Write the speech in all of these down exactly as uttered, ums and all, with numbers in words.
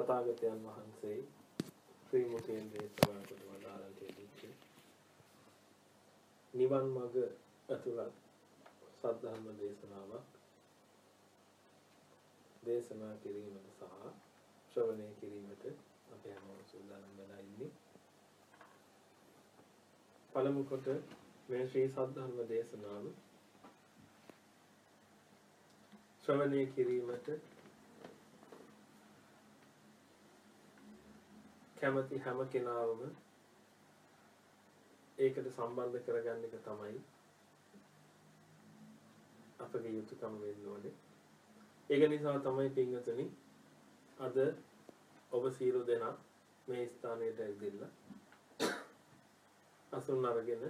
තථාගතයන් වහන්සේ ශ්‍රී මුඛයෙන් දේශනා කොට වදාළා කියන්නේ නිවන් මඟ ඇතුළත් සද්ධර්ම දේශනාවක් දේශනා කිරීමට සහ ශ්‍රවණය කිරීමට අපි හැමෝම සූදානම් වෙලා ඉන්නේ. පළමු කොට මේ ශ්‍රී සද්ධර්ම දේශනාව ශ්‍රවණය කිරීමට කැමති හැම කෙනාවම ඒකට සම්බන්ධ කරගන්න එක තමයි අපගේ යුතුයකම වෙන්න ඕනේ. ඒක නිසා තමයි පින්වතුනි අද ඔබ සියලු දෙනා මේ ස්ථානයට ඇවිල්ලා අසුන් අරගෙන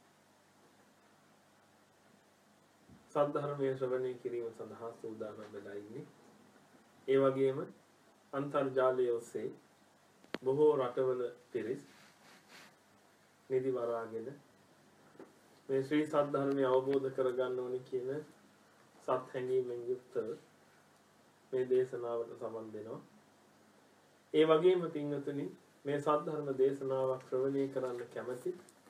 සද්ධර්මයේ ශ්‍රවණය කිරීම සඳහා සූදානම් වෙලා ඉන්නේ. ඒ වගේම අන්තර්ජාලය ඔස්සේ බොහෝ රටවල පිරිස් නිදි වරාගෙන මේ ශ්‍රී සද්ධර්මය අවබෝධ කරගන්න ඕනි කියන සත් හැඟීමෙන් යුක්තව මේ දේශනාවට සමන් දෙනවා. ඒ වගේම පින්වතුනි මේ සද්ධර්ම දේශනාවක් ශ්‍රවණය කරන්න කැමති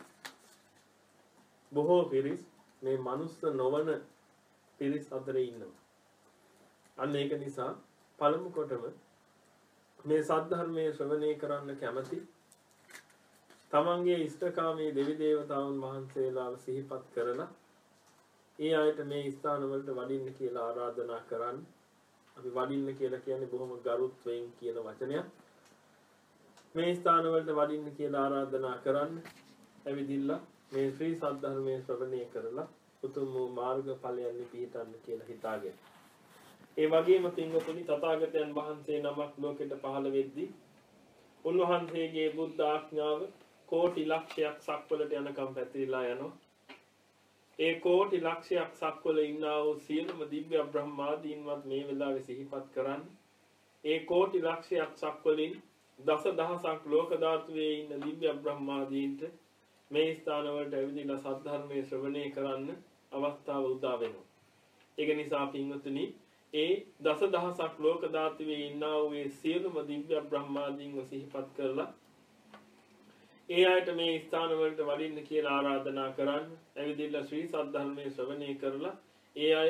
බොහෝ පිරිස් මේ මනුස්ස නොවන පිරිස් අතරේ ඉන්නවා. අන්න ඒක නිසා පළමු කොටම මේ සද්ධර්මයේ ශ්‍රවණය කරන්න කැමති තමන්ගේ ඉෂ්ඨකාමී දෙවි දේවතාවුන් වහන්සේලාව සිහිපත් කරලා ඒ අයට මේ ස්ථාන වලට වඩින්න කියලා ආරාධනා කරන්න. අපි වඩින්න කියලා කියන්නේ බොහොම ගරුත්වයෙන් කියන වචනයක්. මේ ස්ථාන වලට වඩින්න කියලා ආරාධනා කරන්න. ඇවිදින්න මේ ශ්‍රී සද්ධර්මයේ ශ්‍රවණය කරලා උතුම් වූ මාර්ගඵලයන් පිහිටන්න කියලා හිතාගෙන. ඒ වගේම පින්වතුනි තථාගතයන් වහන්සේ නමක් ලෝකෙට පහළ වෙද්දී උන්වහන්සේගේ බුද්ධ ආඥාව කෝටි ලක්ෂයක් සක්වලට යනකම් පැතිරිලා යනවා. ඒ කෝටි ලක්ෂයක් සක්වල ඉන්නා වූ සියලුම දිව්‍ය බ්‍රහ්මාදීන්වත් මේ වෙලාවේ සිහිපත් කරන්න. ඒ කෝටි ලක්ෂයක් සක්වලින් දස දහසක් ලෝක ධාතුවේ ඉන්න දිව්‍ය බ්‍රහ්මාදීන්ට මේ ස්ථාන වලට ඇවිදලා සද්ධර්මයේ ශ්‍රවණය කරන්න අවස්ථාව උදා වෙනවා. ඒක නිසා පින්වතුනි ඒ දස දහසක් ලෝක ධාතුවේ ඉන්නා වූ ඒ සියලුම දිව්‍ය බ්‍රහ්මාදීන්ව සිහිපත් කරලා ඒ අයට මේ ස්ථාන වලට වඩින්න කියලා ආරාධනා කරන්න. ඇවිදින්න ශ්‍රී සද්ධර්මයේ ශ්‍රවණය කරලා ඒ අය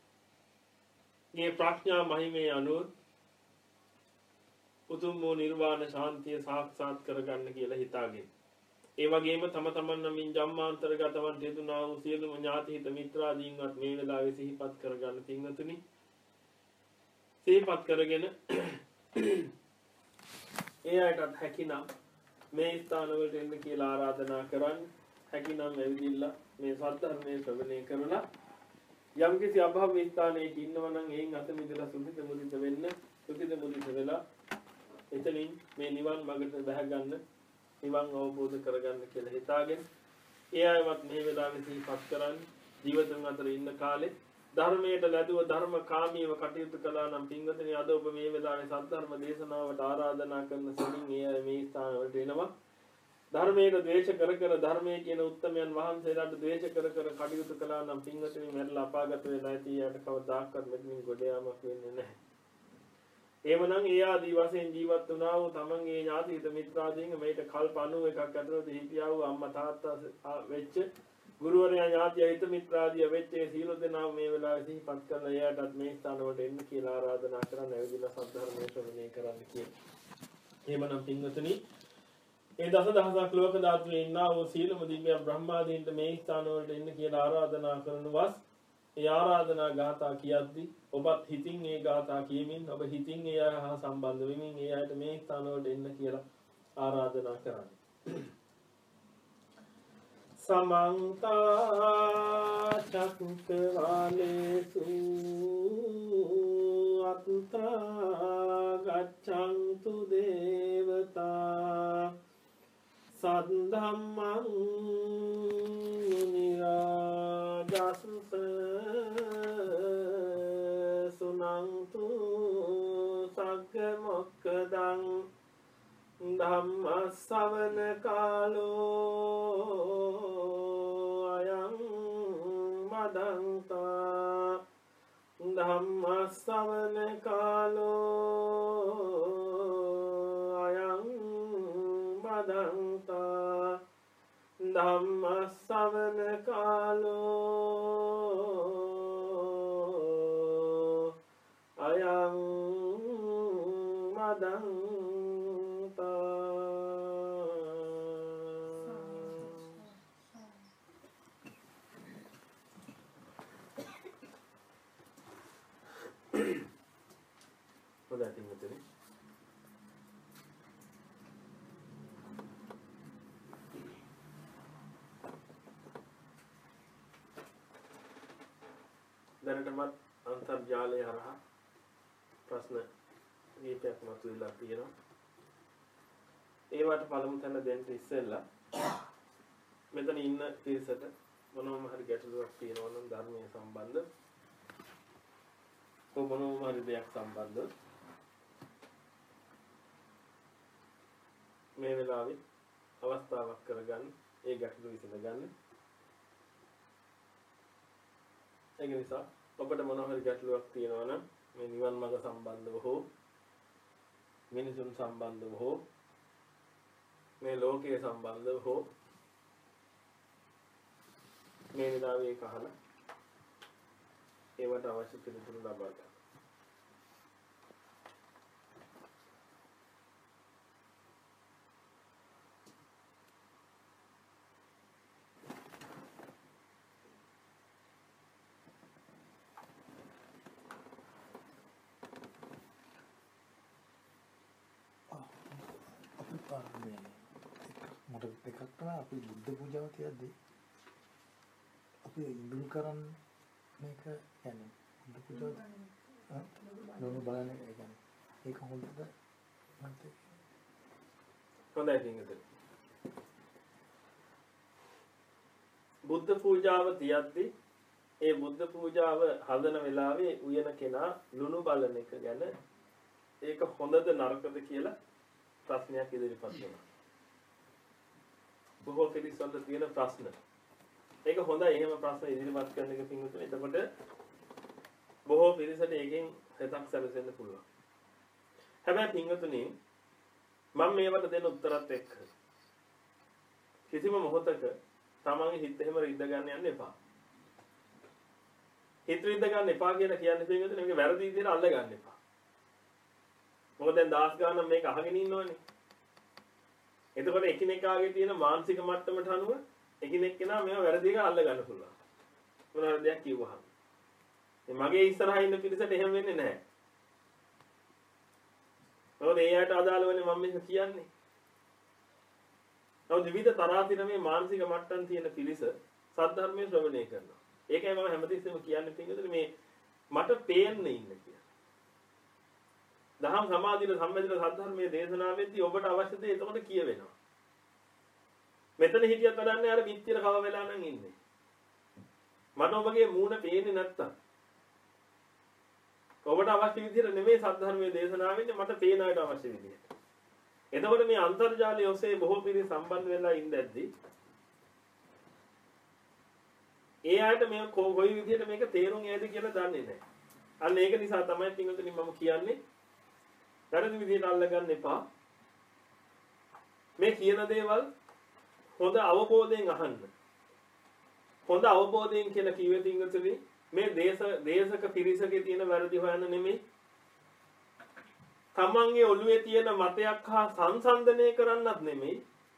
මේ ප්‍රඥා මහිමේ අනුව උතුම් වූ නිර්වාණ ශාන්තිය සාක්ෂාත් කරගන්න කියලා හිතාගෙන. ඒ වගේම තම තමන් නමින් ජම්මාන්තරගතවන් දෙදුනා වූ සියලුම ඥාති හිත මිත්‍රාදීන්වත් මේ වෙලාවේ සිහිපත් කරගන්න පින්වතුනි. සිහිපත් කරගෙන ඒ අයටත් හැකිනම් මේ ස්ථාන වලට එන්න කියලා ආරාධනා කරන්න. හැකිනම් ඇවිදින්න මේ සද්ධර්මයේ ශ්‍රවණය කරලා යම්කිසි අභව ස්ථානයක ඉන්නවා නම් එයින් අත මිදලා සුද්ධිත මුදිත වෙන්න. සුද්ධිත මුදිත වෙලා එතනින් මේ නිවන් මාර්ගයට බැහැ ගන්න, නිවන් අවබෝධ කරගන්න කියලා හිතාගෙන ඒ අයවත් මේ වෙලාවේ සිහිපත් කරන්න. ජීවිතන් අතර ඉන්න කාලේ ධර්මයට ලැබුව ධර්ම කාමීව කටයුතු කළා නම් පින්වතුනි අද ඔබ මේ වෙලාවේ සද්ධර්ම දේශනාවට ආරාධනා කරන සෙමින් ඒ අය මේ ස්ථාන වලට එනවා. ධර්මයට ද්වේෂ කර කර ධර්මයේ කියන උත්තමයන් වහන්සේලාට ද්වේෂ කර කර කටයුතු කළා නම් පින්වතුනි මැරලා අපාගත වෙලා ඇති යට කවදාකවත් මෙතනින් ගොඩ යාමක් වෙන්නේ නැහැ. එවනම් ඒ ආදී වශයෙන් ජීවත් වුණා වූ තමන්ගේ ඥාති හිත මිත්‍රාදීන් මේට කල්ප අනූ එකක් ඇතුළත හිටියා වූ අම්මා තාත්තා වෙච්ච ගුරුවරයා ඥාති හිත මිත්‍රාදී වෙච්ච ඒ සීල දෙනා මේ වෙලාවේ සිහිපත් කරලා එයාටත් මේ ස්ථාන වලට එන්න කියලා ආරාධනා කරන්න ඇවිදලා සද්ධර්මයේ ශ්‍රවණය කරන්න කියලා. එහෙමනම් පින්වතුනි ඒ දස දහසක් ලෝක ධාතුවේ ඉන්නා වූ සීලම දිව්‍ය බ්‍රහ්මාදීන්ට මේ ස්ථාන වලට එන්න කියලා ආරාධනා කරනවස්. ඒ ආරාධනා ගාථා කියද්දී ඔබත් හිතින් ඒ ගාථා කියමින් ඔබ හිතින් ඒ අය හා සම්බන්ධ වෙමින් ඒ අයට මේ ස්ථාන වලට එන්න කියලා ආරාධනා කරන්න. समन्त चक्रवालेषु अत्र गच्छन्तु देवता सद्धम्मं मुनिराजस्य सुनन्तु सक्कमोक्खदं ධම්මස්සවන කාලෝ අයං මදන්තා ධම්මස්සවන කාලෝ බදන්තා ධම්ම ශ්‍රවණ කාලෝ අයං මදන්තා හොඳයි පින්වතුනි දැනටමත් අන්තර්ජාලය හරහා ප්‍රශ්න කීපයක් මතුවලා තියෙනවා. ඒවට පළමු තැන දෙන්න ඉස්සෙල්ලා මෙතන ඉන්න පිරිසට මොනවම හරි ගැටලුවක් තියෙනවා නම් ධර්මයේ සම්බන්ධ මොනවම හරි දෙයක් සම්බන්ධ මේ වෙලාවේ අවස්ථාවක් කරගන්න ඒ ගැටලුව විසඳගන්න. ඒක නිසා ඔබට මොන හරි ගැටලුවක් තියෙනවා නම් මේ නිවන් මාර්ග සම්බන්ධව හෝ මිනිසුන් සම්බන්ධව හෝ මේ ලෝකයේ සම්බන්ධව හෝ මේ විලාවේ කහලා ඒවට අවශ්‍ය පිළිතුරු ලබා ගන්න. මට එකක් තමයි අපි බුද්ධ පූජාව තියද්දී අපි ඉඳුල් කරන් මේක يعني බුද්ධ පූජාව නෝන බලන්නේ ඒ කියන්නේ ඒක හොඳද මන්ට හොඳයි පින්වතුනි බුද්ධ පූජාව තියද්දී ඒ බුද්ධ පූජාව හදන වෙලාවේ උයන කෙනා ලුණු බලන එක ගැන ඒක හොඳද නරකද කියලා ප්‍රශ්නයක් ඉදිරිපත් වෙනවා. බොහෝ පිළිස් වල තියෙන ප්‍රශ්න. ඒක හොඳයි එහෙම ප්‍රශ්න ඉදිරිපත් කරන එක පින්වතුනි. එතකොට බොහෝ පිළිසට ඒකෙන් හිතක් සැලසෙන්න පුළුවන්. හැබැයි පින්වතුනි මම මේවට දෙන උත්තරත් එක්ක කිසිම මොහොතක තමන්ගේ හිත එහෙම රිද්ද ගන්න යන්න එපා. හිත රිද්ද ගන්න එපා කියලා කියන්නේ පින්වතුනි මේක වැරදි විදිහට අල්ල ගන්න එපා. මොකද දැන් දාස් ගානක් මේක අහගෙන ඉන්නවනේ. එතකොට එකිනෙකාගේ තියෙන මානසික මට්ටමට අනුව එකිනෙක කෙනා මේව වැරදි එක අල්ල ගන්න පුළුවන්. මොනවා දෙයක් කිව්වහම. මේ මගේ ඉස්සරහා ඉන්න පිරිසට එහෙම වෙන්නේ නැහැ. මොකද ඒ අයට අදාළවනේ මම මේක කියන්නේ. නමුත් විවිධ තරාතිරමේ මානසික මට්ටම් තියෙන පිරිස සද්ධර්මයේ ශ්‍රවණය කරනවා. ඒකයි මම හැමතිස්සෙම කියන්නේ පිටින් මේ මට පේන්නේ ඉන්න කියලා. දහම් සමාධිල සම්බන්ධිත සද්ධර්මයේ දේශනාවෙන්දී ඔබට අවශ්‍ය දේ එතකොට කියවෙනවා. මෙතන හිටියත් වැඩන්නේ අර පිටිර කව වෙලා නම් ඉන්නේ. මට ඔබගේ මූණ පේන්නේ නැත්තම් ඔබට අවශ්‍ය විදිහට නෙමෙයි සද්ධර්මයේ දේශනාවෙන්නේ මට පේන අයට අවශ්‍ය විදිහට. එතකොට මේ අන්තර්ජාලය ඔස්සේ බොහෝ පිරිස සම්බන්ධ වෙලා ඉඳද්දී ඒ අයට මේ කොයි විදිහට මේක තේරුම් යයිද කියලා දන්නේ නැහැ. අන්න ඒක නිසා තමයි පින්වතුනි මම කියන්නේ වැරදි විදිහට අල්ලගන්න එපා. මේ කියන දේවල් හොඳ අවබෝධයෙන් අහන්න. හොඳ අවබෝධයෙන් කියලා කිව්වේ පින්වතුනි මේ දේශ දේශක පිරිසකේ තියෙන වැරදි හොයන්න නෙමෙයි. තමන්ගේ ඔළුවේ තියෙන මතයක් හා සංසන්දනය කරන්නත් නෙමෙයි.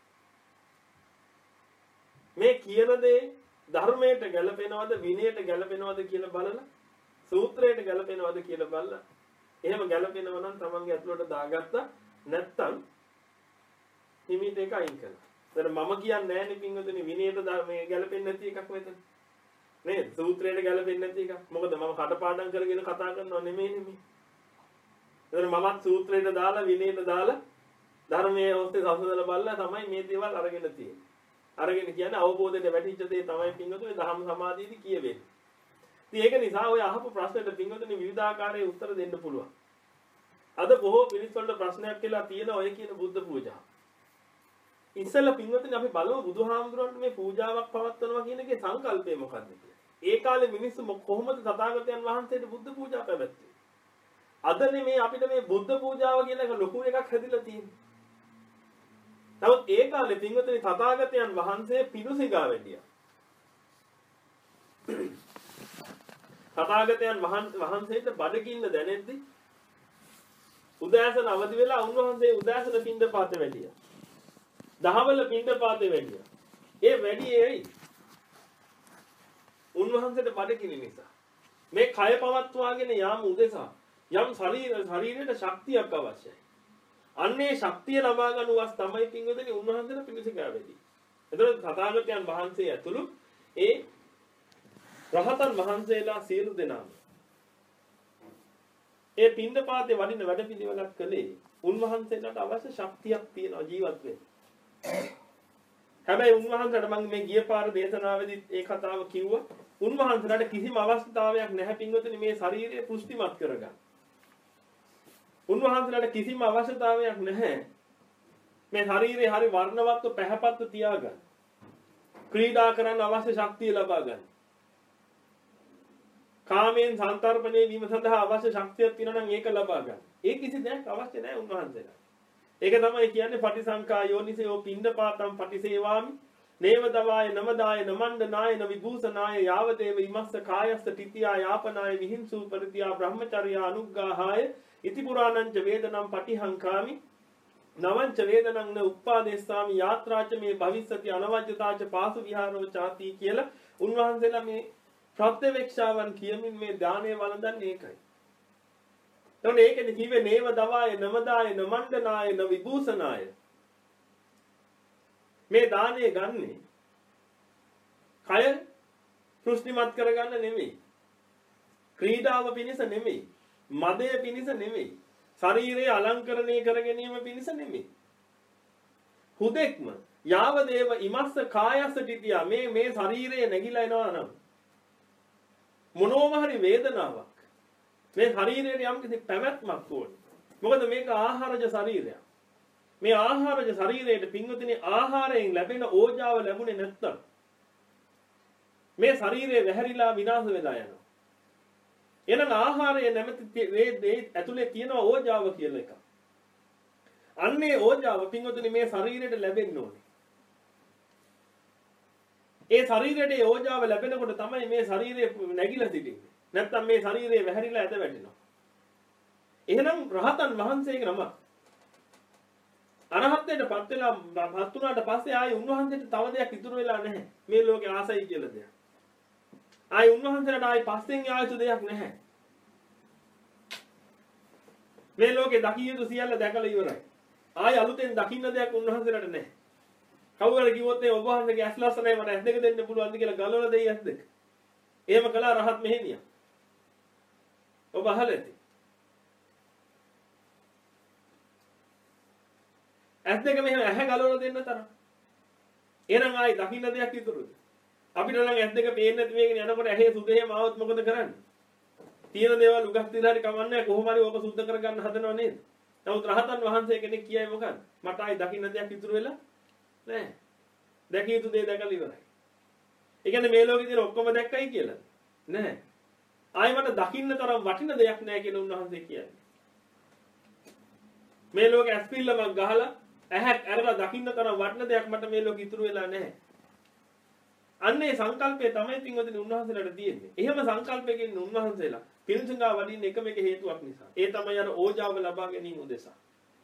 මේ කියන දේ ධර්මයට ගැලපෙනවද විනයට ගැලපෙනවද කියලා බලලා සූත්‍රයට ගැලපෙනවද කියලා බලලා එහෙම ගැලපෙනවා නම් තමන්ගේ ඇතුළට දාගත්තා නැත්තම් හිමීට ඒක අයින් කළා. ඒතර මම කියන්නේ නැහැ නේ පින්වතුනි විනයට මේ ගැලපෙන්නේ නැති එකක් මෙතන. නේද? සූත්‍රයට ගැලපෙන්නේ නැති එකක්. මොකද මම කටපාඩම් කරගෙන කතා කරනව නෙමෙයි නෙමෙයි. ඒතර මමත් සූත්‍රයට දාලා විනයට දාලා ධර්මයේ ඔස්සේ සම්සදලා බලලා තමයි මේ දේවල් අරගෙන තියෙන්නේ. අරගෙන කියන්නේ අවබෝධයට වැටිච්ච දේ තමයි පින්වතුනි ධම්ම සමාධියේදී කියවෙන්නේ. ඉතින් ඒක නිසා ඔය අහපු ප්‍රශ්නෙට පින්වතුනි විවිධාකාරයේ උත්තර දෙන්න පුළුවන්. අද බොහෝ මිනිස් වලට ප්‍රශ්නයක් කියලා තියෙන ඔය කියන බුද්ධ පූජාව. ඉස්සෙල්ලා පින්වතුනි අපි බලමු බුදුහාමුදුරන්ට මේ පූජාවක් පවත්වනවා කියන එකේ සංකල්පය මොකක්ද කියලා. ඒ කාලේ මිනිස්සු කොහොමද තථාගතයන් වහන්සේට බුද්ධ පූජා පැවැත්වුවේ? අදනේ මේ අපිට මේ බුද්ධ පූජාව කියන එක ලොකු එකක් හැදිලා තියෙන්නේ. නමුත් ඒ කාලේ පින්වතුනි තථාගතයන් වහන්සේ පිණුසිඟා වැඩියා. තථාගතයන් වහන්සේට බඩගින්න දැනෙද්දි උදෑසන අවදි වෙලා උන්වහන්සේ උදෑසන පින්දපාතේ වැඩියා. දහවල පින්දපාතේ වැඩියා. ඒ වැඩි ඇයි? උන්වහන්සේට බඩගිනි නිසා. මේ කය පවත්වාගෙන යාම උදෙසා යම් ශරීර ශරීරයට ශක්තියක් අවශ්‍යයි. අන්නේ ශක්තිය ලබා ගන්නවස් තමයි පින්වතුනි උන්වහන්සේට පිණිසිකා වෙදී. එතකොට තථාගතයන් වහන්සේ ඇතුළු ඒ රහතන් වහන්සේලා සියලු දෙනාම ඒ පින්දපාතේ වඩින වැඩපිළිවෙලක් කළේ උන්වහන්සේලාට අවශ්‍ය ශක්තියක් තියෙනවා ජීවත් වෙන්න. හැබැයි උන්වහන්සේට මම මේ ගිය පාර දේශනාවේදී ඒ කතාව කිව්වා. උන්වහන්සේලාට කිසිම අවස්ථාවක් නැහැ පින්වතුනි මේ ශරීරය පුෂ්ටිමත් කරගන්න. උන්වහන්සේලාට කිසිම අවශ්‍යතාවයක් නැහැ මේ ශරීරය හරි වර්ණවත්ව පැහැපත්ව තියාගන්න. ක්‍රීඩා කරන්න අවශ්‍ය ශක්තිය ලබා ගන්න. කාමයෙන් සංතරපණය වීම සඳහා අවශ්‍ය ශක්තියක් තියෙනවා නම් ඒක ලබා ගන්න. ඒ කිසි දෙයක් අවශ්‍ය නැහැ උන්වහන්සේලාට. ඒක තමයි කියන්නේ පටිසංකා යෝනිසෝ පින්ඩපාතම් පටිසේවාමි නේව දවාය නමදාය නමණ්ඩනාය නවිභූෂනාය යාවදේව ඉමස්ස කායස්ස තිතියා යාපනාය විහිංසු පරිත්‍යා බ්‍රහ්මචර්යා අනුග්ගාහාය ඉති පුරාණං ච වේදනම් පටිහංකාමි නවං ච වේදනං න උප්පාදේස්සාමි යාත්‍රාච මේ භවිස්සති අනවජ්‍යතාච පාසු විහාරෝ ചാති කියලා උන්වහන්සේලා මේ ප්‍රත්‍යවේක්ෂාවන් කියමින් මේ දානය වළඳන්නේ ඒකයි. එතකොට ඒකනේ කිව්වේ නේව දවාය නමදාය නමණ්ඩනාය නවිභූෂනාය මේ දානය ගන්නේ කය සෘෂ්ටිමත් කරගන්න නෙමෙයි. ක්‍රීඩාව පිණිස නෙමෙයි. මදය පිණිස නෙමෙයි. ශරීරය අලංකරණය කර ගැනීම පිණිස නෙමෙයි. හුදෙක්ම යාවදේව ඉමස්ස කායස්ස තිතියා මේ මේ ශරීරය නැగిලා එනවා නම් මොනෝම හරි වේදනාවක් මේ ශරීරයට යම් කිසි පැවැත්මක් ඕනේ. මොකද මේක ආහාරජ ශරීරයක්. මේ ආහාරජ ශරීරයට පින්වතුනි ආහාරයෙන් ලැබෙන ඕජාව ලැබුණේ නැත්තම් මේ ශරීරය වැහැරිලා විනාශ වෙලා යනවා. එහෙනම් ආහාරය නැමැති මේ ඇතුලේ තියෙන ඕජාව කියලා එකක්. අන්නේ ඕජාව පින්වතුනි මේ ශරීරයට ලැබෙන්න ඕනේ. ඒ ශරීරයට ඒ ඕජාව ලැබෙනකොට තමයි මේ ශරීරය නැగిලා සිටින්නේ. නැත්තම් මේ ශරීරය වැහැරිලා ඇද වැටෙනවා. එහෙනම් රහතන් වහන්සේගේ නම අරහත්ත්වයට පත් වෙලා පත් වුණාට පස්සේ ආයි උන්වහන්සේට තව දෙයක් ඉතුරු වෙලා නැහැ. මේ ලෝකේ ආසයි කියලා දෙයක්. ආයි උන්වහන්සේට ආයි පස්සෙන් ආයතු දෙයක් නැහැ. මේ ලෝකේ දකින්න යුතු සියල්ල දැකලා ඉවරයි. ආයි අලුතෙන් දකින්න දෙයක් උන්වහන්සේට නැහැ. කවුරුහරි කිව්වොත් ඒ ඔබ වහන්සේගේ ඇස් ලස්සනයි මට ඇස් දෙක දෙන්න පුළුවන්ද කියලා ගලවලා දෙයි ඇස් දෙක. එහෙම කළා රහත් මෙහෙණියා. ඔබ අහලා ඇති. ඇස් දෙක මෙහෙම ඇහැ ගලවලා දෙන්න තරම්. එහෙනම් ආයි දකින්න දෙයක් ඉතුරුද? අපිට නම් ඇස් දෙක පේන්නේ නැති මේකනේ යනකොට ඇහි සුදේම ආවොත් මොකද කරන්නේ? තියෙන දේවල් උගක් තියලා හරි කමන්නේ කොහොම හරි ඕක සුද්ධ කරගන්න හදනව නේද? නමුත් රහතන් වහන්සේ කෙනෙක් කියයි මොකක්ද? මට ආයි දකින්න දෙයක් ඉතුරු වෙලා නැහැ. දැකිය යුතු දේ දැකලා ඉවරයි. ඒ කියන්නේ මේ ලෝකේ තියෙන ඔක්කොම දැක්කයි කියලා. නැහැ. ආයි මට දකින්න තරම් වටින දෙයක් නැහැ කියලා උන්වහන්සේ කියන්නේ. මේ ලෝකේ ඇස්පිල්ලමක් ගහලා ඇහක් අරලා දකින්න තරම් වටින දෙයක් මට මේ ලෝකෙ ඉතුරු වෙලා නැහැ. අන්නේ සංකල්පය තමයි පින්වතුනි උන්වහන්සේලාට තියෙන්නේ. එහෙම සංකල්පයකින් උන්වහන්සේලා පිරිසුඟා වඩින්න එකම එක හේතුවක් නිසා. ඒ තමයි අර ඕජාව ලබා ගැනීම උදෙසා.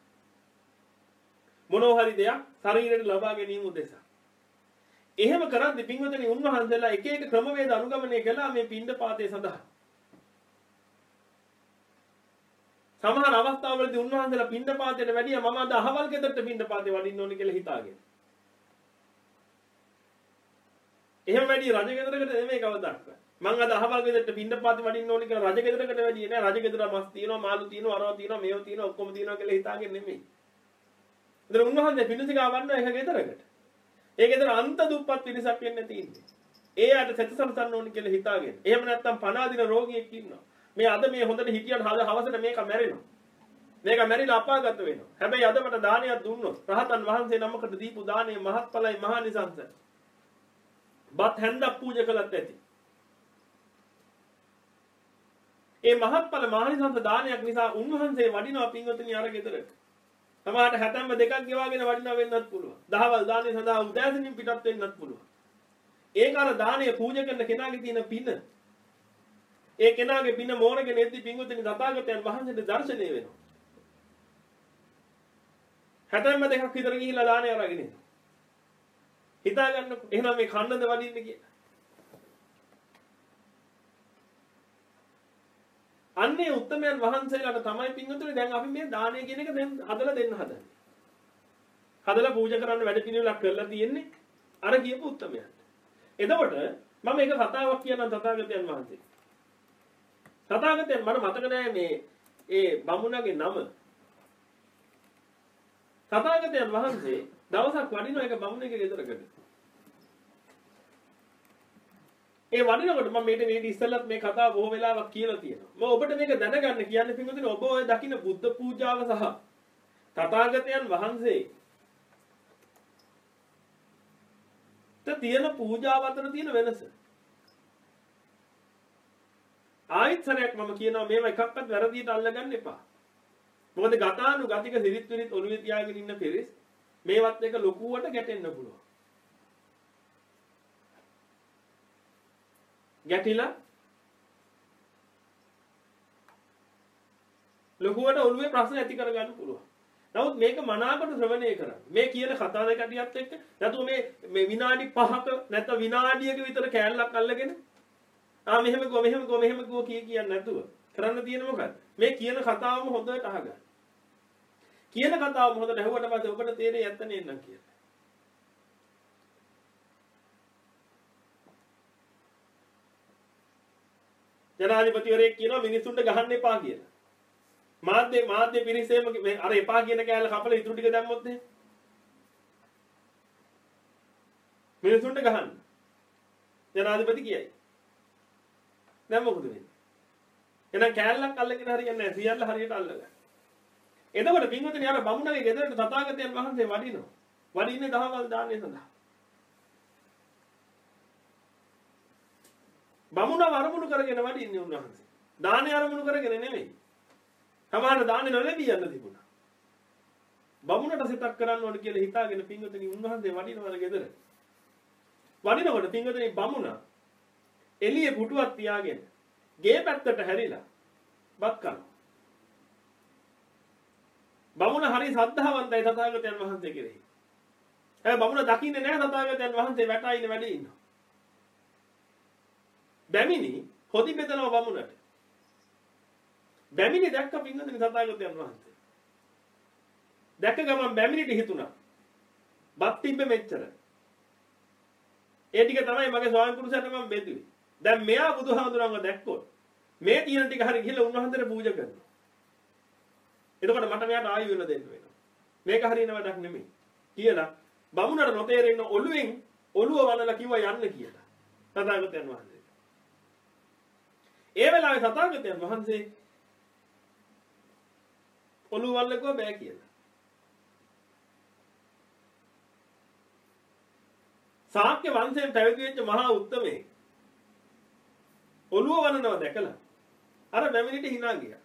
මොනවා හරි දෙයක් ශරීරයට ලබා ගැනීම උදෙසා. එහෙම කරද්දී පින්වතුනි උන්වහන්සේලා එක එක ක්‍රමවේද අනුගමනය කළා මේ පින්ඩපාතේ සඳහා. සමහර අවස්ථාවලදී උන්වහන්සේලා පින්ඩපාතයට වැඩිය මම අද අහවල් ගෙදරට පින්ඩපාතේ වඩින්න ඕනේ කියලා හිතාගෙන. එහෙම වැඩි රජ ගෙදරකට නෙමෙයි කවදාවත්. මම අද අහවල් ගෙදරට පින්ඩපාතේ වඩින්න ඕනේ කියලා රජ ගෙදරකට වැඩිය නෑ. රජ ගෙදර මස් තියෙනවා, මාළු තියෙනවා, අරව තියෙනවා, මේව තියෙනවා, ඔක්කොම තියෙනවා කියලා හිතාගෙන නෙමෙයි. ඒතර උන්වහන්සේ පිණිසිකා වන්න එක ගෙදරකට. ඒ ගෙදර අන්ත දුප්පත් පිරිසක් වෙන්න තියෙන්නේ. ඒ අයට සැතසම්සන්න ඕනේ කියලා හිතාගෙන. එහෙම නැත්නම් පණ අදින රෝගියෙක් ඉන්නවා. මේ අද මේ හොඳට හිටියන් හවසට මේක මැරෙනවා. මේක මැරිලා අපාගත වෙනවා. හැබැයි අද මට දානයක් දුන්නොත් රහතන් වහන්සේ නමකට දීපු දානයේ මහත්ඵලයි මහානිසංස. බත් හැන්දක් පූජා කළත් ඇති. ඒ මහත්ඵල මහානිසංස දානයක් නිසා උන්වහන්සේ වඩිනවා පින්වතුනි අර ගෙදරට. සමහරට හැතැම්ම දෙකක් ගෙවාගෙන වඩිනවා වෙන්නත් පුළුවන්. දහවල් දානේ සඳහා උදෑසනින් පිටත් වෙන්නත් පුළුවන්. ඒක අර දානේ පූජා කරන කෙනාගේ තියෙන පින. ඒ කෙනාගේ පින මෝරගෙන එද්දි පින්වතුනි තථාගතයන් වහන්සේට දර්ශනය වෙනවා. හැතැම්ම දෙකක් විතර ගිහිල්ලා දානේ අරගෙන එනවා. හිතා ගන්නකො එහෙනම් මේ කන්නද වඩින්නේ කියලා. අන්නේ උත්තමයන් වහන්සේලාට තමයි පින්වතුනි දැන් අපි මේ දානය කියන එක දැන් හදලා දෙන්න හදන්නේ. හදලා පූජා කරන්න වැඩ පිළිවෙලක් කරලා තියෙන්නේ අර කියපු උත්තමයන්ට. එතකොට මම එක කතාවක් කියන්නම් තථාගතයන් වහන්සේ. තථාගතයන් මට මතක නෑ මේ ඒ බමුණගේ නම. තථාගතයන් වහන්සේ දවසක් වඩිනවා එක බමුණෙකුගේ ගෙදරකට. ඒ වඩිනකොට මම මේක මේ ඉස්සෙල්ලත් මේ කතාව බොහෝ වෙලාවක් කියලා තියෙනවා. මම ඔබට මේක දැනගන්න කියන්නේ පින්වතුනි ඔබ ඔය දකින්න බුද්ධ පූජාව සහ තථාගතයන් වහන්සේ ත තියෙන පූජාව අතර තියෙන වෙනස. ආයතනයක් මම කියනවා මේව එකක්වත් වැරදියට අල්ලගන්න එපා. මොකද ගතානු ගතික සිරිත් විරිත් ඔළුවේ තියාගෙන ඉන්න පෙරස් මේවත් එක ලොකුවට ගැටෙන්න පුළුවන්. ගැටිලා ලොකුවට ඔළුවේ ප්‍රශ්න ඇති කරගන්න පුළුවන්. නමුත් මේක මනාකොට ශ්‍රවණය කරන්න. මේ කියන කතා දෙක කටියත් එක්ක නැතුව මේ මේ විනාඩි පහක නැත්නම් විනාඩියක විතර කෑල්ලක් අල්ලගෙන ආ මෙහෙම ගෝ මෙහෙම ගෝ මෙහෙම ගෝ කිය කියන්නේ නැතුව කරන්න තියෙන මොකක්ද? මේ කියන කතාවම හොඳට අහගන්න. කියන කතාවම හොඳට අහුවට පස්සේ ඔබට තේරෙයි ඇත්ත නේනම් කියලා. ජනාධිපතිවරයෙක් කියනවා මිනිස්සුන්ට ගහන්න එපා කියලා. මාධ්‍ය මාධ්‍ය පිරිසේම අර එපා කියන කෑල්ල කපලා ඉතුරු ටික දැම්මොත් එහෙම මිනිස්සුන්ට ගහන්න. ජනාධිපති කියයි. දැන් මොකද වෙන්නේ? එහෙනම් කෑල්ලක් අල්ලගෙන හරියන්නේ නැහැ. සියල්ල හරියට අල්ලගන්න. එතකොට පින්වතුනි අර බමුණගේ ගෙදරට තථාගතයන් වහන්සේ වඩිනවා. වඩින්නේ දහවල් දාන්නේ සඳහා. බමුණ වරමුණු කරගෙන වඩින්නේ උන්වහන්සේ. දානේ අරමුණු කරගෙන නෙමෙයි. සමහර දානේ නොලැබී යන්න තිබුණා. බමුණට සිතක් කරන්න ඕන කියලා හිතාගෙන පින්වතුනි උන්වහන්සේ වඩිනවල ගෙදර. වඩිනකොට පින්වතුනි බමුණ එළියේ පුටුවක් තියාගෙන ගේ පැත්තට හැරිලා බත් කනවා. බමුණ හරි සද්ධාවන්තයි තථාගතයන් වහන්සේ කෙරෙහි. හැබැයි බමුණ දකින්නේ නැහැ තථාගතයන් වහන්සේ වැටයිනේ වැඩේ ඉන්නවා. බැමිණි හොදි බෙදනවා බමුණට. බැමිණි දැක්ක පින්වතුනි තථාගතයන් වහන්සේ. දැක්ක ගමන් බැමිණිට හිතුණා. බත් තිබ්බ මෙච්චර. ඒ ටික තමයි මගේ ස්වාමි පුරුෂයාට මම බෙදුවේ. දැන් මෙයා බුදුහාමුදුරන්ව දැක්කොත් මේ තියෙන ටික හරි ගිහලා උන්වහන්සේට පූජා කරනවා. එතකොට මට මෙයාට ආයු වෙන දෙන්න වෙනවා. මේක හරියන වැඩක් නෙමෙයි. කියලා බමුණට නොතේරෙන්න ඔළුවෙන් ඔළුව වනලා කිව්වා යන්න කියලා. තථාගතයන් වහන්සේ. ඒ වෙලාවේ තථාගතයන් වහන්සේ ඔළුව වල්ලකුව බෑ කියලා. ශාක්‍ය වංශයෙන් පැවිදි වෙච්ච මහා උත්තමේ ඔළුව වනනවා දැකලා අර බැමිණිට hina ගියා.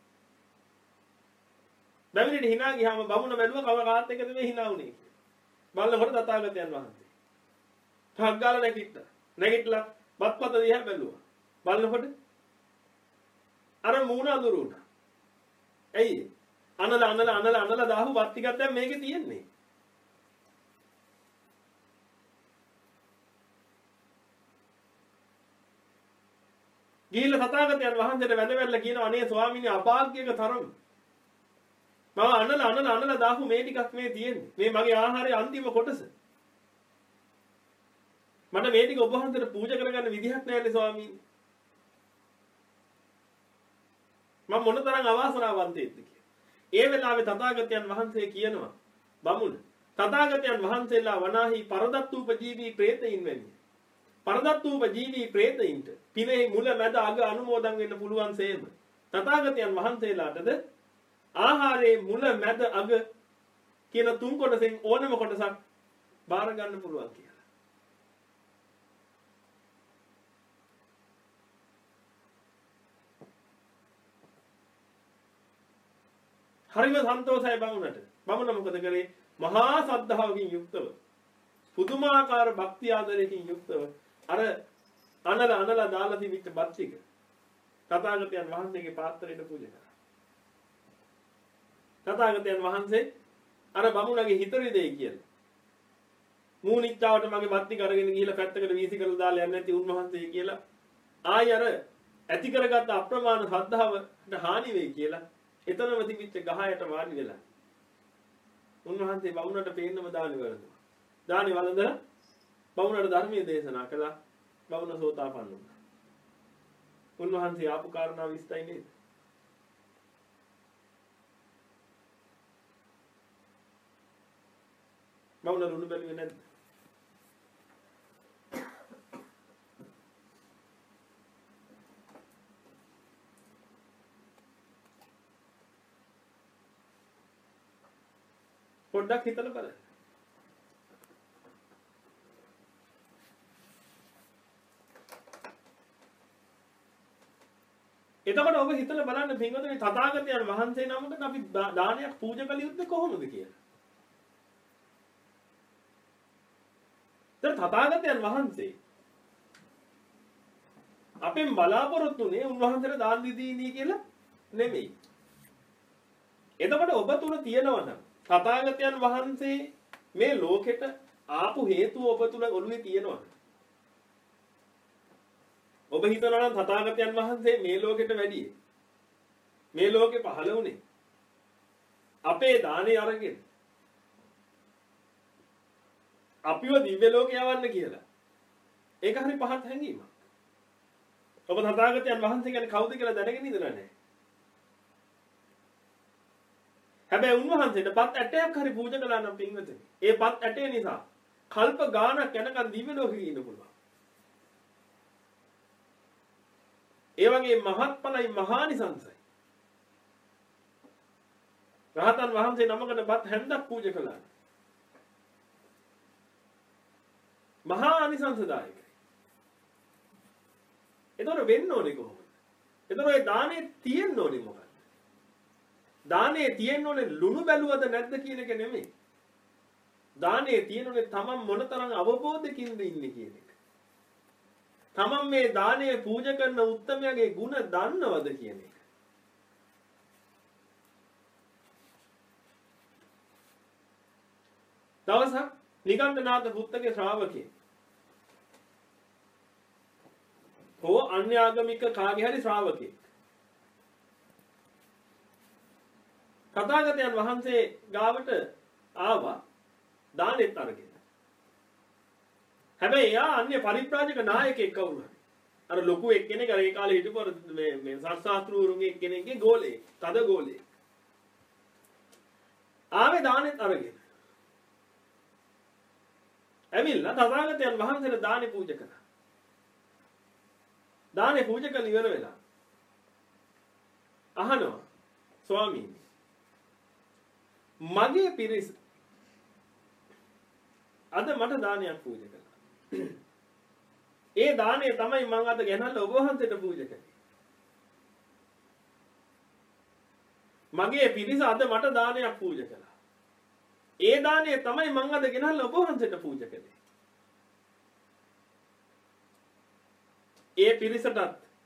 බැමිණිට hina ගියාම බමුණ බැලුවා කව කාත් එකද මේ hina උනේ කියලා. බලනකොට තථාගතයන් වහන්සේ. ઠක් ගාලා නැගිට්ටා. නැගිටලා බත්පත දිහා බැලුවා. බලනකොට අර මූණ අඳුරු වුණා. ඇයි? අනල අනල අනල අනල දාහු වත් ටිකක් දැන් මේකේ තියෙන්නේ. ගිහිල්ලා තථාගතයන් වහන්සේට වැඳවැල්ල කියනවා අනේ ස්වාමීනි අභාග්‍යක තරම්. මම අනල අනල අනල දාහු මේ ටිකක් මේ තියෙන්නේ. මේ මගේ ආහාරයේ අන්තිම කොටස. මට මේ ටික ඔබ වහන්සේට පූජා කරගන්න විදිහක් නැහැ නේ ස්වාමීනි. මම මොනතරම් අවාසනාවන්තයෙක්ද කියලා. ඒ වෙලාවේ තථාගතයන් වහන්සේ කියනවා බමුණ තථාගතයන් වහන්සේලා වනාහි පරදත්තූපජීවී ප්‍රේතයින් වැනි. පරදත්තූපජීවී ප්‍රේතයින්ට පිනෙහි මුල මැද අග අනුමෝදන් වෙන්න පුළුවන් සේම. තථාගතයන් වහන්සේලාටද ආහාරයේ මුල මැද අග කියන තුන් කොටසෙන් ඕනම කොටසක් බාර ගන්න පුළුවන් කියලා. හරිම සන්තෝෂයි බමුණට. බමුණ මොකද කරේ? මහා සද්ධාවකින් යුක්තව පුදුමාකාර භක්ති ආදරයකින් යුක්තව අර අනල අනල දාලා තිබිච්ච බත් ටික තථාගතයන් වහන්සේගේ පාත්‍රයට පූජා කරා. තථාගතයන් වහන්සේ අර බමුණගේ හිතරි දෙයි කියලා. මූණිච්චාවට මගේ බත් ටික අරගෙන ගිහිල්ලා පැත්තකට වීසි කරලා දාලා යන්නේ නැති උන්වහන්සේ කියලා. ආයි අර ඇති කරගත්ත අප්‍රමාණ ශ්‍රද්ධාවට හානි වෙයි කියලා එතනම තිබිච්ච ගහයට වාඩි වෙලා. උන්වහන්සේ බමුණට පේන්නම දානි වළඳුවා. දානි වළඳලා බමුණට ධර්මයේ දේශනා කළා. බමුණ සෝතාපන්න වුණා. උන්වහන්සේ ආපු කාරණා විස්තරයි නේද? බමුණ රුණු බැලුවේ නැද්ද? පොඩ්ඩක් හිතලා බලන්න. එතකොට ඔබ හිතලා බලන්න පින්වතුනි තථාගතයන් වහන්සේ නමකට අපි දානයක් පූජා කළ යුත්තේ කොහොමද කියලා. දැන් තථාගතයන් වහන්සේ අපෙන් බලාපොරොත්තුනේ උන්වහන්සේට දාන දීදී කියලා නෙමෙයි. එතකොට ඔබ තුල තියෙනවා නම් තථාගතයන් වහන්සේ මේ ලෝකෙට ආපු හේතුව ඔබ තුල ඔළුවේ තියෙනවා. ඔබ හිතනවා නම් තථාගතයන් වහන්සේ මේ ලෝකෙට වැඩි මේ ලෝකෙ පහළ වුණේ අපේ දානේ අරගෙන අපිව දිව්‍ය ලෝකේ යවන්න කියලා. ඒක හරි පහත් හැඟීමක්. ඔබ තථාගතයන් වහන්සේ කියන්නේ කවුද කියලා දැනගෙන ඉඳලා නැහැ. හැබැයි උන්වහන්සේට පත් ඇටයක් හරි පූජා කළා නම් පින්වතුනි. ඒ පත් ඇටේ නිසා කල්ප ගාණක් යනකම් දිව්‍ය ලෝකෙ ඉන්න පුළුවන්. ඒ වගේ මහත්ඵලයි මහානිසංසයි. රහතන් වහන්සේ නමකට පත් හැන්දක් පූජා කළා. මහා අනිසංසදායකයි. එතකොට වෙන්න ඕනේ කොහොමද? එතකොට ඒ දානේ තියෙන්න ඕනේ මොකක්ද? දානේ තියෙන්න ඕනේ ලුණු බැලුවද නැද්ද කියන එක නෙමෙයි. දානේ තියෙන්නේ තමන් මොනතරම් අවබෝධකින්ද ඉන්නේ කියන එක. තමන් මේ දානේ පූජා කරන උත්තමයාගේ ගුණ දන්නවද කියන එක. දවසක් නිගණ්ඨනාථ පුත්තගේ ශ්‍රාවකයෙක් හෝ අන්‍ය ආගමික කාගේ හරි ශ්‍රාවකයෙක් තථාගතයන් වහන්සේ ගාවට ආවා දානෙත් අරගෙන. හැබැයි එයා අන්‍ය පරිබ්‍රාජක නායකයෙක් කවුරු හරි. අර ලොකු එක්කෙනෙක් අර ඒ කාලේ හිටපු මේ මේ සත්‍යාස්ත්‍රූරුන්ගේ එක්කෙනෙක්ගේ ගෝලේ, තද ගෝලේ. ආවේ දානෙත් අරගෙන. ඇවිල්ලා තථාගතයන් වහන්සේට දානෙ පූජා කළා. දානෙ පූජා කරලා ඉවර වෙලා අහනවා ස්වාමීනි මගේ පිරිස අද මට දානයක් පූජා කළා. ඒ දාණය තමයි මම අද ගෙනල්ලා ඔබ වහන්සේට පූජා කළේ. මගේ පිරිස අද මට දානයක් පූජා කළා. ඒ දාණය තමයි මම අද ගෙනල්ලා ඔබ වහන්සේට පූජා කළේ. ඒ පිරිසටත්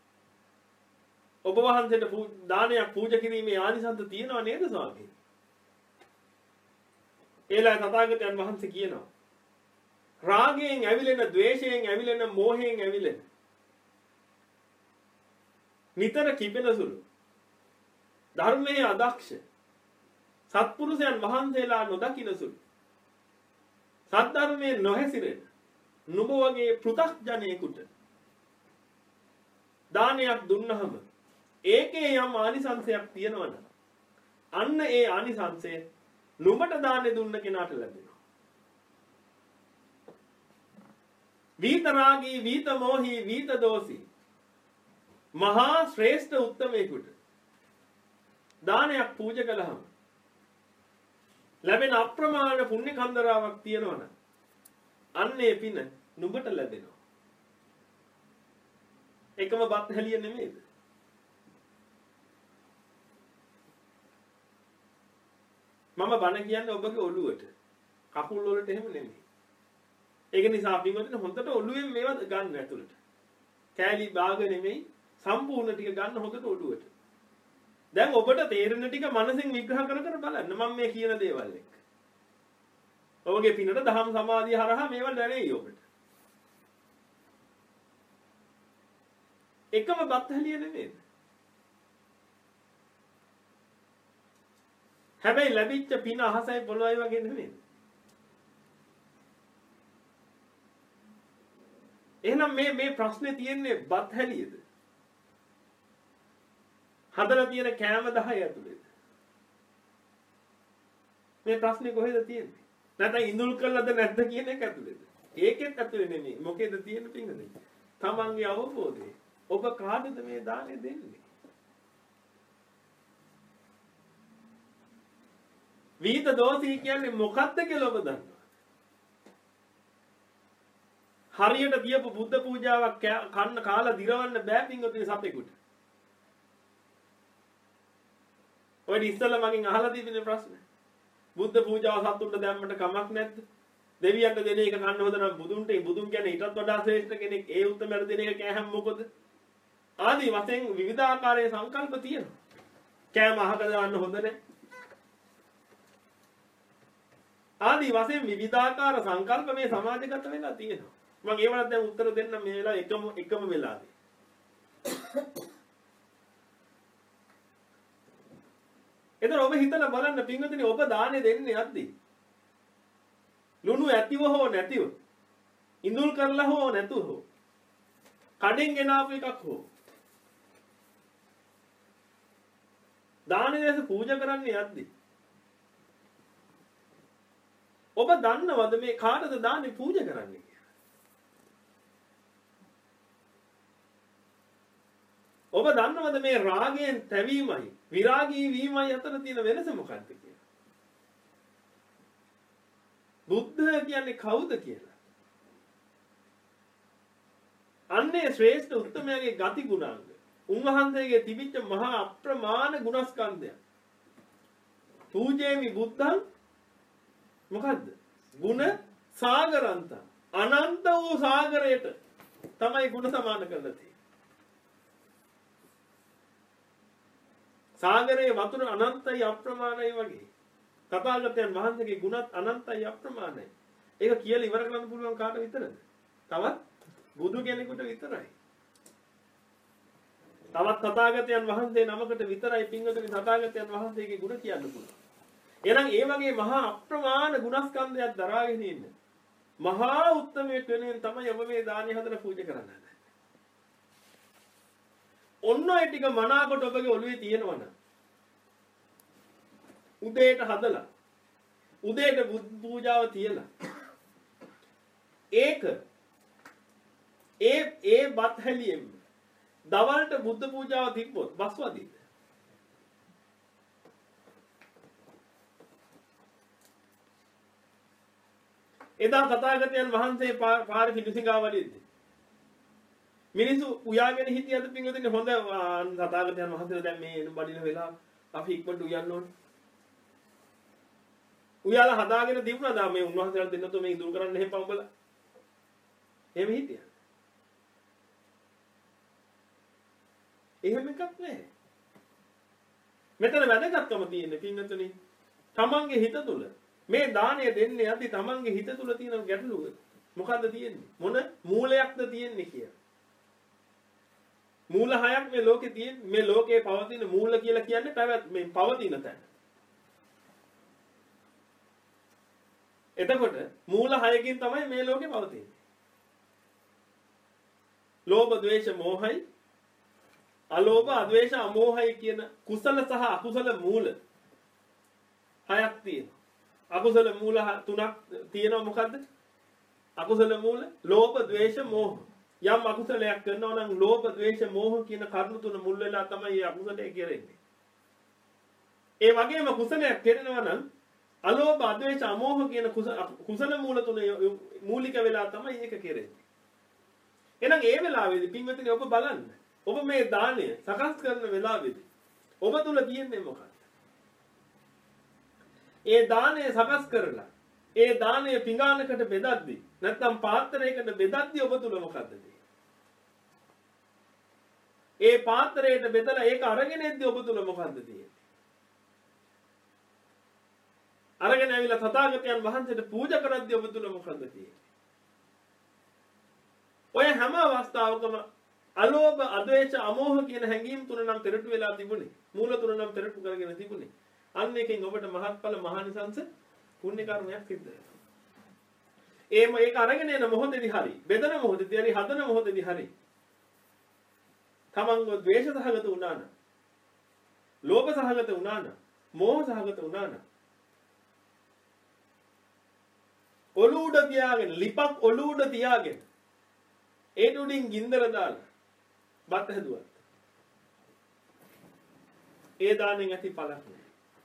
ඔබ වහන්සේට දානයක් පූජා කිරීමේ ආනිසංස තියෙනව නේද ස්වාමීනි? ඒලා තථාගතයන් වහන්සේ කියනවා රාගයෙන් ඇවිලෙන, ද්වේෂයෙන් ඇවිලෙන, මෝහයෙන් ඇවිලෙන නිතර කිපෙන සුළු ධර්මයේ අදක්ෂ සත්පුරුෂයන් වහන්සේලා නොදකින සුළු සද්ධර්මයේ නොහැසිරෙන නුඹ වගේ පෘථග්ජනයෙකුට දානයක් දුන්නහම ඒකේ යම් ආනිසංසයක් තියෙනවනම් අන්න ඒ ආනිසංසය නුඹට දානෙ දුන්න කෙනාට ලැබෙනවා. වීතරාගී, වීත මොහී, වීත දෝසී මහා ශ්‍රේෂ්ඨ උත්තමයෙකුට දානයක් පූජා කළාම ලැබෙන අප්‍රමාණ පුණ්‍ය කන්දරාවක් තියෙනවනම් අන්නේ පින නුඹට ලැබෙනවා. එකම බත් හැලිය නෙමෙයිද? මම බණ කියන්නේ ඔබගේ ඔළුවට. කකුල් වලට එහෙම නෙමෙයි. ඒක නිසා පින්වතුනි හොඳට ඔළුවෙන් මේවා ගන්න ඇතුළට. කෑලි භාග නෙමෙයි සම්පූර්ණ ටික ගන්න හොඳට ඔළුවට. දැන් ඔබට තේරෙන ටික මනසින් විග්‍රහ කර කර බලන්න මම මේ කියන දේවල් එක්ක. ඔබගේ පිනට දහම් සමාධිය හරහා මේවා දැනෙයි ඔබට. එකම බත් හැලිය නෙමෙයි. හැබැයි ලැබිච්ච පින අහසයි පොළොවයි වගේ නෙමෙයි. එහෙනම් මේ මේ ප්‍රශ්නේ තියෙන්නේ බත් හැලියද? හදලා තියෙන කෑම දහය ඇතුළේද? මේ ප්‍රශ්නේ කොහෙද තියෙන්නේ? නැත්නම් ඉඳුල් කළාද නැද්ද කියන එක ඇතුළේද? ඒකෙත් ඇතුලේ නෙමෙයි. මොකේද තියෙන්නේ පින්වතුනි? තමන්ගේ අවබෝධය. ඔබ කාටද මේ දාණය දෙන්නේ? විහිද දෝෂී කියන්නේ මොකක්ද කියලා ඔබ දන්නවා. හරියට තියපු බුද්ධ පූජාවක් කන්න කාලා දිරවන්න බෑ පින්වතුනි සතෙකුට. ඔය ඉස්සෙල්ලා මගෙන් අහලා තිබෙන ප්‍රශ්න. බුද්ධ පූජාව සතුන්ට දැම්මට කමක් නැද්ද? දෙවියන්ට දෙන එක කන්න හොඳ නම් බුදුන්ට බුදුන් කියන්නේ ඊටත් වඩා ශ්‍රේෂ්ඨ කෙනෙක්. ඒ උත්තරමර දෙන එක කෑහම් මොකද? ආදී වශයෙන් විවිධාකාරයේ සංකල්ප තියෙනවා. කෑම අහක දාන්න හොඳ නැහැ. ආදී වශයෙන් විවිධාකාර සංකල්ප මේ සමාජගත වෙලා තියෙනවා. මම ඒවට දැන් උත්තර දෙන්න මේ වෙලාව එකම එකම වෙලාවේ. එතන ඔබ හිතලා බලන්න පින්වතුනි ඔබ දානේ දෙන්නේ නැද්ද? ලුණු ඇතිව හෝ නැතිව. ඉඳුල් කරලා හෝ නැතුව හෝ. කඩෙන් ගෙනාපු එකක් හෝ. දානේ දැස පූජා කරන්නේ නැද්ද? ඔබ දන්නවද මේ කාටද දානේ පූජා කරන්නේ? ඔබ දන්නවද මේ රාගයෙන් තැවීමයි විරාගී වීමයි අතර තියෙන වෙනස මොකක්ද කියලා? බුද්ධ කියන්නේ කවුද කියලා? අන්නේ ශ්‍රේෂ්ඨ උත්තමයාගේ ගති ගුණාංග. උන්වහන්සේගේ තිබිච්ච මහා අප්‍රමාණ ගුණස්කන්ධය. පූජේමි බුද්ධං මොකද්ද? ගුණ සාගරන්ත. අනන්ත වූ සාගරයට තමයි ගුණ සමාන කරලා තියෙන්නේ. සාගරයේ වතුර අනන්තයි අප්‍රමාණයි වගේ. තථාගතයන් වහන්සේගේ ගුණත් අනන්තයි අප්‍රමාණයි. ඒක කියලා ඉවර කරන්න පුළුවන් කාට විතරද? තවත් බුදු කෙනෙකුට විතරයි. තවත් තථාගතයන් වහන්සේ නමකට විතරයි පින්වතුනි තථාගතයන් වහන්සේගේ ගුණ කියන්න පුළුවන්. එහෙනම් ඒ වගේ මහා අප්‍රමාණ ගුණස්කන්ධයක් දරාගෙන ඉන්න මහා උත්තමයෙක් වෙනුවෙන් තමයි ඔබ මේ දානි හදලා පූජා කරන්නේ. ඔන්න ඔය ටික මනාකොට ඔබගේ ඔළුවේ තියෙනවනම් උදේට හදලා උදේට බුද්ධ පූජාව තියලා ඒක ඒ ඒ බත් හැලියෙම දවල්ට බුද්ධ පූජාව තිබ්බොත් බස්වදීද? එදා තථාගතයන් වහන්සේ පාරේ පිඬුසිඟාවලදී මිනිස්සු උයාගෙන හිටියද පින්වතුනි හොඳ තථාගතයන් වහන්සේලා දැන් මේ බඩින වෙලා අපි ඉක්මනට උයන්න ඕනේ. උයාලා හදාගෙන තිබුණාද මේ උන්වහන්සේලා දෙන්නතෝ මේ ඉදුරු කරන්න එහෙම පවබලා. එහෙම හිටියා. එහෙම එකක් නැහැ. මෙතන වැදගත්කම තියෙන්නේ පින්වතුනි තමන්ගේ හිත තුල මේ දාණය දෙන්නේ යද්දි තමන්ගේ හිත තුල තියෙන ගැටලුව මොකද්ද තියෙන්නේ? මොන මූලයක්ද තියෙන්නේ කියලා. මූල හයක් මේ ලෝකේ තියෙන මේ ලෝකේ පවතින මූල කියලා කියන්නේ පැවැත් මේ පවතින තැන. එතකොට මූල හයකින් තමයි මේ ලෝකේ පවතින්නේ. ලෝභ, ද්වේෂ, මෝහයි, අලෝභ, අද්වේෂ, අමෝහයි කියන කුසල සහ අකුසල මූල හයක් තියෙනවා. අකුසල මූල තුනක් තියෙනවා මොකද්ද? අකුසල මූල ලෝභ, ද්වේෂ, මෝහ. යම් අකුසලයක් කරනවා නම් ලෝභ, ද්වේෂ, මෝහ කියන කරුණු තුන මුල් වෙලා තමයි මේ අකුසලයේ කෙරෙන්නේ. ඒ වගේම කුසලයක් කෙරෙනවා නම් අලෝභ, අද්වේෂ, අමෝහ කියන කුසල මූල තුන මූලික වෙලා තමයි ඒක කෙරෙන්නේ. එහෙනම් ඒ වෙලාවේදී පින්වතුනි ඔබ බලන්න. ඔබ මේ දාණය සකස් කරන වෙලාවේදී ඔබ තුල තියෙන්නේ මොකක්ද? ඒ දාණය සකස් කරලා ඒ දාණය පිඟානකට බෙදද්දී නැත්නම් පාත්‍රයකට බෙදද්දී ඔබ තුල මොකද්ද තියෙන්නේ? ඒ පාත්‍රයට බෙදලා ඒක අරගෙන එද්දී ඔබ තුල මොකද්ද තියෙන්නේ? අරගෙන ඇවිල්ලා තථාගතයන් වහන්සේට පූජා කරද්දී ඔබ තුල මොකද්ද තියෙන්නේ? ඔය හැම අවස්ථාවකම අලෝභ, අද්වේෂ, අමෝහ කියන හැඟීම් තුන නම් පෙරටු වෙලා තිබුණේ. මූල තුන නම් පෙරටු කරගෙන තිබුණේ. අන්න එකෙන් ඔබට මහත්ඵල මහානිසංස පුණ්‍ය කර්මයක් සිද්ධ වෙනවා. ඒ මේක අරගෙන එන මොහොතේදී හරි, බෙදන මොහොතේදී හරි, හදන මොහොතේදී හරි තමන්ව ද්වේෂ සහගත වුණා නම්, ලෝභ සහගත වුණා නම්, මෝහ සහගත වුණා නම් ඔලුඩ තියාගෙන, ලිපක් ඔලුඩ තියාගෙන ඒ උඩින් ගින්දර දාලා බත් හැදුවත් ඒ දාණයෙන් ඇති පළක් නෑ.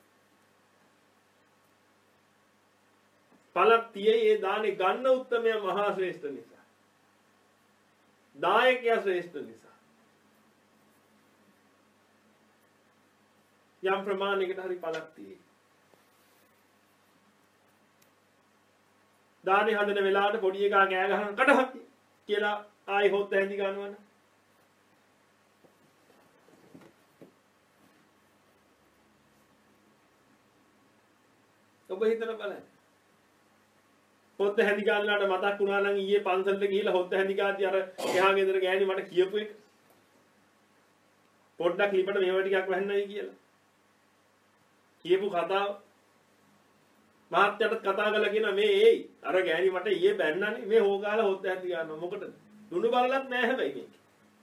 පළක් තියේ ඒ දානේ ගන්න උත්තරමයා මහා ශ්‍රේෂ්ඨ නිසා. දායකයා ශ්‍රේෂ්ඨ නිසා. යම් ප්‍රමාණයකට හරි පළක් තියේ. දානේ හදන වෙලාවට පොඩි එකා කෑ ගහන කටහක් කියලා ආයි හොත් ඇඳි ගන්නවනේ. ඔබ හිතලා බලන්න. හොත් ඇඳි ගන්නලාට මතක් වුණා නම් ඊයේ පන්සලට ගිහිල්ලා හොත් ඇඳි ගාද්දි අර එහා ගෙදර ගෑණි මට කියපු එක. පොඩ්ඩක් ලිපට මේව ටිකක් වහන්නයි කියලා. කියපු කතාව මහත්යට කතා කරලා කියන මේ ඒයි අර ගෑණි මට ඊයේ බැන්නනේ මේ හොගාලා හොත් ඇඳි ගන්නවා මොකටද? දුනු බලලත් නෑ හැබැයි මේක.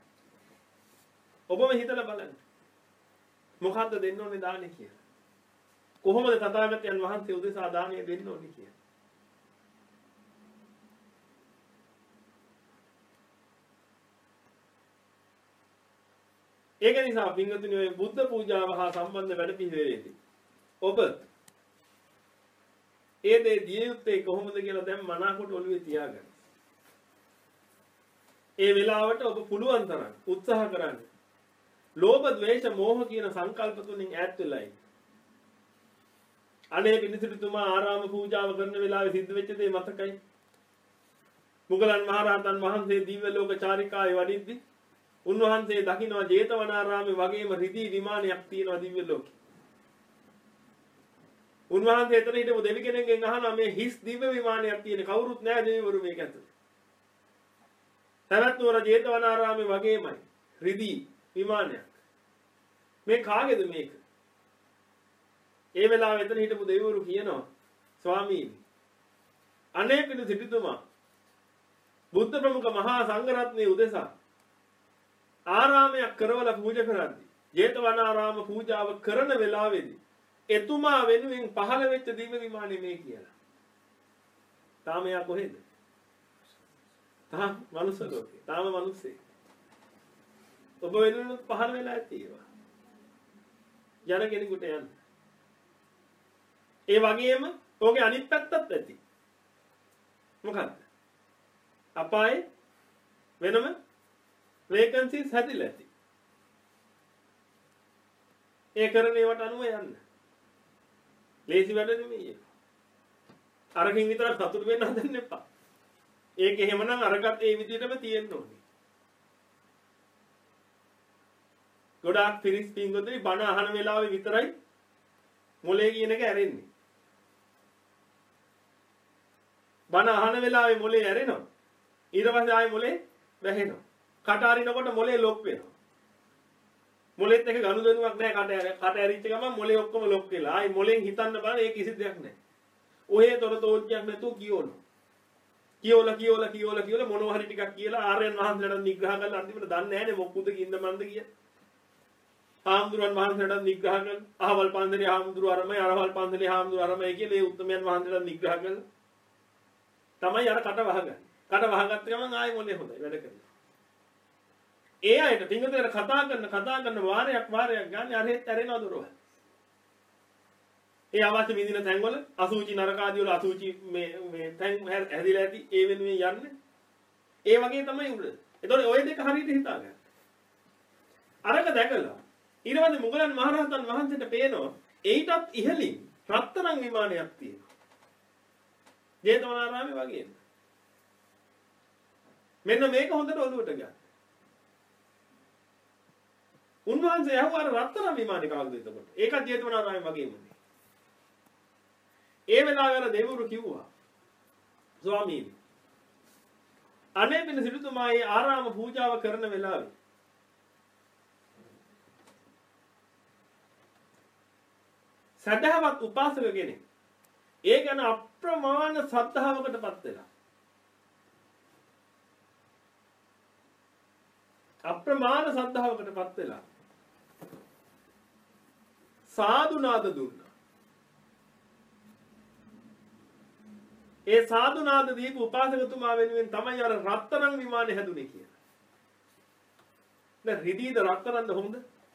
ඔබම හිතලා බලන්න. මොකද්ද දෙන්න ඕනේ දාන්නේ කියලා. කොහොමද තථාගතයන් වහන්සේ උදෙසා දානය දෙන්න ඕනේ කියලා. ඒක නිසා පින්වතුනි ඔය බුද්ධ පූජාව හා සම්බන්ධ වැඩ පිළිවෙලේදී ඔබ ඒ දේ දිය යුත්තේ කොහොමද කියලා දැන් මනාකොට ඔළුවේ තියාගන්න. ඒ වෙලාවට ඔබ පුළුවන් තරම් උත්සාහ කරන්න. ලෝභ, ද්වේෂ, මෝහ කියන සංකල්ප තුنين ඈත් වෙලා ඉන්න. අනේ පිණිසිටුතුමා ආරාම පූජාව කරන වෙලාවේ සිද්ධ වෙච්ච දේ මතකයි. මුගලන් මහරහතන් වහන්සේ දිව්‍ය ලෝක චාරිකාවේ වඩිද්දී උන්වහන්සේ දකින්න ජේතවනාරාමේ වගේම රිදී විමානයක් තියෙනවා දිව්‍ය ලෝකේ. උන්වහන්සේ එතන හිටපු දෙවි කෙනෙක්ගෙන් අහනවා මේ හිස් දිව්‍ය විමානයක් තියෙන කවුරුත් නැහැ දෙවිවරු මේක ඇතුලේ. සවැත් නුවර ජේතවනාරාමේ වගේමයි රිදී විමානයක්. මේ කාගේද මේක? ඒ වෙලාවේ එතන හිටපු දෙවිවරු කියනවා ස්වාමීනි අනේ පිණු සිටුතුමා බුද්ධ ප්‍රමුඛ මහා සංඝරත්නයේ උදෙසා ආරාමයක් කරවලා පූජා කරද්දී ජේතවනාරාම පූජාව කරන වෙලාවේදී එතුමා වෙනුවෙන් පහළ වෙච්ච දිව්‍ය විමානේ මේ කියලා. තාම එයා කොහෙද? තාම මනුස්ස ලෝකේ. තාම මිනිස්සේ. ඔබ වෙනුවෙන් පහළ වෙලා ඇති ඒවා. යන කෙනෙකුට යන්න. ඒ වගේම ඔහුගේ අනිත් පැත්තත් ඇති. මොකක්ද? අපායේ වෙනම වේකන්සිස් හැදිලා ඇති. ඒ කරන ඒවට අනුව යන්න. ලේසි වැඩ නෙමෙයි ඒක. අරකින් විතරක් සතුට වෙන්න හදන්න එපා. ඒක එහෙමනම් අරකට ඒ විදිහටම තියෙන්න ඕනේ. ගොඩාක් පිරිස් පින්ගොතේ බණ අහන වෙලාවේ විතරයි මොලේ කියන එක ඇරෙන්නේ. බණ අහන වෙලාවේ මොලේ ඇරෙනවා. ඊට පස්සේ ආයේ මොලේ වැහෙනවා. කට අරිනකොට මොලේ ලොක් වෙනවා. මොලේත් එක ගනුදෙනුවක් නැහැ කට කට ඇරිච්ච ගමන් මොලේ ඔක්කොම ලොක් වෙලා. ආයි මොලෙන් හිතන්න බලන්න ඒක කිසි දෙයක් නැහැ. ඔහේ තොරතෝච්චයක් නැතුව කියවනවා. කියවලා කියවලා කියවලා කියවලා මොනවා හරි ටිකක් කියලා ආර්යයන් වහන්සේලාට නිග්‍රහ කරලා අන්තිමට දන්නේ නැහැනේ මොකුද කින්ද මන්ද කිය. ආම්දුරන් වහන්සේලාට නිග්‍රහ කරලා අහවල් පන්දරේ ආම්දුරු අරමයි අරවල් පන්දරේ ආම්දුරු අරමයි කියලා ඒ උත්තමයන් වහන්සේලාට නිග්‍රහ කරලා තමයි අර කට වහගන්නේ. කට වහගත්ත ගමන් ආයි මොලේ හොඳයි වැඩ කරනවා. ඒ අයට පින්වතුන්ට කතා කරන කතා කරන වාරයක් වාරයක් ගන්න අර හේත් ඇරෙනවා දොරව. ඒ අවශ්‍ය විදින තැන්වල අසුචි නරක ආදී වල අසුචි මේ මේ තැන් හැදිලා ඇති ඒ වෙනුවෙන් යන්නේ. ඒ වගේ තමයි උඩ. ඒතකොට ওই දෙක හරියට හිතාගන්න. අරක දැකලා ඊට පස්සේ මුගලන් මහරහතන් වහන්සේට පේනවා ඊටත් ඉහළින් රත්තරන් විමානයක් තියෙනවා. ජේතවනාරාමේ වගේ. මෙන්න මේක හොඳට ඔළුවට ගන්න. උන්වහන්සේ යහුවාර රත්තරන් විමානේ කාගේද එතකොට? ඒකත් ජේතවනාරාමේ වගේමනේ. ඒ වෙලාවේ අර දෙවිවරු කිව්වා ස්වාමීනි අනේ පින සිටුතුමා ඒ ආරාම පූජාව කරන වෙලාවේ සදහවත් උපාසක කෙනෙක් ඒ ගැන අප්‍රමාණ ශ්‍රද්ධාවකටපත් වෙලා අප්‍රමාණ ශ්‍රද්ධාවකටපත් වෙලා සාදු නාද දුන්නා. ඒ සාදු නාද දීපු උපාසකතුමා වෙනුවෙන් තමයි අර රත්තරන් විමානේ හැදුනේ කියලා. දැන් රිදීද රත්තරන්ද හොඳ?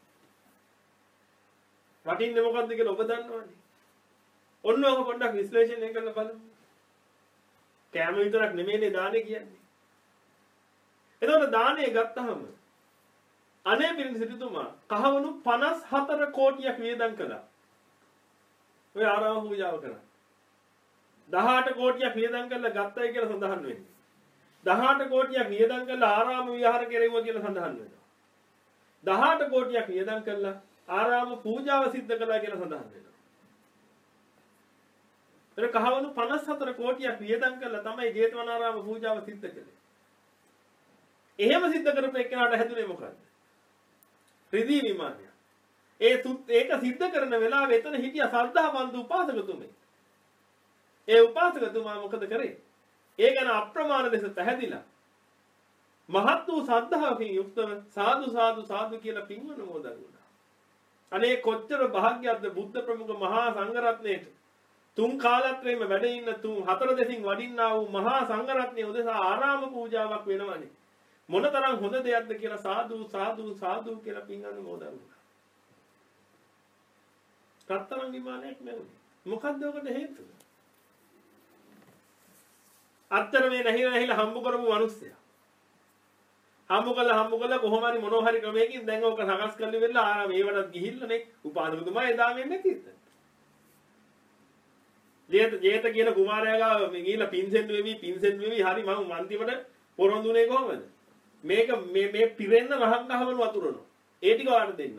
වටින්නේ මොකද්ද කියලා ඔබ දන්නවනේ. ඔන්න ඔක පොඩ්ඩක් විශ්ලේෂණය කරලා බලමු. කැම විතරක් නෙමෙයිනේ දානේ කියන්නේ. එතකොට දානේ ගත්තාම අනේ පිරිස සිටුතුමා කහවණු පනස් හතර කෝටියක් වියදම් කළා. ඔය ආරාම පූජාව කරා. දහඅට කෝටියක් වියදම් කරලා ගත්තයි කියලා සඳහන් වෙන්නේ. දහඅට කෝටියක් වියදම් කරලා ආරාම විහාර කෙරෙව්වා කියලා සඳහන් වෙනවා. දහඅට කෝටියක් වියදම් කරලා ආරාම පූජාව සිද්ධ කළා කියලා සඳහන් වෙනවා. එතන කහවණු පනස් හතර කෝටියක් වියදම් කරලා තමයි ජේතවනාරාම පූජාව සිද්ධ කළේ. එහෙම සිද්ධ කරපු එක්කනට හැදුනේ මොකද්ද? රිදී විමානය. ඒ ඒක සිද්ධ කරන වෙලාවේ එතන හිටිය ශ්‍රද්ධාවන්ත උපාසකතුමේ. ඒ උපාසකතුමා මොකද කරේ? ඒ ගැන අප්‍රමාණ ලෙස පැහැදිලා මහත් වූ ශ්‍රද්ධාවකින් යුක්තව සාදු සාදු සාදු කියලා පින් අනුමෝදන් වුණා. අනේ කොච්චර භාග්‍යයක්ද බුද්ධ ප්‍රමුඛ මහා සංඝරත්නයට තුන් කාලත්‍රයේම වැඩ ඉන්න තුන් හතර දෙසින් වඩින්නා වූ මහා සංඝරත්නයේ උදෙසා ආරාම පූජාවක් වෙනවනේ. මොනතරම් හොඳ දෙයක්ද කියලා සාදු සාදු සාදු කියලා පින් අනුමෝදන් වුණා. රත්තරන් විමානයක් නෙවෙයි. මොකද්ද ඔකට හේතුව? අත්තර මේ නැහිලා නැහිලා හම්බ කරපු මිනිස්සයා. හම්බ කළා හම්බ කළා කොහොම හරි මොනවා හරි ක්‍රමයකින් දැන් ඕක සකස් කරලා ඉවරලා ආ මේවටත් ගිහිල්ලානේ උපාසකතුමා එදාම එන්නේ නැතිද? ජේත ජේත කියන කුමාරයා ගාව මේ ගිහිල්ලා පින්සෙන් වෙවි පින්සෙන් වෙවි හරි මම අන්තිමට පොරොන්දුනේ කොහමද? මේක මේ මේ පිරෙන්න රහන් ගහවනු වතුරනවා. ඒ ටික වාට දෙන්න.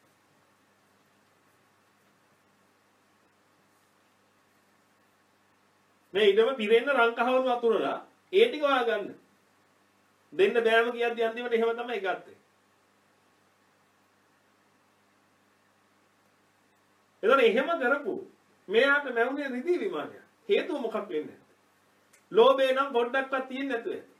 මේ ඊටම පිරෙන්න රන් කහවනු වතුරලා ඒ ටික වා ගන්න. දෙන්න බෑම කියද්දි අන්තිමට එහෙම තමයි ගත්තේ. එතන එහෙම කරපු මෙයාට නැවුනේ රිදී විමානය. හේතුව මොකක් වෙන්නේ? ලෝභේ නම් පොඩ්ඩක්වත් තියෙන්නේ නැතුව ඇති.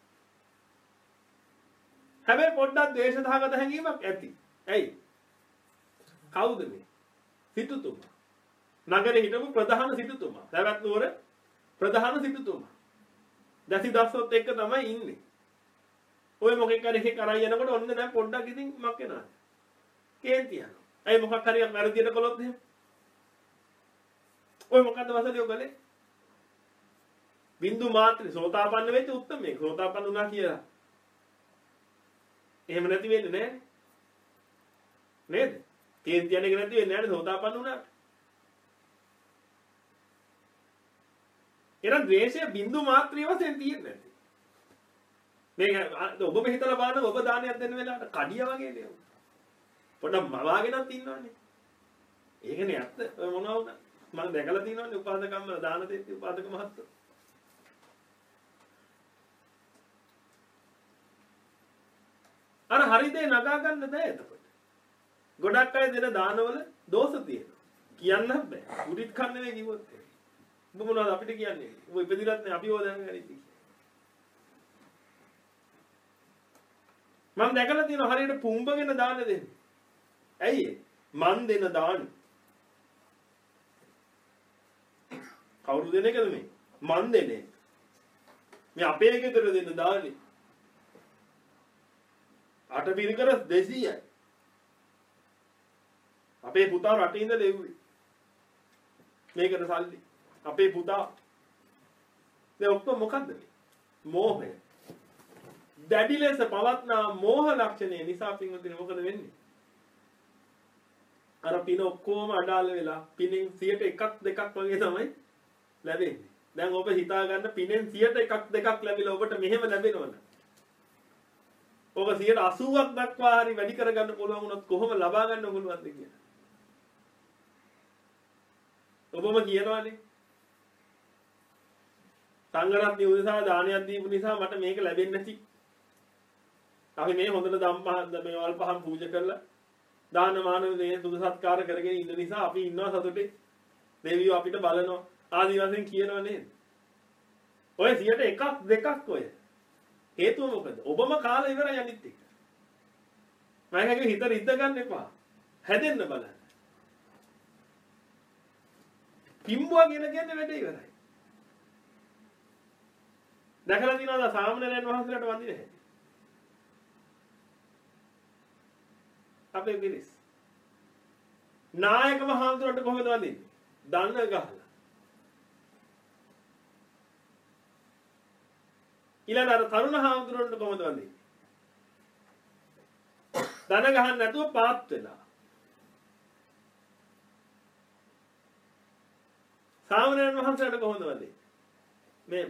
හැබැයි පොඩ්ඩක් ද්වේෂදාගත හැඟීමක් ඇති. ඇයි? කවුද මේ? සිටුතුමා. නගරේ හිටපු ප්‍රධාන සිටුතුමා. සවැත් නුවර ප්‍රධාන සිටුතුමා. දැසි දස්සොත් එක්ක තමයි ඉන්නේ. ඔය මොකෙක් හරි එකේ කරා යනකොට ඔන්න දැන් පොඩ්ඩක් ඉතින් මක් වෙනවා. කේන්ති යනවා. ඇයි මොකක් හරි වැරදියට කළොත් එහෙම? ඔය මොකද්ද වසලිය ඔයගලේ? බින්දු මාත්‍රි සෝතාපන්න වෙච්ච උත්තමයෙක්. සෝතාපන්න වුණා කියලා. එහෙම නැති වෙන්නේ නැහැ. නේද? කේන්ති යන්නේ නැති වෙන්නේ නැහැ සෝතාපන්න වුණාට. එන ද්වේෂය බින්දු මාත්‍රි වශයෙන් තියෙන්නේ නැති. මේක ඔබ හිතලා බලන්න ඔබ දානයක් දෙන්න වෙලාවට කඩිය වගේ නේද? පොඩ්ඩක් මවාගෙනත් ඉන්නවනේ. ඒකනේ ඇත්ත. ඔය මොනවා වුණා? මම දැකලා තියෙනවනේ උපාසකම්ම දාන දෙති උපාසක මහත්තයෝ. අර හරිදේ නගා ගන්න බෑ එතකොට. ගොඩක් අය දෙන දානවල දෝෂ තියෙනවා. කියන්න බෑ. උඩිත් කන්නේ නෙවෙයි කිව්වොත්. ඔබ මොනවද අපිට කියන්නේ? ඔබ ඉපදිලත් නේ අපි ඕක දැනගෙන ඉන්නේ. මම දැකලා තියෙනවා හරියට පුම්බගෙන දාන දෙන්නේ. ඇයි ඒ? මන් දෙන දාන. කවුරු දෙන එකද මේ? මන් දෙන්නේ. මේ අපේ ගෙදර දෙන දානේ. අට පිරිකර දෙසීයයි. අපේ පුතා රටේ ඉඳලා එව්වේ. මේකට සල්ලි. අපේ පුතා. දැන් ඔක්කොම මොකද්ද මේ? මෝහය. දැඩි ලෙස පවත්නා මෝහ ලක්ෂණය නිසා පින්වතුනි මොකද වෙන්නේ? අර පින ඔක්කොම අඩාල වෙලා පිනෙන් සියයට එකක් දෙකක් වගේ තමයි ලැබෙන්නේ. දැන් ඔබ හිතා ගන්න පිනෙන් සියයට එකක් දෙකක් ලැබිලා ඔබට මෙහෙම ලැබෙනවද? ඔබ සියයට අසූවක් දක්වා හරි වැඩි කරගන්න පුළුවන් වුණොත් කොහොම ලබා ගන්න පුළුවන්ද කියලා. ඔබම කියනවානේ. සංඝරත්නය උදෙසා දානයක් දීපු නිසා මට මේක ලැබෙන්නේ නැති. අපි මේ හොඳට ධම්මහත් මේ වල් පහන් පූජා කරලා දාන මාන මේ සුදු සත්කාර කරගෙන ඉන්න නිසා අපි ඉන්නවා සතුටේ. දෙවියෝ අපිට බලනවා. ආදි වශයෙන් කියනවා නේද? ඔය සියයට එකක් දෙකක් ඔය. හේතුව මොකද? ඔබම කාලා ඉවරයි අනිත් එක. මම කියන්නේ හිත රිද්ද ගන්න එපා. හැදෙන්න බලන්න. කිම්බුවා කියලා කියන්නේ වැඩේ ඉවරයි. දැකලා තියෙනවද සාමණේරයන් වහන්සේලාට වඳින හැටි? අපේ පිරිස්. නායක මහඳුරට කොහොමද වඳින්නේ? දන්න ගහලා. ඊළඟ අර තරුණ හාමුදුරන්ට කොහොමද වඳින්නේ? දන ගහන්න නැතුව පාත් වෙලා. සාමණේරයන් වහන්සේලාට කොහොමද වඳින්නේ? මේ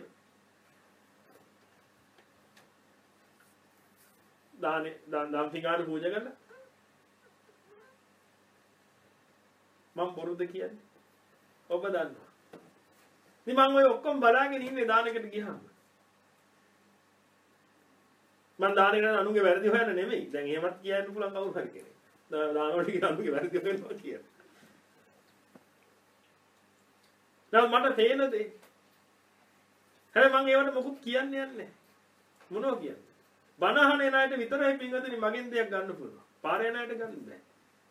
දානේ දම් පිඟාන පූජා කරලා මම බොරුද කියන්නේ? ඔබ දන්නවා. ඉතින් මම ඔය ඔක්කොම බලාගෙන ඉන්නේ දානකට ගියාම. මම දානකට අනුගේ වැරදි හොයන්න නෙමෙයි. දැන් එහෙමත් කියන්න පුළුවන් කවුරු හරි කෙනෙක්. දානවලට කියන අනුගේ වැරදි හොයනවා කියන. දැන් මට තේන දේ. හැබැයි මම ඒවට මොකුත් කියන්නේ නැහැ. මොනවා කියන්නේ? බණ අහන එනාට විතරයි පින්වතුනි මගෙන් දෙයක් ගන්න පුළුවන්. පාරේ එනාට ගන්න බෑ.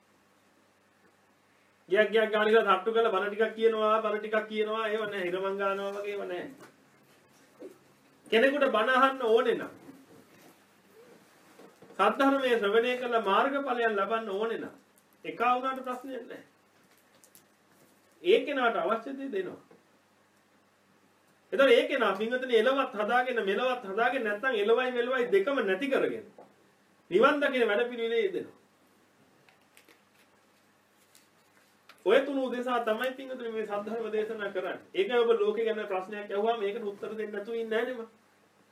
ගියක් ගියක් ගානිලා තට්ටු කරලා බණ ටිකක් කියනවා බණ ටිකක් කියනවා ඒව නෑ හිරමං ගන්නවා වගේ ඒව නෑ. කෙනෙකුට බණ අහන්න ඕනේ නම් සද්ධර්මයේ ශ්‍රවණය කළ මාර්ගඵලයන් ලබන්න ඕනේ නම් එකා වුණාට ප්‍රශ්නයක් නෑ. ඒ කෙනාට අවශ්‍ය දේ දෙනවා. එතකොට ඒ කෙනා පින්වතුනි එලවත් හදාගෙන මෙලවත් හදාගෙන නැත්නම් එලවයි මෙලවයි දෙකම නැති කරගෙන නිවන් දකින වැඩ පිළිවිලේ යෙදෙනවා. ඔය තුන උදෙසා තමයි පින්වතුනි මේ සද්ධර්ම දේශනා කරන්නේ. ඒකයි ඔබ ලෝකේ ගැන ප්‍රශ්නයක් අහුවාම ඒකට උත්තර දෙන්න නැතුව ඉන්නේ නැහැ නේද?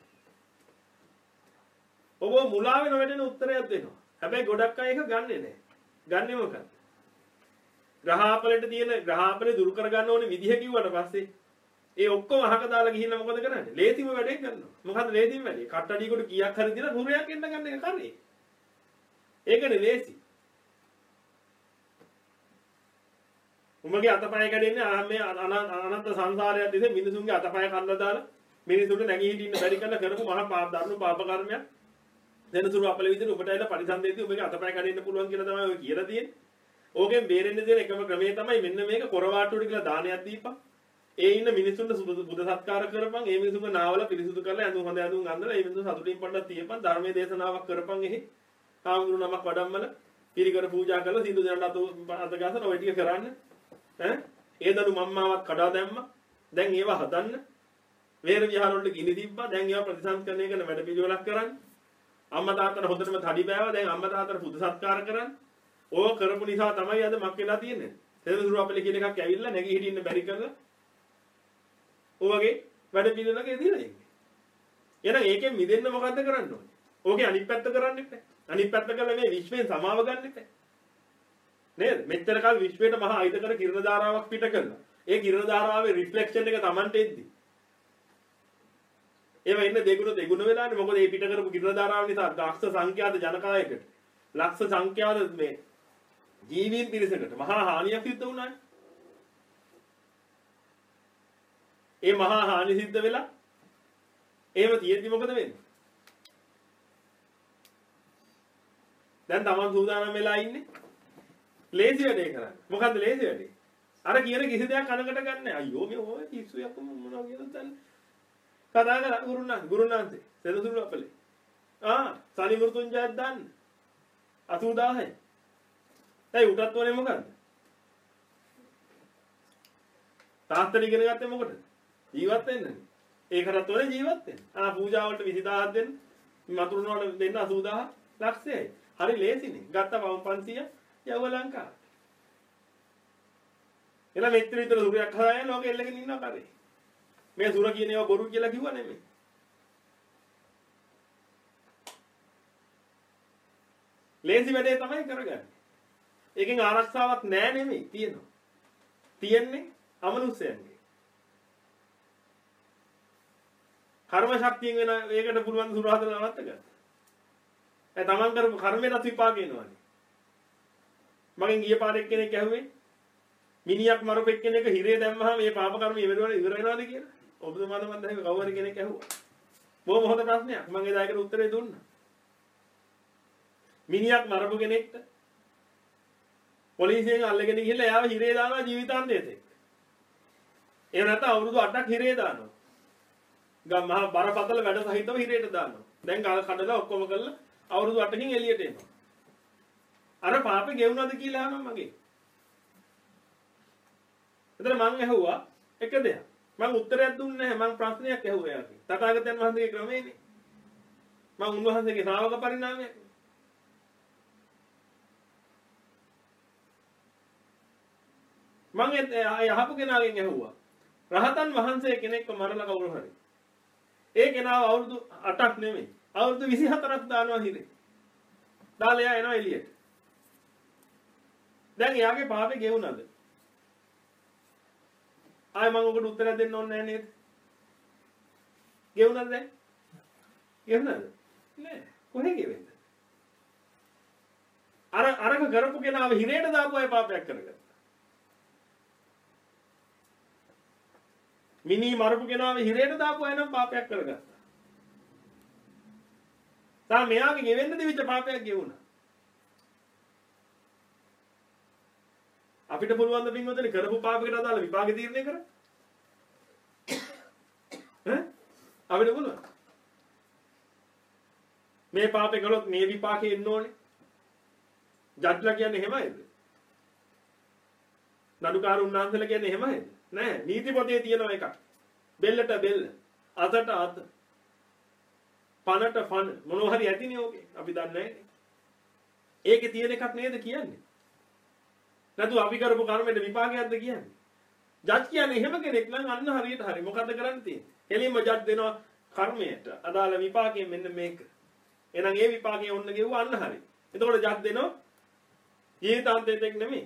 ඔබ මුලා වෙන වැඩේන උත්තරයක් දෙනවා. හැබැයි ගොඩක් අය ඒක ගන්නෙ නැහැ. ගන්නෙ මොකක්ද? ග්‍රහාපලට තියෙන ග්‍රහාපලේ දුරු කර ගන්න ඕනේ විදිහ කිව්වට පස්සේ ඒ ඔක්කොම අහක දාලා ගිහිල්ලා මොකද කරන්නේ? ලේසිම වැඩේ කරනවා. මොකද්ද ලේසිම වැඩේ? කට්ටඩියකට කීයක් හරි දිලා නුරයක් එන්න ගන්න එක කරේ. ඒකනේ ලේසි. උඹගේ අතපය කැඩෙන්නේ ආ අනන්ත සංසාරයක් දිහේ මිනිසුන්ගේ අතපය කල්ලා දාලා මිනිසුන්ට නැගී හිටින්න බැරි කරලා කරපු මහා පාප දරුණු පාප කර්මයක්. දෙනතුරු අපල විදිහට ඔබට ඇවිල්ලා පරිසම්දෙද්දී ඔබගේ අතපය කැඩෙන්න පුළුවන් කියලා තමයි ඔය කියලා තියෙන්නේ. ඕකෙන් බේරෙන්න දෙන එකම ක්‍රමය තමයි මෙන්න මේක කොරවාටුවට කියලා දානයක් දීපන්. ඒ ඉන්න මිනිසුන්ට බුද්ධ සත්කාර කරපන්. ඒ මිනිසුන්ගේ නාවල පිරිසුදු කරලා ඇඳුම් හොඳ ඇඳුම් අඳලා ඒ මිනිසුන් සතුටින් පොඩ්ඩක් තියපන්. ධර්මයේ දේශනාවක් කරපන් එහි. කාමුදුරු නමක් වඩම්මල පිරිකර පූජා කරලා සින්දු දෙනට අත ගාසන ඔය ටික කරන්න. ඈ ඒ දඩු මම්මාවක් කඩා දැම්මා. දැන් ඒවා හදන්න. වේර විහාර වලට ගිනි තිබ්බා. දැන් ඒවා ප්‍රතිසංස්කරණය කරන වැඩ පිළිවෙලක් කරන්න. අම්මා තාත්තට හොඳටම තඩි බෑවා. දැන් අම්මා තාත්තට බුද්ධ සත්කාර කරන්න. ඕක කරපු නිසා තමයි අද මක් වෙලා තියෙන්නේ. සෙනසුරු අපලේ කියන එකක් ඇවිල්ලා නැගී හිටින්න බැරි කරලා ඔයගේ වැඩ පිළිවෙලක එදිලා ඉන්නේ. එහෙනම් ඒකෙන් මිදෙන්න මොකද්ද කරන්න ඕනේ? ඕකේ අනිත් පැත්ත කරන්න එපා. අනිත් පැත්ත කළා මේ විශ්වයෙන් සමාව ගන්න එපා. නේද? මෙච්චර කාල විශ්වයට මහා අයිතකර කිරණ ධාරාවක් පිට කළා. ඒ කිරණ ධාරාවේ රිෆ්ලෙක්ෂන් එක Tamanට එද්දි. ඒව ඉන්න දෙගුණ දෙගුණ වෙලානේ. මොකද මේ පිට කරපු කිරණ ධාරාව නිසා ලක්ෂ සංඛ්‍යාත ජනකායකට ලක්ෂ සංඛ්‍යාත මේ ජීවීන් පිරිසකට මහා හානියක් සිද්ධ වුණානේ. ඒ මහා හානි සිද්ධ වෙලා එහෙම තියෙද්දි මොකද වෙන්නේ? දැන් Taman සූදානම් වෙලා ඉන්නේ ලේසි වැඩේ කරන්න. මොකද්ද ලේසි වැඩේ? අර කියන කිසි දෙයක් කනකට ගන්න නැහැ. අයියෝ මේ ඔය පිස්සුයක් මොනවා කියලාද දන්නේ. කතා කරා ගුරුනාන් ගුරුනාන්සේ සෙනසුරු අපලේ. ආ සනි මෘතුංජයත් දාන්න. අසූදාහයි. ඒ උටත් වනේ මොකද්ද? තාත්තට ඉගෙන ගත්තේ මොකටද? ජීවත් වෙන්නනේ. ඒකටත් වනේ ජීවත් වෙන්න. ආ පූජා වලට විසිදාහක් දෙන්න. මතුරුන වල දෙන්න අසූදාහ ලක්ෂයයි. හරි ලේසිනේ. ගත්ත පවුම් පන්සිය යව ලංකාව. එලා මෙච්චර විතර සුරයක් හදාගෙන ලෝකෙ එල්ලගෙන ඉන්නවා කරේ. මේ සුර කියන ඒවා බොරු කියලා කිව්වා නෙමෙයි. ලේසි වැඩේ තමයි කරගන්නේ. ඒකෙන් ආරක්ෂාවක් නෑ නෙමෙයි තියෙනවා. තියෙන්නේ අමනුෂ්‍යයන්ගේ. කර්ම ශක්තියෙන් වෙන ඒකට පුළුවන් සුර හදලා නවත්ත ගන්න. ඒ තමන් කරපු කර්මයට විපාක එනවනේ. මගෙන් ගිය පාරේ කෙනෙක් ඇහුවේ මිනිහක් මරපු එක්කෙනෙක් හිරේ දැම්මහම මේ පාප කර්ම ඉවර ඉවර වෙනවද කියලා. ඔබතුමාද මන් දැක්ක කවුරු කෙනෙක් ඇහුවා. බොහොම හොඳ ප්‍රශ්නයක්. මම ඒ දායකට උත්තරේ දුන්නා. මිනිහක් මරපු කෙනෙක්ට පොලිසියෙන් අල්ලගෙන ගිහිල්ලා එයාව හිරේ දානවා ජීවිතාන්තයට. ඒ නැත්නම් අවුරුදු අටක් හිරේ දානවා. ගම් මහා බරපතල වැඩ සහිතව හිරේට දානවා. දැන් කාල කඩලා ඔක්කොම කරලා අවුරුදු අටකින් එළියට එනවා. අර පාපේ ගෙවුනද කියලා අහනවා මගේ. එතන මං ඇහුවා එක දෙයක්. මං උත්තරයක් දුන්නේ නැහැ. මං ප්‍රශ්නයක් ඇහුවා එයාගෙන්. තථාගතයන් වහන්සේගේ ක්‍රමයේනේ. මං උන්වහන්සේගේ ශ්‍රාවක පරිණාමයක්. මං ඒ අහපු කෙනාගෙන් ඇහුවා. රහතන් වහන්සේ කෙනෙක්ව මරලා කවුරු හරි. ඒ කෙනාව අවුරුදු අටක් නෙමෙයි. අවුරුදු විසිහතරක් දානවා හිරේ. දාලා එයා එනවා එළියට. දැන් එයාගේ පාපේ ගෙවුනද? ආයි මම ඔකට උත්තර දෙන්න ඕනේ නැහැ නේද? ගෙවුනද දැන්? ගෙවුනද? නෑ. කොහෙ ගෙවෙන්ද? අර අරක කරපු කෙනාව හිරේට දාපු අය පාපයක් කරගත්තා. මිනි මරපු කෙනාව හිරේට දාපු අය නම් පාපයක් කරගත්තා. තා මෙයාගේ ගෙවෙන්න දෙවිච්ච පාපයක් ගෙවුණා. අපිට පුළුවන් ද පින්වතුනි කරපු පාපයකට අදාළ විපාක තීරණය කරන්න? ඈ? අපිට පුළුවන්. මේ පාපේ කළොත් මේ විපාකේ එන්න ඕනේ. ජඩ්ලා කියන්නේ එහෙමයිද? නඩුකාර උන්නාන්සලා කියන්නේ එහෙමයිද? නෑ. නීති පොතේ තියෙනවා එකක්. බෙල්ලට බෙල්ල, අතට අත. පනට පන. මොනවා හරි ඇතිනේ ඕකේ. අපි දන්නේ නැහැ. ඒකේ තියෙන එකක් නේද කියන්නේ? නැතු අපි කරපු කර්මෙට විපාකයක්ද කියන්නේ? ජජ් කියන්නේ එහෙම කෙනෙක් නම් අන්න හරියට හරි. මොකද්ද කරන්න තියෙන්නේ? එළින්ම ජජ් දෙනවා කර්මයට අදාළ විපාකය මෙන්න මේක. එහෙනම් ඒ විපාකය ඔන්න ගෙවුවා අන්න හරි. එතකොට ජජ් දෙනවා ජීවිතාන්තයට එක් නෙමෙයි.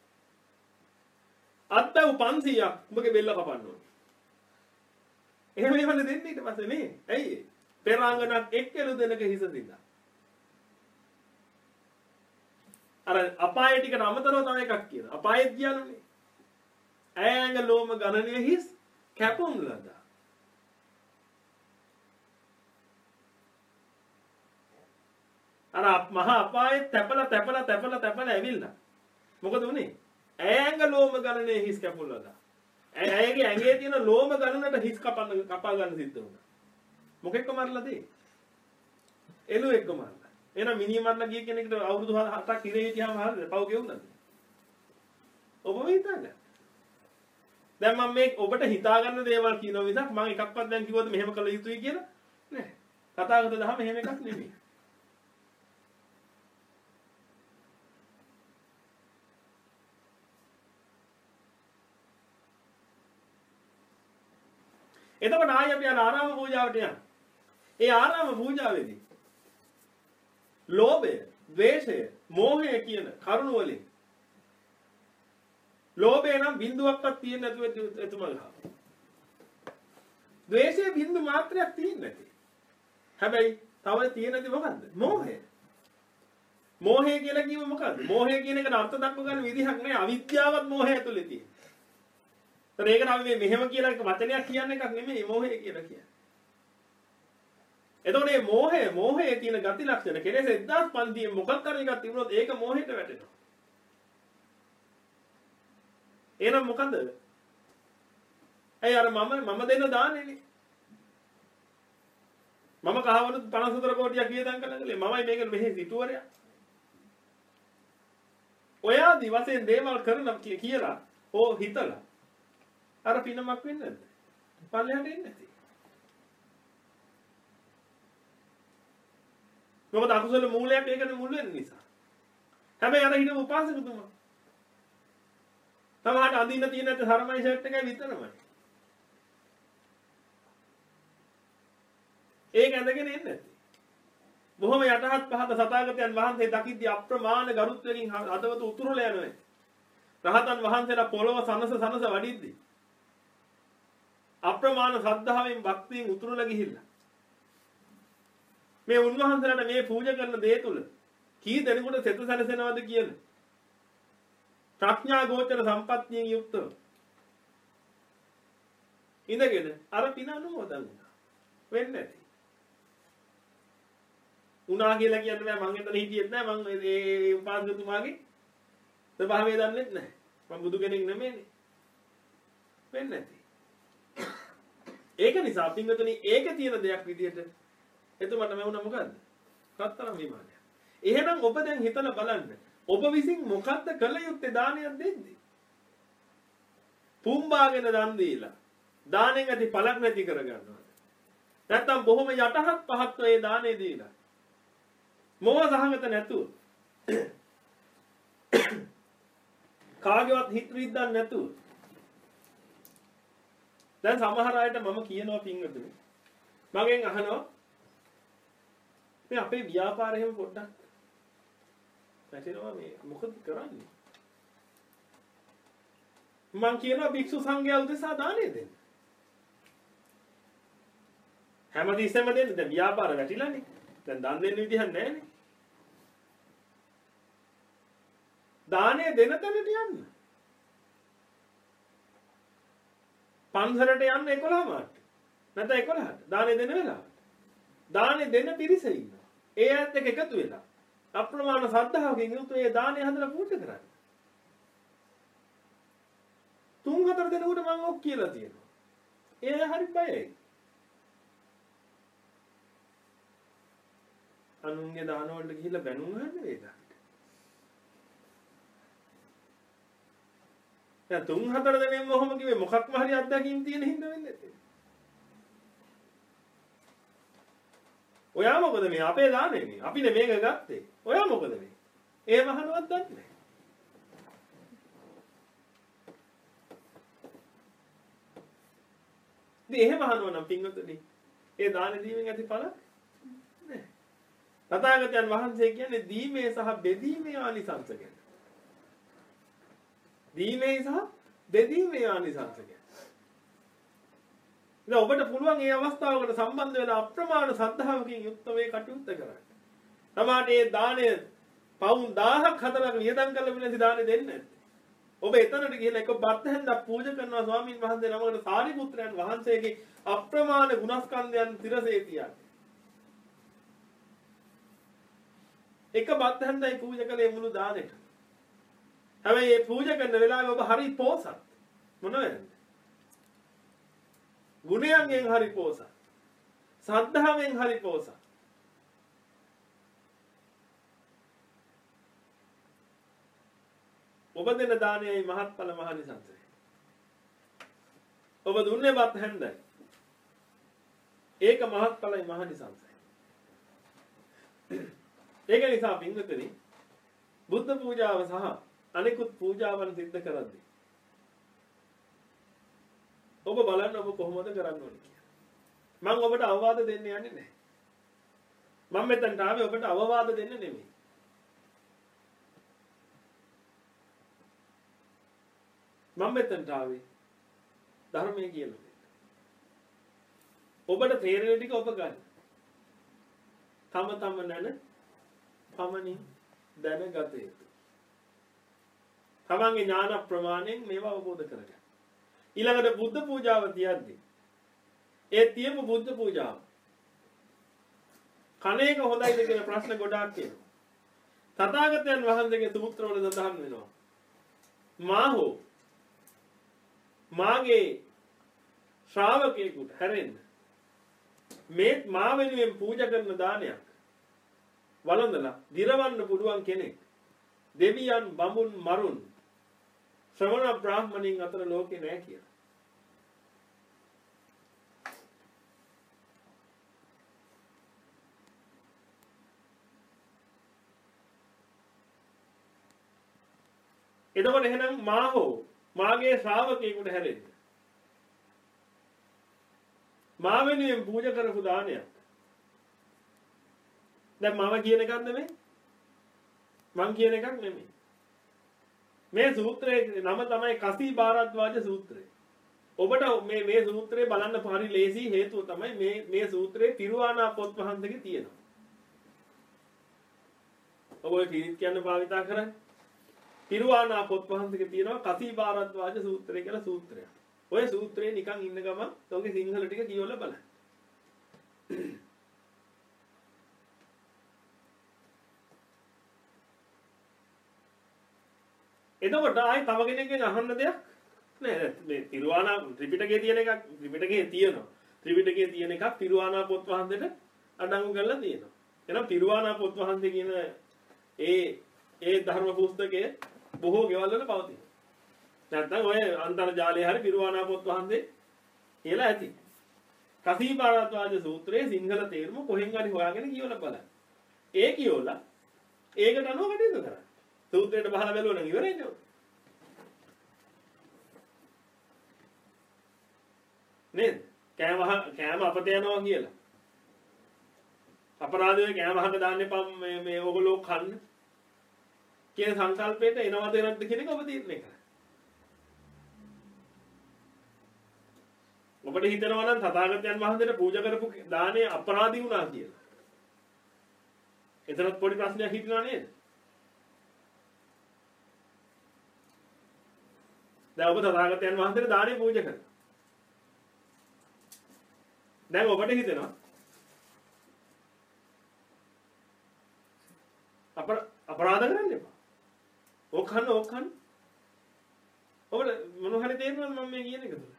අත්දැව් පන්සීයක් උඹගේ බෙල්ල කපන්න ඕනේ. එහෙම එහෙමනේ දෙන්නේ ඊට පස්සේ නේ. ඇයි? පෙරාංගනක් එක්කලු දෙනක හිස දින්නා. අර අපාය ටිකට අමතරව තව එකක් කියනවා. අපායෙත් කියනුනේ. ඈඟ ලෝම ගණනයේ හිස් කැපුම් ලදා. අර මහා අපායෙත් තැපලා තැපලා තැපලා තැපලා ඇවිල්ලා. මොකද උනේ? ඈඟ ලෝම ගණනයේ හිස් කැපුම් ලදා. ඇයගේ ඇඟේ තියෙන ලෝම ගණනට හිස් කපන්න කපා ගන්න සිද්ධ වුණා. මොකෙක්ක මරලාද? එළු එක්ක මරලා. එහෙනම් මිනිහ මරලා ගිය කෙනෙක්ට අවුරුදු හතක් ඉරේ හිටියාම හරියද? පව් ගෙවුනද? ඔබම හිතන්න. දැන් මම මේ ඔබට හිතා ගන්න දේවල් කියනවා මිසක් මම එකක්වත් දැන් කිව්වොත් මෙහෙම කළ යුතුයි කියලා නෑ. කතාගත දහම එහෙම එකක් නෙමෙයි. එතකොට ආයෙ අපි යන ආරාම පූජාවට යනවා. ඒ ආරාම පූජාවේදී ලෝභය, ද්වේෂය, මෝහය කියන කරුණ වලින් ලෝභය නම් බිඳුවක්වත් තියෙන්නේ නැතුව එතුමා ගහනවා. ද්වේෂය බිඳු මාත්‍රයක් තියෙන්නේ නැති. හැබැයි තව තියෙනදි මොකද්ද? මෝහය. මෝහය කියලා කිව්ව මොකද්ද? මෝහය කියන එකට අර්ථ දක්ව ගන්න විදිහක් නෑ. අවිද්‍යාවත් මෝහය ඇතුලේ තියෙන. ඒතර ඒකට අපි මේ මෙහෙම කියලා එක වචනයක් කියන්න එකක් නෙමෙයි මෝහය කියලා කියන්නේ. එතකොට මේ මෝහය මෝහයේ තියෙන ගති ලක්ෂණ කෙලෙස් එක්දාස් පන්සියයෙන් මොකක් කරේ එකක් තිබුණොත් ඒක මෝහයට වැටෙනවා. එහෙනම් මොකද? ඇයි අර මම මම දෙන්න දාන්නේනේ. මම කහවණු පනස් හතර කෝටියක් වියදම් කළා කියලා මමයි මේක මෙහි සිටුවරයා. ඔයා දිවසෙන් දේවල් කරන කියලා ඕ හිතලා අර පිනමක් වෙන්නේ නැද්ද? පල්ලෙහාට එන්නේ නැති. මොකද අකුසල මූලයක් ඒකට මුල් වෙන නිසා. හැබැයි අර හිටපු උපාසකතුමා සමහරට අඳින්න තියෙන නැත්නම් සරමයි ෂර්ට් එකයි විතරමයි. ඒක ඇඳගෙන එන්නේ නැති. බොහොම යටහත් පහත සතාගතයන් වහන්සේ දකිද්දී අප්‍රමාණ ගරුත්වයෙන් හදවත උතුරලා යනවා. රහතන් වහන්සේලා පොළව සනස සනස වඩිද්දී අප්‍රමාණ ශ්‍රද්ධාවෙන් භක්තියෙන් උතුරලා ගිහිල්ලා මේ උන්වහන්සේලාට මේ පූජා කරන දේ තුල කී දෙනෙකුට සෙත සැලසෙනවද කියන ප්‍රඥා ගෝචර සම්පත්තියෙන් යුක්තව ඉඳගෙන අර පින අනුමෝදන් වුණා. වෙන්නේ නැති. උනා කියලා කියන්නේ මම එතන හිටියෙත් නෑ මම ඒ උපාසකතුමාගේ ස්වභාවය දන්නෙත් නෑ. මම බුදු කෙනෙක් නෙමෙයිනේ. වෙන්නේ නැති. ඒක නිසා පින්වතුනි ඒකේ තියෙන දෙයක් විදියට එතුමට මෙවුණ මොකද්ද? රත්තරන් විමානය. එහෙනම් ඔබ දැන් හිතලා බලන්න. ඔබ විසින් මොකද්ද කළ යුත්තේ දානයක් දෙද්දී? පුම්බාගෙන දන් දීලා දානෙන් ඇති පළක් නැති කර ගන්නවා. නැත්තම් බොහොම යටහත් පහත්ව ඒ දානේ දීලා මොව සහගත නැතුව කාගේවත් හිත රිද්දන්න නැතුව දැන් සමහර අයට මම කියනවා පින්වතුනි මගෙන් අහනවා මේ අපේ ව්‍යාපාරය එහෙම පොඩ්ඩක් පැටලෙනවා මේ මොකද කරන්නේ මම කියනවා භික්ෂු සංඝයා උදෙසා දානෙ දෙන්න හැමදෙස්සෙම දෙන්න දැන් ව්‍යාපාර වැටිලානේ දැන් දන් දෙන්න විදිහක් නැහැනේ දානෙ දෙන තැනට යන්න පන්සලට යන්න එකොළහ මාට නැත්නම් එකොළහට දානෙ දෙන වෙලාවට දානෙ දෙන පිරිස ඉන්නවා ඒ ඇත්ත එක්ක එකතු වෙලා අප්‍රමාණ ශ්‍රද්ධාවකින් යුතුව ඒ දානෙ හදලා පූජා කරන්න තුන් හතර දෙනෙකුට මම ඔක් කියලා තියෙනවා ඒ හරි බයයි අනුන්ගේ දාන වලට ගිහිල්ලා බැනුම් ගන්න වේද දැන් තුන් හතර දෙනෙක්ම ඔහොම කිව්වේ මොකක්ම හරි අත්දැකීම් තියෙන හින්දා වෙන්නේ නැත්තේ. ඔයා මොකද මේ අපේ දාන්නේ මේ? අපිනේ මේක ගත්තේ. ඔයා මොකද මේ? ඒ මහනවත් දන්නේ නැහැ. ඉතින් එහෙම අහනවා නම් පින්වතුනි ඒ දාන දීමෙන් ඇති ඵල නැහැ. තථාගතයන් වහන්සේ කියන්නේ දීමේ සහ බෙදීමේ ආනිසංස ගැන. දීමේ සහ බෙදීමේ ආනිසංස ගැන. ඉතින් ඔබට පුළුවන් මේ අවස්ථාවකට සම්බන්ධ වෙලා අප්‍රමාණ ශ්‍රද්ධාවකින් යුක්තව මේ කටයුත්ත කරන්න. තමාට මේ දාණය පවුන් දහයක් හතරක් වියදම් කරලා විලසි දාණය දෙන්නේ නැත්නම් ඔබ එතනට ගිහලා එක බත් හැන්දක් පූජා කරනවා ස්වාමීන් වහන්සේ නමකට සාරිපුත්‍රයන් වහන්සේගේ අප්‍රමාණ ගුණස්කන්ධයන් තිරසේ තියන්නේ. එක බත් හැන්දයි පූජා කළේ මුළු දානෙට. හැබැයි මේ පූජා කරන වෙලාවේ ඔබ හරි පෝසත් මොනවද? ගුණයෙන් හරි පෝසත්. ශ්‍රද්ධාවෙන් හරි පෝසත්. ඔබ දෙන දානයයි මහත්ඵල මහනිසංසය. ඔබ දුන්නේ බත් හැන්දයි. ඒක මහත්ඵලයි මහනිසංසය. ඒක නිසා පින්වතුනි බුද්ධ පූජාව සහ අනිකුත් පූජාවන් සිද්ධ කරද්දී ඔබ බලන්න ඔබ කොහොමද කරන්න ඕනේ කියලා. මම ඔබට අවවාද දෙන්න යන්නේ නැහැ. මම මෙතනට ආවේ ඔබට අවවාද දෙන්න නෙමෙයි. මම මෙතනට ආවේ ධර්මයේ කියලා දෙන්න. ඔබට තේරෙන ටික ඔබ ගන්න. තම තම නැන පමණින් දැනගත යුතුයි. තමන්ගේ ඥාන ප්‍රමාණයෙන් මේවා අවබෝධ කරගන්න. ඊළඟට බුද්ධ පූජාව තියද්දී ඒ තියපු බුද්ධ පූජාව කණේක හොඳයිද කියන ප්‍රශ්න ගොඩාක් තියෙනවා. තථාගතයන් වහන්සේගේ සූත්‍රවල සඳහන් වෙනවා. මා හෝ මාගේ ශ්‍රාවකයෙකුට හැරෙන්න මේ මා වෙනුවෙන් පූජා කරන දානයක් වළඳලා දිරවන්න පුළුවන් කෙනෙක් දෙවියන් බඹුන් මරුන් ශ්‍රමණ බ්‍රාහ්මණයින් අතර ලෝකේ නැහැ කියලා. එතකොට එහෙනම් මා හෝ මාගේ ශ්‍රාවකයෙකුට හැරෙන්න. මා වෙනුවෙන් පූජා කරපු දානයක්. දැන් මම කියන එකක් නෙමෙයි. මං කියන එකක් නෙමෙයි. මේ සූත්‍රයේ නම තමයි කසී භාරද්වාජ සූත්‍රය. ඔබට මේ මේ සූත්‍රය බලන්න හරි ලේසි හේතුව තමයි මේ මේ සූත්‍රයේ තිරුවානා පොත් වහන්සේගේ තියෙනවා. ඔබ ඔය පිරිත් කියන්න භාවිතා කරන්නේ. තිරුවානා පොත් වහන්සේගේ තියෙනවා කසී භාරද්වාජ සූත්‍රය කියලා සූත්‍රයක්. ඔය සූත්‍රේ නිකන් ඉන්න ගමන් ඔගේ සිංහල ටික කියවලා බලන්න. එතකොට ආයි තව කෙනෙක්ගෙන් අහන්න දෙයක් නෑ. මේ තිරුවානා ත්‍රිපිටකයේ තියෙන එකක් ත්‍රිපිටකයේ තියෙනවා. ත්‍රිපිටකයේ තියෙන එකක් තිරුවානා පොත් වහන්සේට අඩංගු කරලා තියෙනවා. එහෙනම් තිරුවානා පොත් වහන්සේ කියන ඒ ඒ ධර්ම පුස්තකයේ බොහෝ ගෙවල් වල පවතින. නැත්නම් ඔය අන්තර්ජාලයේ හරි තිරුවානා පොත් වහන්සේ කියලා ඇති. කසී භාරද්වාජ සූත්‍රයේ සිංහල තේරුම කොහෙන් හරි හොයාගෙන කියවලා බලන්න. ඒ කියවලා ඒකට අනුව කටයුතු කරන්න. සූත්‍රයට බහලා බැලුවා නම් ඉවරයි නේද? නේද? කෑම කෑම අපත යනවා කියලා. අපරාධයේ කෑම අහක දාන්න එපා මේ මේ ඔයගොල්ලෝ කන්න. කියන සංකල්පයට එනවද නැද්ද කියන එක ඔබ තීරණය කරන්න. ඔබට හිතනවා නම් තථාගතයන් වහන්සේට පූජා කරපු දානේ අපරාධී වුණා කියලා. එතනත් පොඩි ප්‍රශ්නයක් හිටිනවා නේද? දැන් ඔබ තථාගතයන් වහන්සේට දානේ පූජා කරනවා. දැන් ඔබට හිතෙනවා අපර අපරාධ කරන්න එපා. ඕක කන්න ඕක කන්න. ඔබට මොන හරි තේරෙනවද මම මේ කියන එක තුල?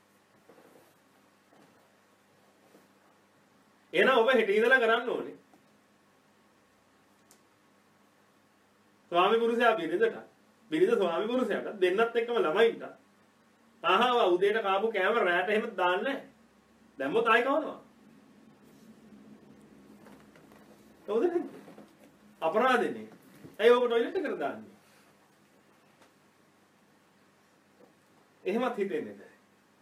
එහෙනම් ඔබ හෙට ඉඳලා කරන්න ඕනේ. ස්වාමි පුරුෂයා බිරිඳට, බිරිඳ ස්වාමි පුරුෂයාට දෙන්නත් එක්කම ළමයින්ට. ආහා උදේට කාපු කෑම රැට එහෙම දාන්නේ නැහැ. දැම්මොත් ආයි කවනවා. හවුද? අපරාධනේ. ඇයි ඔබ ටොයිලට් එකට දාන්නේ? එහෙමත් හිතෙන්නේ නැහැ.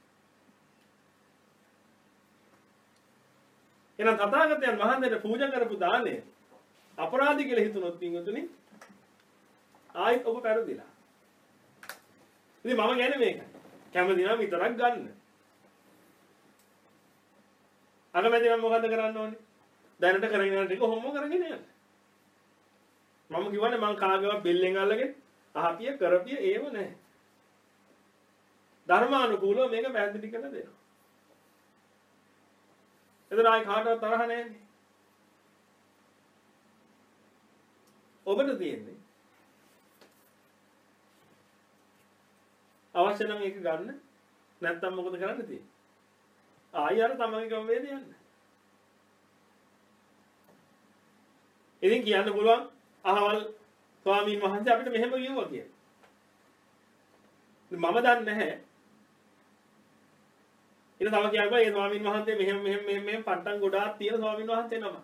එහෙනම් තථාගතයන් වහන්සේට පූජා කරපු දාණය අපරාධ කියලා හිතුනොත් පින්වතුනි ආයිත් ඔබ පෙරදිලා. ඉතින් මම කියන්නේ මේක. කැමති නම් විතරක් ගන්න. අකමැති නම් මොකද කරන්න ඕනේ? දැනට කරගෙන යන ටික හොම්ම කරගෙන යන්න. මම කිව්වනේ මං කාගේවත් බෙල්ලෙන් අල්ලගෙන අහපිය කරපිය ඒව නැහැ. ධර්මානුකූලව මේක පැහැදිලි කරලා දෙනවා. එතන ආයි කාටවත් තරහ නැන්නේ. ඔබට තියෙන්නේ අවශ්‍ය නම් ඒක ගන්න. නැත්නම් මොකද කරන්න තියෙන්නේ? ආයි අර තමන්ගේ ක්‍රමවේද යන්න. ඉතින් කියන්න පුළුවන් අහවල් ස්වාමීන් වහන්සේ අපිට මෙහෙම කිව්වා කියලා. මම දන්නේ නැහැ. ඊට තව කියනවා ඒ ස්වාමීන් වහන්සේ මෙහෙම මෙහෙම මෙහෙම මෙහෙම පට්ටම් ගොඩාක් තියෙන ස්වාමීන් වහන්සේ නම.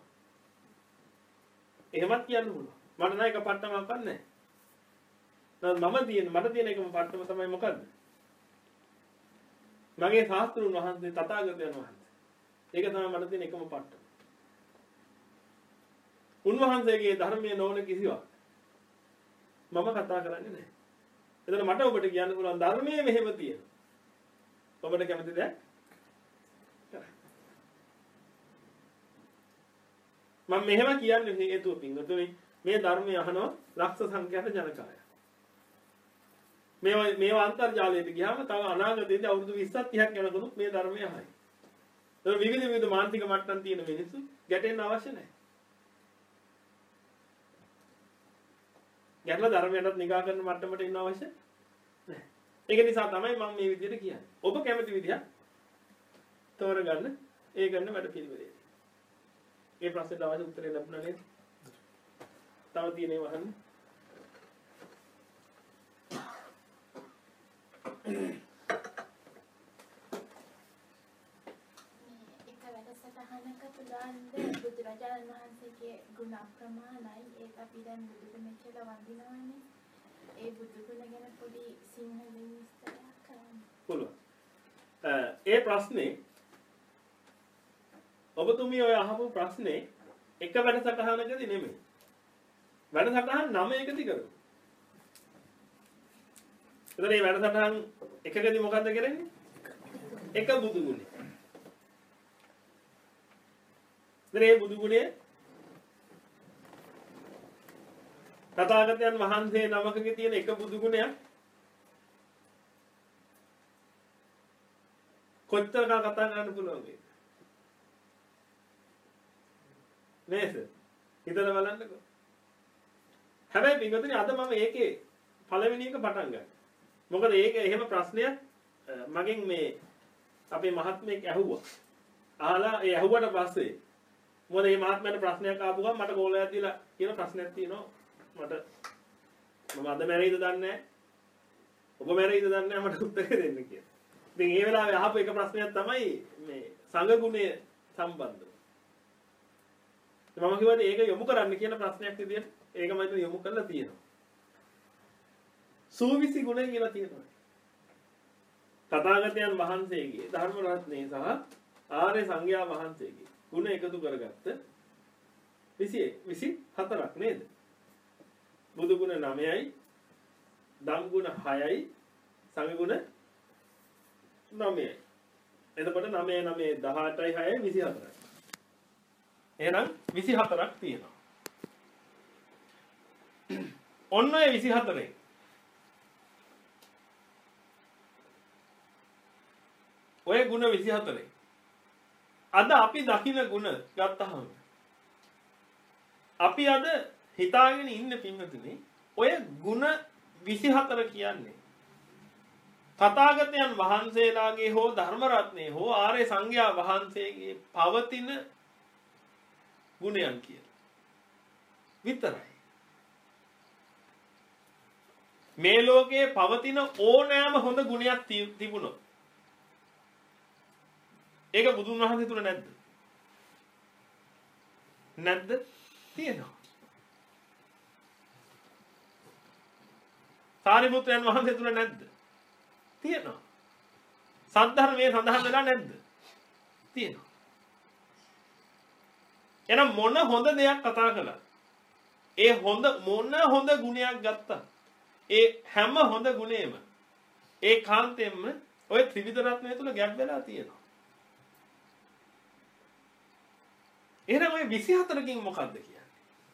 එහෙමත් කියන්න පුළුවන්. මට නම් එක පට්ටමක් නැහැ. මම තියෙන මට තියෙන එකම පට්ටම තමයි මොකද්ද? මගේ ශාස්ත්‍රුන් වහන්සේ තථාගතයන් වහන්සේ. ඒක තමයි මට තියෙන එකම පට්ටම. උන්වහන්සේගේ ධර්මයේ නොවන කිසිවක් මම කතා කරන්නේ නැහැ. එතන මට ඔබට කියන්න පුළුවන් ධර්මයේ මෙහෙම තියෙනවා. ඔබට කැමතිද? මම මෙහෙම කියන්නේ හේතුව පින්වතුනි මේ ධර්මය අහනවා ලක්ෂ සංඛ්‍යාත ජනකාය. මේවා මේවා අන්තර්ජාලයට ගියාම තව අනාගතයේදී අවුරුදු විස්සක් තිහක් යනකොට මේ ධර්මය අහයි. ඒක විවිධ විවිධ මානසික මට්ටම් තියෙන මිනිස්සු ගැටෙන්න අවශ්‍ය නැහැ. ගැටලා ධර්මයටත් නිගා කරන මට්ටමට ඉන්න අවශ්‍ය නැහැ. ඒක නිසා තමයි මම මේ විදිහට කියන්නේ. ඔබ කැමති විදිහක් තෝරගන්න ඒ කරන වැඩ පිළිවෙලේ. ඒ ප්‍රශ්නෙට අවශ්‍ය උත්තරය ලැබුණා නේද? තව තියෙනේ වහන්න. එක වැඩසටහනකට දාන්න බුදුරජාණන් වහන්සේගේ ගුණ අප්‍රමාණයි. ඒක අපි දැන් බුදුක මෙච්චර වඳිනවනේ. ඒ බුදු ගුණ ගැන පොඩි සිංහලෙන් විස්තරයක් කරන්න. පුළුවන්. ඒ ප්‍රශ්නේ ඔබතුමිය ඔය අහපු ප්‍රශ්නේ එක වැඩසටහනකදී නෙමෙයි. වැඩසටහන් නවයකදී කරමු. එතන මේ වැඩසටහන් එකකදී මොකද්ද කරන්නේ? එක බුදු ගුණය. මේ බුදු ගුණය තථාගතයන් වහන්සේ නමකගේ තියෙන එක බුදු ගුණයක් කොච්චර කල් කතා කරන්න පුළුවන්ද? නේද? හිතලා බලන්නකෝ. හැබැයි පින්වතුනි අද මම ඒකේ පළවෙනි එක පටන් ගන්නවා. මොකද ඒක එහෙම ප්‍රශ්නයක් මගෙන් මේ අපේ මහත්මයෙක් ඇහුවා. අහලා ඒ ඇහුවට පස්සේ මොකද මේ මහත්මයාට ප්‍රශ්නයක් ආපු ගමන් මට කෝලයක් දීලා කියන ප්‍රශ්නයක් තියෙනවා. මට මම අද මැරෙයිද දන්නේ නැහැ. ඔබ මැරෙයිද දන්නේ නැහැ මට උත්තර දෙන්න කියලා. ඉතින් ඒ වෙලාවේ අහපු එක ප්‍රශ්නයක් තමයි මේ සංඝ ගුණය සම්බන්ධව. මම කිව්වා ඒක යොමු කරන්න කියන ප්‍රශ්නයක් විදියට ඒක මම හිතුවා යොමු කරලා තියෙනවා. සූවිසි ගුණය කියලා තියෙනවා. තථාගතයන් වහන්සේගේ ධර්ම රත්නයේ සහ ආර්ය සංඝයා වහන්සේගේ ගුණ එකතු කරගත්ත විසි හතරක් නේද? බුදු ගුණ නවයයි, ධම් ගුණ හයයි, සංඝ ගුණ නවයයි. එතකොට නවය නවය දහඅටයි හයයි විසි හතරයි. එහෙනම් විසි හතරක් තියෙනවා. ඔන්න ඔය විසි හතරේ ඔය ගුණ විසි හතරේ අද අපි දකින ගුණ ගත්තහම අපි අද හිතාගෙන ඉන්න පින්වතුනි ඔය ගුණ විසි හතර කියන්නේ තථාගතයන් වහන්සේලාගේ හෝ ධර්ම රත්නයේ හෝ ආර්ය සංඝයා වහන්සේගේ පවතින ගුණයන් කියලා විතරයි. මේ ලෝකයේ පවතින ඕනෑම හොඳ ගුණයක් තිබුණොත් ඒක බුදුන් වහන්සේ තුල නැද්ද? නැද්ද? තියෙනවා. සාරිපුත්‍රයන් වහන්සේ තුල නැද්ද? තියෙනවා. සද්ධර්මයේ සඳහන් වෙලා නැද්ද? තියෙනවා. එහෙනම් මොන හොඳ දෙයක් කතා කළා? ඒ හොඳ මොන හොඳ ගුණයක් ගත්තා? ඒ හැම හොඳ ගුණේම ඒ කාන්තෙන්ම ඔය ත්‍රිවිධ රත්නය තුල ගැබ් වෙලා තියෙනවා. එහෙනම් ඔය විසි හතරකින් මොකද්ද කියන්නේ?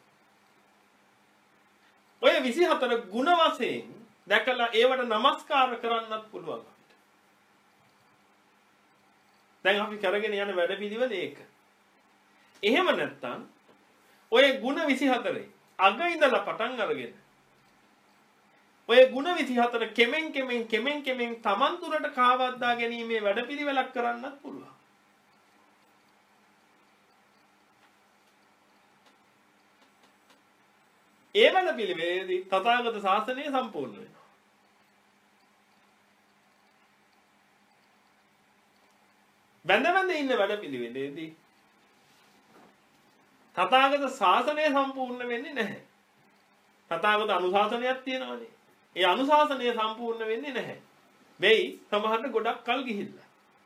ඔය විසි හතර ගුණ වශයෙන් දැකලා ඒවට নমස්කාර කරන්නත් පුළුවන් අපිට. දැන් අපි කරගෙන යන වැඩපිළිවෙල ඒක. එහෙම නැත්නම් ඔය ගුණ විසි හතරේ අග ඉඳලා පටන් අරගෙන ඔය ගුණ විසි හතර කෙමෙන් කෙමෙන් කෙමෙන් කෙමෙන් Taman තුරට කාවද්දා ගැනීමේ වැඩපිළිවෙලක් කරන්නත් පුළුවන්. ඒ වැඩපිළිවෙලේදී තථාගත ශාසනය සම්පූර්ණ වෙනවා. බැඳ බැඳ ඉන්න වැඩපිළිවෙලේදී තථාගත ශාසනය සම්පූර්ණ වෙන්නේ නැහැ. තථාගත අනුශාසනයක් තියෙනවානේ. ඒ අනුශාසනය සම්පූර්ණ වෙන්නේ නැහැ. වෙයි සමහරට ගොඩක් කල් ගිහිල්ලා.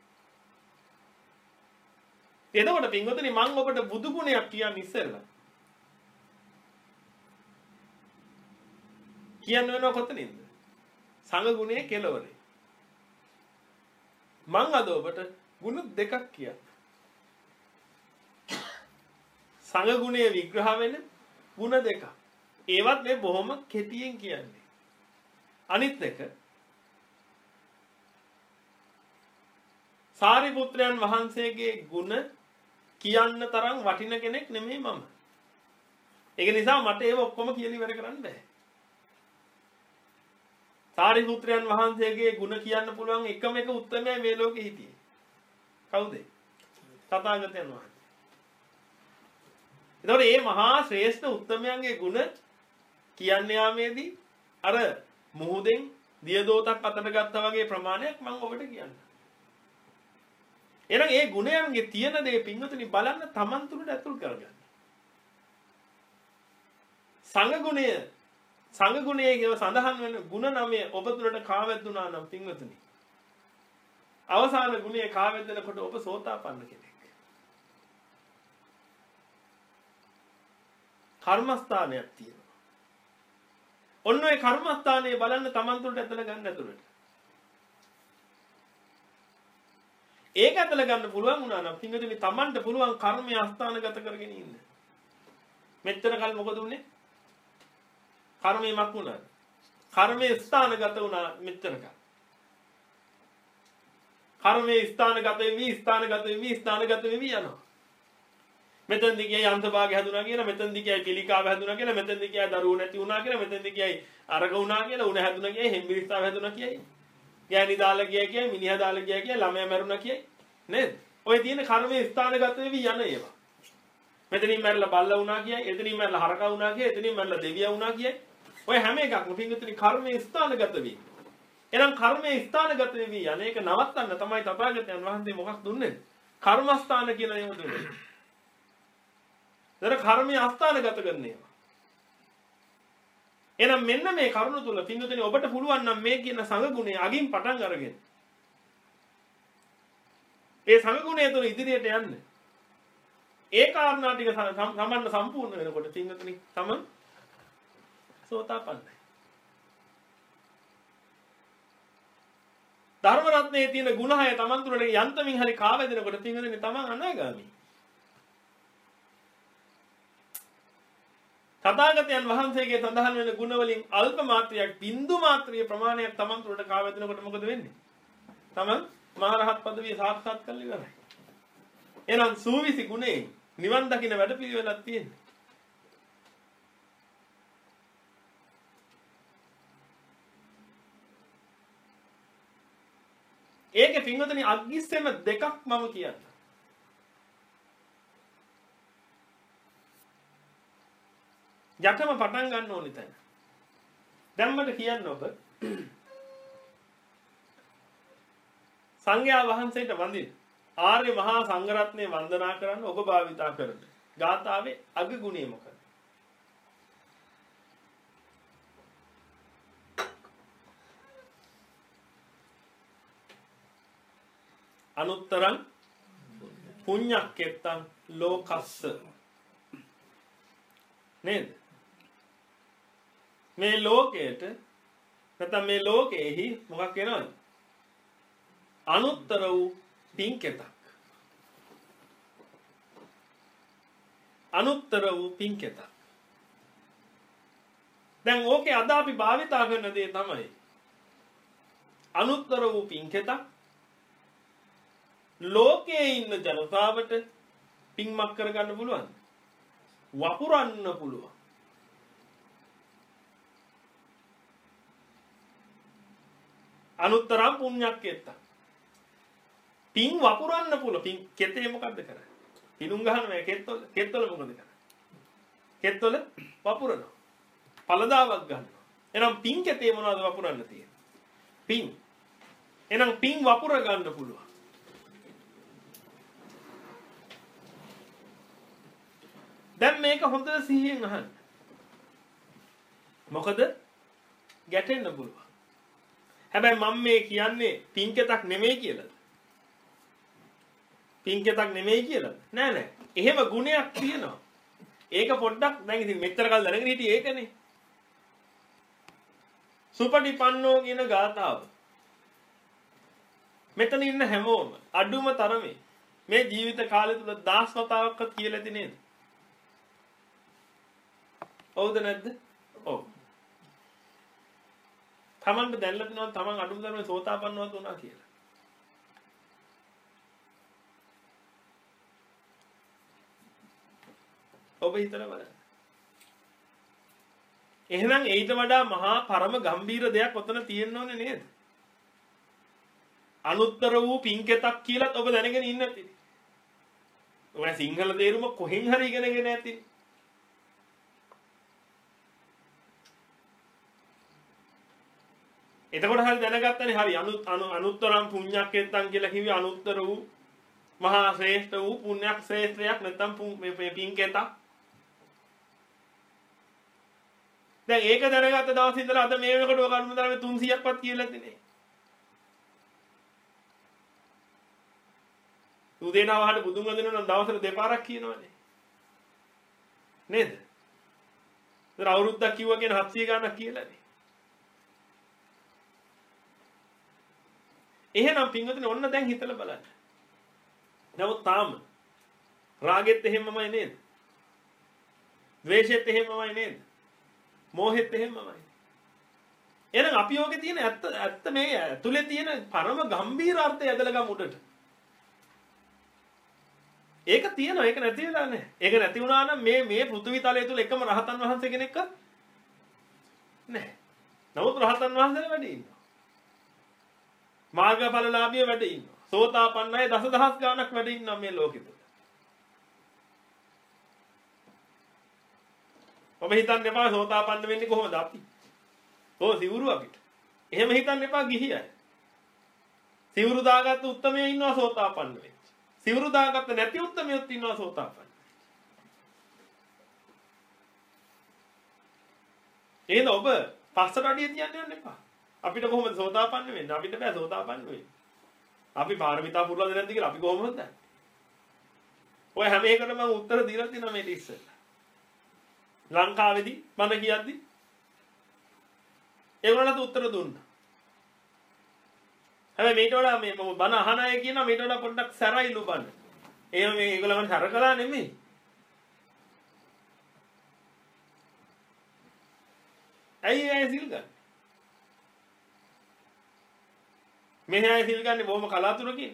එතකොට පින්වතුනි මම ඔබට බුදු ගුණයක් කියන්න ඉස්සෙල්ලා කියන්න වෙනව කොතනින්ද? සංඝ ගුණයේ කෙලවරේ. මම අද ඔබට ගුණ දෙකක් කියන්න. සංඝ ගුණයේ විග්‍රහ වෙන ගුණ දෙකක්. ඒවත් මේ බොහොම කෙටියෙන් කියන්නේ. අනිත් එක සාරිපුත්‍රයන් වහන්සේගේ ගුණ කියන්න තරම් වටින කෙනෙක් නෙමෙයි මම. ඒක නිසා මට ඒව ඔක්කොම කියලා ඉවර කරන්න බෑ. සාරිපුත්‍රයන් වහන්සේගේ ගුණ කියන්න පුළුවන් එකම එක උත්තරමයි මේ ලෝකෙ හිටියේ. කවුද? තථාගතයන් වහන්සේ. එතකොට මේ මහා ශ්‍රේෂ්ඨ උත්තමයන්ගේ ගුණ කියන්න යාමේදී අර මුහුදෙන් දියදෝතක් අතට ගත්තා වගේ ප්‍රමාණයක් මම ඔබට කියන්න. එහෙනම් මේ ගුණයන්ගේ තියෙන දේ පින්වතුනි බලන්න Taman තුලට ඇතුල් කරගන්න. සංඝ ගුණය සංඝ ගුණයේ කියව සඳහන් වෙන ගුණ නමය ඔබ තුළට කාවැද්දුනා නම් පින්වතුනි. අවසාන ගුණයේ කාවැද්දනකොට ඔබ සෝතාපන්න කෙනෙක්. කර්මස්ථානයක් තියෙනවා. ඔන්න ඔය කර්මස්ථානයේ බලන්න Taman තුළට ඇදලා ගන්න ඇතුළට. ඒක ඇදලා ගන්න පුළුවන් වුණා නම් පින්වතුනි Tamanට පුළුවන් කර්මය අස්ථානගත කරගෙන ඉන්න. මෙච්චර කල් මොකද උනේ? කර්මය මක් වුණා. කර්මයේ ස්ථානගත වුණා මෙච්චර කල්. කර්මයේ ස්ථානගත වෙවි ස්ථානගත වෙවි ස්ථානගත වෙවි යනවා. මෙතෙන්දි කියයි අන්තභාගය හැදුනා කියලා, මෙතෙන්දි කියයි පිළිකාව හැදුනා කියලා, මෙතෙන්දි කියයි දරුවෝ නැති වුණා කියලා, මෙතෙන්දි කියයි අරක වුණා කියලා, උණ හැදුනා කියයි, හෙම්බිරිස්තාව හැදුනා කියයි. ගෑණි දාලා කියයි කියයි, මිනිහා දාලා කියයි කියයි, ළමයා මැරුණා කියයි. නේද? ඔය තියෙන කර්මයේ ස්ථානගත වෙවි යන ඒවා. මෙතනින් මැරලා බල්ලා වුණා කියයි, එතනින් මැරලා හරකා වුණා කියයි, එතනින් මැරලා දෙවියා වුණා කියයි. ඔය හැම එකක්ම පින්විතනි කර්මයේ ස්ථානගත වෙවි. එහෙනම් කර්මයේ ස්ථානගත වෙවි අනේක නවත්තන්න තමයි තථාගතයන් වහන්සේ මොකක් දුන්නේ? කර්මස්ථාන කියලා නේම දුන්නේ. දර කර්මයේ අස්ථානගත කරන්නේ. එහෙනම් මෙන්න මේ කරුණ තුල පින්විතනි ඔබට පුළුවන් නම් මේ කියන සංඝ ගුණය අගින් පටන් අරගෙන ඒ සංඝ ගුණය තුල ඉදිරියට යන්න. ඒ කාරණා ටික සම්බන්ධ සම්පූර්ණ වෙනකොට පින්විතනි තමන් සෝතාපන්නයි. ධර්ම රත්නයේ තියෙන ගුණ හය තමන් තුළට යන්තමින් හරි කාවැදෙනකොට පින්විතනි තමන් අනාගාමී. තථාගතයන් වහන්සේගේ සඳහන් වෙන ගුණ වලින් අල්ප මාත්‍රයක් බින්දු මාත්‍රිය ප්‍රමාණයක් තමන් තුළට කාවැදෙනකොට මොකද වෙන්නේ? තමන් මහරහත් පදවිය සාක්ෂාත් කරලා ඉවරයි. එහෙනම් සූවිසි ගුණේ නිවන් දකින්න වැඩපිළිවෙලක් තියෙනවා. ඒකේ පින්වතුනි අග්ගිස්සෙම දෙකක් මම කියන්න. යටම පටන් ගන්න ඕනේ තැන. දැන් මට කියන්න ඔබ සංඝයා වහන්සේට වඳින ආර්ය මහා සංඝරත්නය වන්දනා කරන්න ඔබ භාවිතා කරන ගාථාවේ අග ගුණය මොකක්ද? අනුත්තරං පුඤ්ඤක්කෙත්තං ලෝකස්ස නේද? මේ ලෝකයට නැත්නම් මේ ලෝකෙහි මොකක් වෙනවද? අනුත්තර වූ පින්කෙතක්. අනුත්තර වූ පින්කෙතක්. දැන් ඕකේ අද අපි භාවිතා කරන දේ තමයි අනුත්තර වූ පින්කෙතක් ලෝකයේ ඉන්න ජනතාවට පින්මක් කරගන්න පුළුවන්. වපුරන්න පුළුවන්. අනුත්තරම් පුණ්‍යක්කෙත්ත. පින් වපුරන්න පුළුවන්. පින් කෙතේ මොකද්ද කරන්නේ? පිනුම් ගහන මේ කෙත්වල කෙත්වල මොකද කරන්නේ? කෙත්වල වපුරනවා. පළදාවක් ගන්නවා. එහෙනම් පින් කෙතේ මොනවද වපුරන්න තියෙන්නේ? පින්. එහෙනම් පින් වපුර ගන්න පුළුවන්. දැන් මේක හොඳට සිහියෙන් අහන්න. මොකද ගැටෙන්න පුළුවන්. හැබැයි මම මේ කියන්නේ පින්කෙතක් නෙමෙයි කියලාද? පින්කෙතක් නෙමෙයි කියලාද? නෑ නෑ. එහෙම ගුණයක් තියෙනවා. ඒක පොඩ්ඩක් දැන් ඉතින් මෙච්චර කල් දැනගෙන හිටියේ ඒකනේ. සුපටිපන්නෝ කියන ගාථාව. මෙතන ඉන්න හැමෝම අඩුම තරමේ මේ ජීවිත කාලය තුල දහස් වතාවක්වත් කියලා ඇති නේද? ඔව්ද නැද්ද? ඔව්. තමන්ට දැනලා තියෙනවා තමන් අඩුම තරමේ සෝතාපන්නවත් වුණා කියලා. ඔබ හිතලා බලන්න. එහෙනම් ඊට වඩා මහා පරම ගම්බීර දෙයක් ඔතන තියෙන්න ඕනේ නේද? අනුත්තර වූ පින්කෙතක් කියලාත් ඔබ දැනගෙන ඉන්න ඇති. ඔබ සිංහල තේරුම කොහෙන් හරි ඉගෙනගෙන ඇති. එතකොට හරි දැනගත්තනේ හරි අනු අනුත්තරම් පුණ්‍යක්කෙත්තන් කියලා කිව්වේ අනුත්තර වූ මහා ශ්‍රේෂ්ඨ වූ පුණ්‍යක් ශ්‍රේෂ්ඨයක් නැත්නම් මේ පින්කෙතක්. දැන් ඒක දැනගත්ත දවස් ඉඳලා අද මේ වෙනකොට ඔය කර්ම ධර්ම තුන්සියයක්වත් කියලා තියෙන්නේ. උදේනා වහට බුදුන් වදිනවා නම් දවසට දෙපාරක් කියනවනේ. නේද? ඒතර අවුරුද්දක් කිව්වා කියන හත්සිය ගණක් කියලානේ. එහෙනම් පින්වතුනි ඔන්න දැන් හිතලා බලන්න. නමුත් තාම රාගෙත් එහෙමමයි නේද? ද්වේෂෙත් එහෙමමයි නේද? මෝහෙත් එහෙමමයි. එහෙනම් අපි යෝගේ තියෙන ඇත්ත ඇත්ත මේ ඇතුලේ තියෙන පරම ගම්භීර අර්ථය ඇදලා ගමු උඩට. ඒක තියෙනවා ඒක නැති වෙලා නැහැ. ඒක නැති වුණා නම් මේ මේ පෘථිවි තලය තුල එකම රහතන් වහන්සේ කෙනෙක්වත් නැහැ. නමුත් රහතන් වහන්සේලා වැඩි ඉන්නවා. මාර්ගඵලලාභිය වැඩි ඉන්නවා. සෝතාපන්න අය දසදහස් ගාණක් වැඩි ඉන්නවා මේ ලෝකෙ තුල. ඔබ හිතන්න එපා සෝතාපන්න වෙන්නේ කොහොමද අපි? ඕ සිවුරු අපිට. එහෙම හිතන්න එපා ගිහි අය. සිවුරු දාගත්ත උත්තමයෙ ඉන්නවා සෝතාපන්න වෙන්නේ. සිවුරු දාගත්ත නැති උත්තමියොත් ඉන්නවා සෝතාපන්න. එහෙනම් ඔබ පස්සට අඩිය තියන්න යන්න එපා. අපිට කොහොමද සෝතාපන්න වෙන්නේ? අපිට බෑ සෝතාපන්න වෙන්න. අපි පාරමිතා පුරලාද නැද්ද කියලා අපි කොහොමද දන්නේ? ඔය හැම එකකටම මම උත්තර දීලා තියෙනවා මේ ඉස්සෙල්ලා. ලංකාවේදී මම කියද්දි ඒගොල්ලන්ට උත්තර දුන්නා. හැබැයි මේට වඩා මේ මම බන අහන අය කියනවා මේට වඩා පොඩ්ඩක් සැරයිලු බන. එහෙම මේ ඒගොල්ලන් සැරකලා නෙමෙයි. ඇයි ඇයි සිල් ගන්න? මෙහි අය සිල් ගන්නේ බොහොම කලාතුරකින්.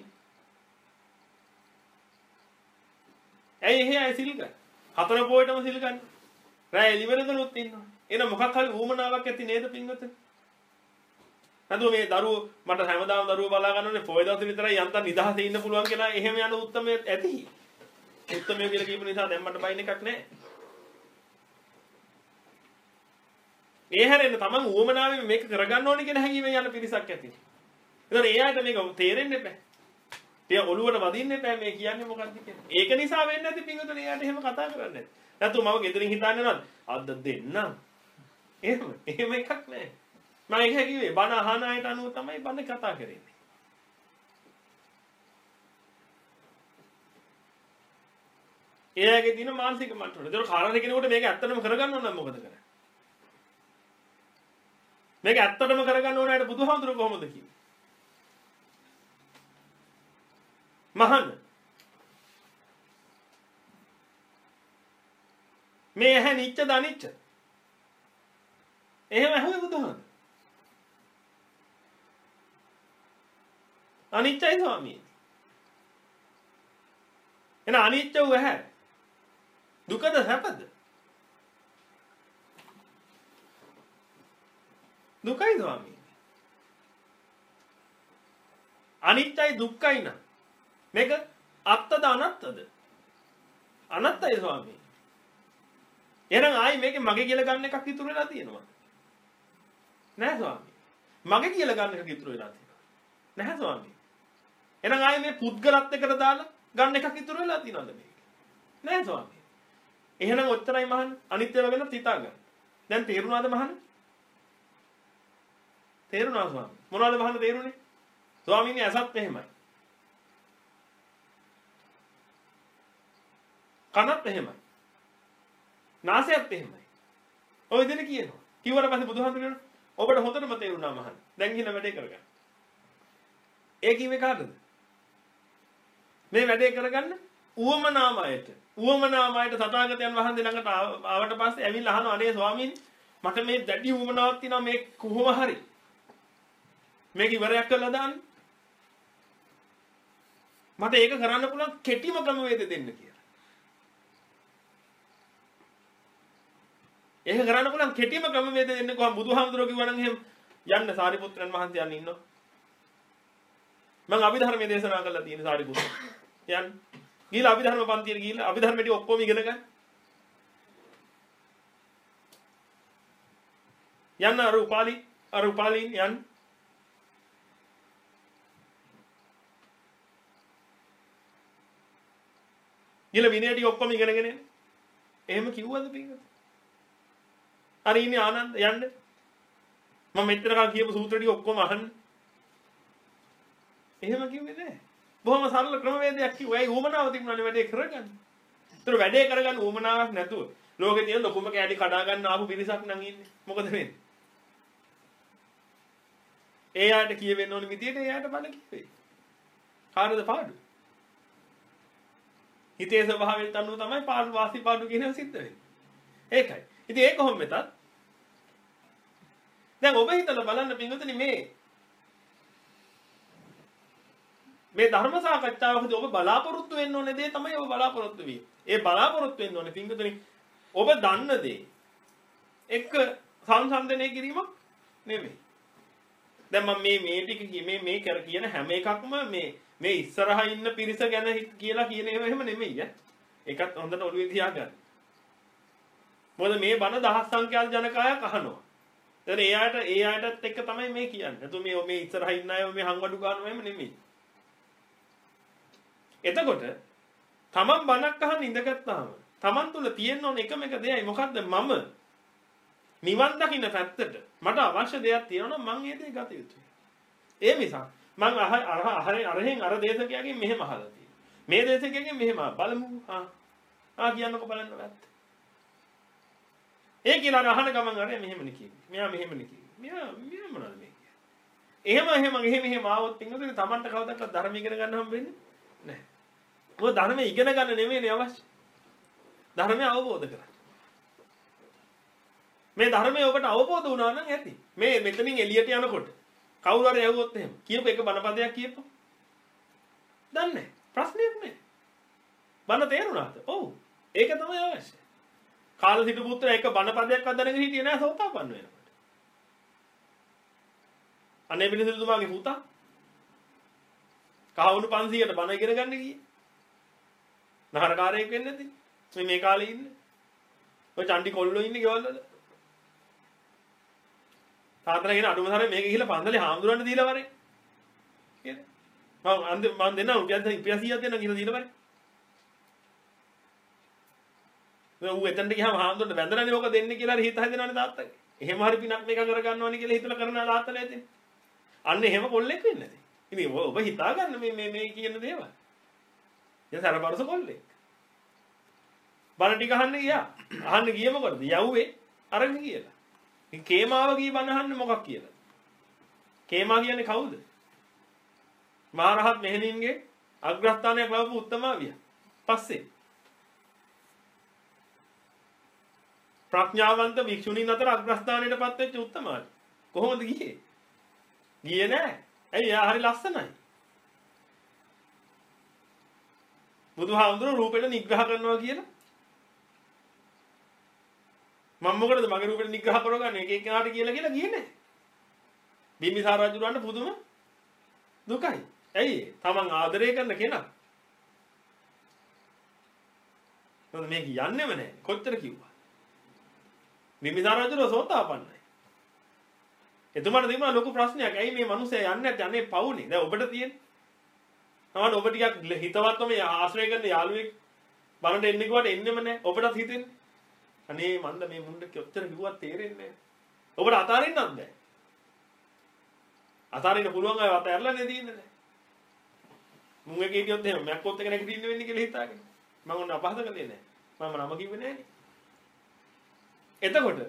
ඇයි එහෙ අය සිල් ගන්න? හතර පොයටම සිල් ගන්න. රැය එළිවෙනදලුත් ඉන්නවා. එන මොකක් හරි ඌමනාවක් ඇති නේද පින්වතුනි? නේද මේ දරුවෝ මට හැමදාම දරුවෝ බලා ගන්නනේ පොය දවස් විතරයි යන්තම් නිදහසේ ඉන්න පුළුවන් කියලා එහෙම යන උත්තරමය ඇති. උත්තරමය කියලා කියපු නිසා දැන් මට බයින් එකක් නැහැ. ඒ හැරෙන්න තමන් ඌමනාවෙන් මේක කරගන්න ඕනේ කියන හැඟීමෙන් යන පිරිසක් ඇති. ඒතර එයාට මේක තේරෙන්න බෑ. තියා ඔළුවට වදින්න බෑ මේ කියන්නේ මොකක්ද කියලා. ඒක නිසා වෙන්නේ නැති පින්වතුනි එයාට එහෙම කතා කරන්නේ නැති. නැතු මම ගෙදරින් හිතන්නේ නැද්ද? අද දෙන්න. එහෙම එහෙම එකක් නැහැ. මම ඒක කිව්වේ බණ අහන අයට අනුව තමයි බණ කතා කරන්නේ. එයාගේ දින මානසික මට්ටම. ඒක කාරණේ කෙනෙකුට මේක ඇත්තටම කරගන්න ඕන නම් මොකද කරන්නේ? මේක ඇත්තටම කරගන්න ඕන අයට බුදුහාමුදුරුවෝ කොහොමද කිව්වේ? මහාන මේ ඇහැ නිච්චද අනිච්ච? එහෙම ඇහුවේ බුදුහාමුදුරුවෝ. අනිච්චයි ස්වාමීනි. එන අනිච්ච වූ ඇහැ දුකද සැපද? දුකයි ස්වාමීනි. අනිච්චයි දුක්ඛයි න මේක අත්තද අනත්තද? අනත්තයි ස්වාමීනි. එහෙනම් ආයි මේකේ මගේ කියලා ගන්න එකක් ඉතුරු වෙලා තියෙනවා. නෑ ස්වාමීනි. මගේ කියලා ගන්න එකක් ඉතුරු වෙලා තියෙනවා. නැහැ ස්වාමීනි. එහෙනම් ආයි මේ පුද්ගලත්වයකට දාලා ගන්න එකක් ඉතුරු වෙලා තියෙනවද මේක? නෑ ස්වාමීනි. එහෙනම් ඔච්චරයි මහන් අනිත්‍යව ගැන හිතා ගන්න. දැන් තේරුණාද මහන්? තේරුණා ස්වාමීනි. මොනවද මහන් තේරුනේ? ස්වාමීනි ඇසත් එහෙමයි. කනත් එහෙමයි. නාසයත් එහෙමයි. ඔය දෙන කියනවා. කිව්වට පස්සේ බුදුහාමුදුරුවෝ ඔබට හොඳටම තේරුණා මහන්. දැන් ගිහින් වැඩේ කරගන්න. ඒ කිව්වේ කාටද? මේ වැඩේ කරගන්න උවමනාමයට. උවමනාමයට තථාගතයන් වහන්සේ ළඟට ආවට පස්සේ ඇවිල්ලා අහනවා අනේ ස්වාමීනි මට මේ දැඩි උවමනාවක් තියෙනවා මේ කොහොම හරි මේක ඉවරයක් කරලා දාන්න. මට ඒක කරන්න පුළුවන් කෙටිම ක්‍රමවේද දෙන්න කියලා. ඒක කරන්න පුළුවන් කෙටිම ක්‍රමවේද දෙන්න කොහොම බුදුහාමුදුරුවෝ කිව්වා නම් එහෙම යන්න සාරිපුත්‍රයන් වහන්සේ යන්න ඉන්නවා. මම අභිධර්මයේ දේශනා කරලා තියෙන සාරිපුත්‍ර. යන්න. ගිහලා අභිධර්ම පන්තියට ගිහලා අභිධර්ම ටික ඔක්කොම ඉගෙන ගන්න. යන්න අර උපාලි අර උපාලින් යන්න. ගිහලා විනය ටික ඔක්කොම ඉගෙනගෙන එන්න. එහෙම කිව්වද පිටින්? අර ඉන්නේ ආනන්ද යන්න. මම මෙතන කල් කියපු සූත්‍ර ටික ඔක්කොම අහන්න. එහෙම කිව්වේ නෑ. බොහොම සරල ක්‍රමවේදයක් කිව්වා. ඒ ඌමනාව තිබුණානේ වැඩේ කරගන්න. ඒතර වැඩේ කරගන්න ඌමනාවක් නැතුව ලෝකේ තියෙන ලොකුම කැඩි කඩා ගන්න ආපු පිරිසක් නම් ඉන්නේ. මොකද වෙන්නේ? එයාට කියවෙන්න ඕන විදියට එයාට බල කිව්වේ. කාටද පාඩු? හිතේ ස්වභාවයට අනුව තමයි පාඩු වාසි පාඩු කියනවා සිද්ධ වෙන්නේ. ඒකයි. ඉතින් ඒක කොහොම වෙතත් දැන් ඔබ හිතලා බලන්න පින්වතුනි මේ මේ ධර්ම සාකච්ඡාවකදී ඔබ බලාපොරොත්තු වෙන්න ඕනේ දේ තමයි ඔබ බලාපොරොත්තු වෙන්නේ. ඒ බලාපොරොත්තු වෙන්න ඕනේ පින්වතුනි ඔබ දන්න දේ එක්ක සංසන්දනය කිරීමක් නෙමෙයි. දැන් මම මේ මේ ටික මේ මේ කර කියන හැම එකක්ම මේ මේ ඉස්සරහා ඉන්න පිරිස ගැන කියලා කියන ඒවා එහෙම නෙමෙයි ඈ. ඒකත් හොඳට ඔළුවේ තියාගන්න. මොකද මේ බණ දහස් සංඛ්‍යාත ජනකායක් අහනවා. දැන් එයාට ඒ ආයතත් එක්ක තමයි මේ කියන්නේ. නැතු මේ මේ ඉස්සරහා ඉන්න අය මේ හංවඩු ගන්නවා එහෙම නෙමෙයි. එතකොට තමන් බණක් අහන්න ඉඳගත්තාම තමන් තුල තියෙන ඕන එකම එක දෙයයි මොකද්ද මම නිවන් දකින්න පැත්තට මට අවශ්‍ය දෙයක් තියෙනවා නම් මම ඒ දේ ගත යුතුයි. ඒ නිසා මම අර අර අරහෙන් අර දේශකයාගෙන් මෙහෙම අහලා තියෙනවා. මේ දේශකයාගෙන් මෙහෙම බලමු. ආ ආ කියන්නකො බලන්න වැත්ත. ඒ කියලා අහන ගමන් අර මෙහෙමනේ කිව්වේ. මෙයා මෙහෙමනේ කිව්වේ. මෙයා මෙයා මොනවද මේ කියන්නේ. එහෙම එහෙම එහෙම එහෙම ආවොත් ඉන්නකනේ Tamanට කවදාවත් ධර්ම ඉගෙන ගන්න හම්බෙන්නේ නැහැ. මොකද ධර්මය ඉගෙන ගන්න නෙමෙයිනේ අවශ්‍ය. ධර්මය අවබෝධ කරගන්න. මේ ධර්මය ඔබට අවබෝධ වුණා නම් ඇති. මේ මෙතනින් එළියට යනකොට කවුරු හරි ඇහුවොත් එහෙම කියපු එක බණපදයක් කියපො. දන්නේ නැහැ. ප්‍රශ්නයක් නැහැ. බණ තේරුණාද? ඔව්. ඒක තමයි අවශ්‍ය. කාල සිටු පුත්‍ර එක බණපදයක් අදගෙන හිටියේ නැහැ සෝතාපන්න වෙනකොට. අනේ පිළිසිතුමාගේ පුතා කහවණු පන්සීයට බණ ඉගෙන ගන්න ගියේ. නහරකාරයෙක් වෙන්නේ නැති. මේ මේ කාලේ ඉන්නේ. ඔය චණ්ඩි කොල්ලෝ ඉන්නේ ගෙවල් වල. තාත්තලා කියන අඩුම තරමේ මේක ගිහලා පන්සලේ හාමුදුරන්ට දීලා වරේ. කියන්නේ. මම අන්ද මම දෙන්නා රුපියල් ඉපියසියක් දෙන්න ගිහලා දීලා වරේ. මේ ඌ එතනට ගියාම හාමුදුරන්ට වැඳලානේ ඕක දෙන්නේ කියලා හරි හිත හදනවනේ තාත්තගේ. එහෙම හරි පිනක් මේක කරගන්නවනේ කියලා හිතලා කරන තාත්තලා ඇතිනේ. අන්න එහෙම කොල්ලෙක් වෙන්නේ නැති. ඉතින් ඔබ හිතා ගන්න මේ මේ මේ කියන දේවල්. ඒ සරබරස කොල්ලෙක්. බණ ටික අහන්න ගියා. අහන්න ගියේ මොකටද? යව්වේ අරගෙන කියලා. ඉතින් කේමාව ගිය බණ අහන්නේ මොකක් කියලා? කේමා කියන්නේ කවුද? මහරහත් මෙහෙණින්ගේ අග්‍රස්ථානයක් ලැබපු උත්තමාවිය. පස්සේ ප්‍රඥාවන්ත වික්ෂුණීන් අතර අග්‍රස්ථානයටපත් වෙච්ච උත්තමාවි. කොහොමද ගියේ? ගියේ නෑ. ඇයි? එයා හරි ලස්සනයි. බුදුහාමුදුරුවෝ රූපෙට නිග්‍රහ කරනවා කියලා මම මොකටද මගේ රූපෙට නිග්‍රහ කරගන්නේ එක එක්කෙනාට කියලා කියලා ගියේ නැහැ. බිම්බිසාර රජුරවන්ට පුදුම දුකයි. ඇයි? තමන් ආදරය කරන කෙනා. මොකද මේක යන්නේම නැහැ. කොච්චර කිව්වා. බිම්බිසාර රජුරෝ සෝතාපන්නයි. එතුමාට තිබුණා ලොකු ප්‍රශ්නයක්. ඇයි මේ මිනිස්සයා යන්නේ නැත්තේ? අනේ පවුනේ. දැන් ඔබට තියෙන්නේ. තමන් ඔබ ටිකක් හිතවත්වම ආශ්‍රය කරන යාළුවෙක් බණට එන්නේ කිව්වට එන්නෙම නැහැ. ඔබටත් හිතෙන්නේ. අනේ මන්ද මේ මුණ්ඩ කොච්චර කිව්වත් තේරෙන්නේ නැහැ. ඔබට අතාරින්නත් බෑ. අතාරින්න පුළුවන් අය අතහැරලා නේ දින්නේ නැහැ. මුන් එකේ හිටියොත් එහෙම මැක්කොත් එක නැගිටින්න වෙන්නේ කියලා හිතාගෙන. මම ඔන්න අපහස කළේ නැහැ. මම නම කිව්වේ නැහැනේ. එතකොට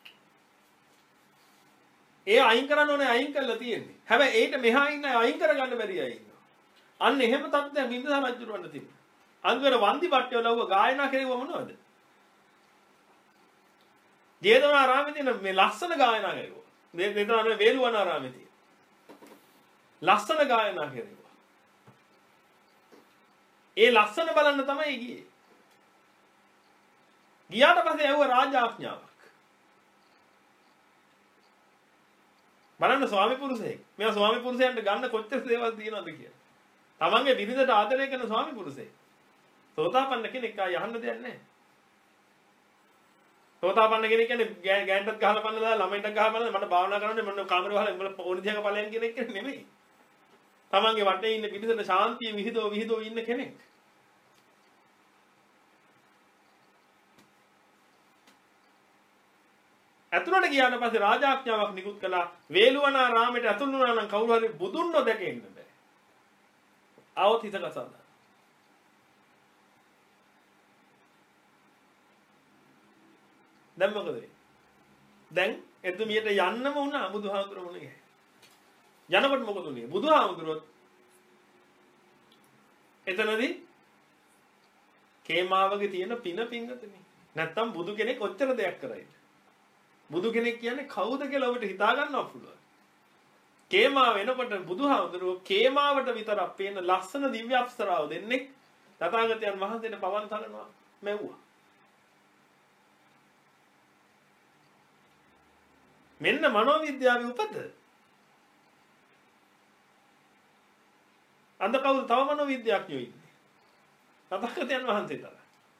ඒ අයින් කරන්න ඕනේ අයින් කරලා තියෙන්නේ. හැබැයි ඒට මෙහා ඉන්න අය අයින් කරගන්න බැරි අය ඉන්නවා. අන්න එහෙම තත්ත්වයක් බිම්බිසාර රජුරවන්න තිබුණා. අන්තිමට වන්දි බට්ටිය ලව්ව ගායනා කෙරුවා මොනවද? ජේතවනාරාමේ තියෙන මේ ලස්සන ගායනා කෙරුවා. මේ මෙතන වේළුවනාරාමේ තියෙන. ලස්සන ගායනා කෙරුවා. ඒ ලස්සන බලන්න තමයි ගියේ. ගියාට පස්සේ ඇහුවා රාජ ආඥාවක්. බලන්න ස්වාමි පුරුෂයෙක්. මෙයා ස්වාමි පුරුෂයන්ට ගන්න කොච්චර දේවල් තියෙනවද කියලා. තමන්ගේ බිරිඳට ආදරය කරන ස්වාමි පුරුෂයෙක්. සෝතාපන්න කෙනෙක් ආය යහන්න දෙයක් නැහැ. සෝතාපන්න කෙනෙක් කියන්නේ ගෑන්ටත් ගහලා පන්නලා ළමයින්ටත් ගහලා පන්නලා මට භාවනා කරන්න මම කාමරේ වහලා උඹලා ඕනි දිහක ඵලයන් කියන එක නෙමෙයි. තමන්ගේ වටේ ඉන්න පිටිසට ශාන්තිය විහිදෝ විහිදෝ ඉන්න කෙනෙක්. ගියාට පස්සේ රාජාඥාවක් නිකුත් කළා. වේළුවනාරාමයට ඇතුළු වුණා නම් කවුරු හරි බුදුන් නොදැක ඉන්න බෑ. ආවොත් හිත කසාද. දැන් මොකද වෙන්නේ? දැන් එතුමියට යන්නම වුණා බුදුහාමුදුරුවෝ මොනේ. යනකොට මොකද උනේ? බුදුහාමුදුරුවෝ එතනදී කේමාවගේ තියෙන පින පිංගතනේ. නැත්තම් බුදු කෙනෙක් ඔච්චර දෙයක් කරයිද? බුදු කෙනෙක් කියන්නේ කවුද කියලා ඔබට හිතා ගන්නව පුළුවන්. කේමා වෙනකොට බුදුහාමුදුරුවෝ කේමාවට විතරක් පේන ලස්සන දිව්‍ය අප්සරාව දෙන්නේ තථාගතයන් වහන්සේට පවන් තලනවා මෙව්වා. මෙන්න මනෝවිද්‍යාවේ උපත. අද කවුද තව මනෝවිද්‍යාඥයෝ ඉන්නේ? තථාගතයන් වහන්සේ තරම්.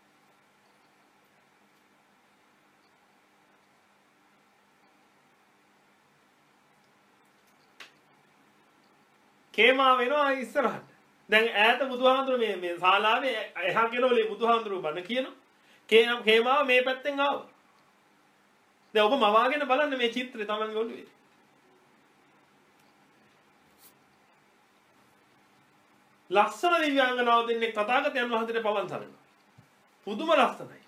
කේමා වෙනවා ඉස්සරහට. දැන් ඈත බුදුහාමුදුරුවෝ මේ මේ ශාලාවේ එහා කෙළවලේ බුදුහාමුදුරුවෝ බණ කියනවා. කේම කේමාව මේ පැත්තෙන් ආවා. දැන් ඔබ මවාගෙන බලන්න මේ චිත්‍රය තමන්ගේ ඔළුවේ. ලස්සන දිව්‍යාංගනාව දෙන්නේ තථාගතයන් වහන්සේට පවන් සලනවා. පුදුම ලස්සනයි.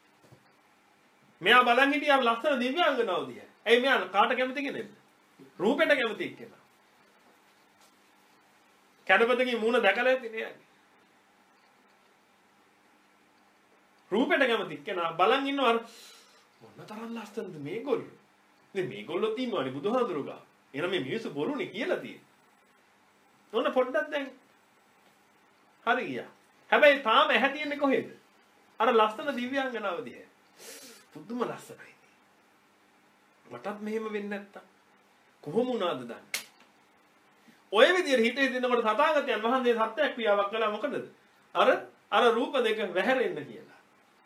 මෙයා බලන් හිටියා ලස්සන දිව්‍යාංගනාව දිහා. ඇයි මෙයා කාට කැමති කෙනෙක්ද? රූපෙට කැමති එක්කෙනා. කැඩපතකින් මූණ දැකලා ඇති නේද? රූපෙට කැමති එක්කෙනා බලන් ඉන්නවා මොන තරම් ලස්සනද මේගොල්ලෝ. ඉතින් මේගොල්ලෝ තියනවානේ බුදුහාඳුරු ගා. එහෙනම් මේ මිනිස්සු බොරුනේ කියලා තියෙන්නේ. ඔන්න පොඩ්ඩක් දැන් හරි ගියා. හැබැයි තාම ඇහැ තියෙන්නේ කොහෙද? අර ලස්සන දිව්‍යාංගනාව දිහා. පුදුම ලස්සනයි. මටත් මෙහෙම වෙන්නේ නැත්තම් කොහොම වුණාද දන්නේ? ඔය විදිහට හිතේ දිනකොට තථාගතයන් වහන්සේ සත්‍ය ක්‍රියාවක් කළා මොකද? අර අර රූප දෙක වැහැරෙන්න කියලා.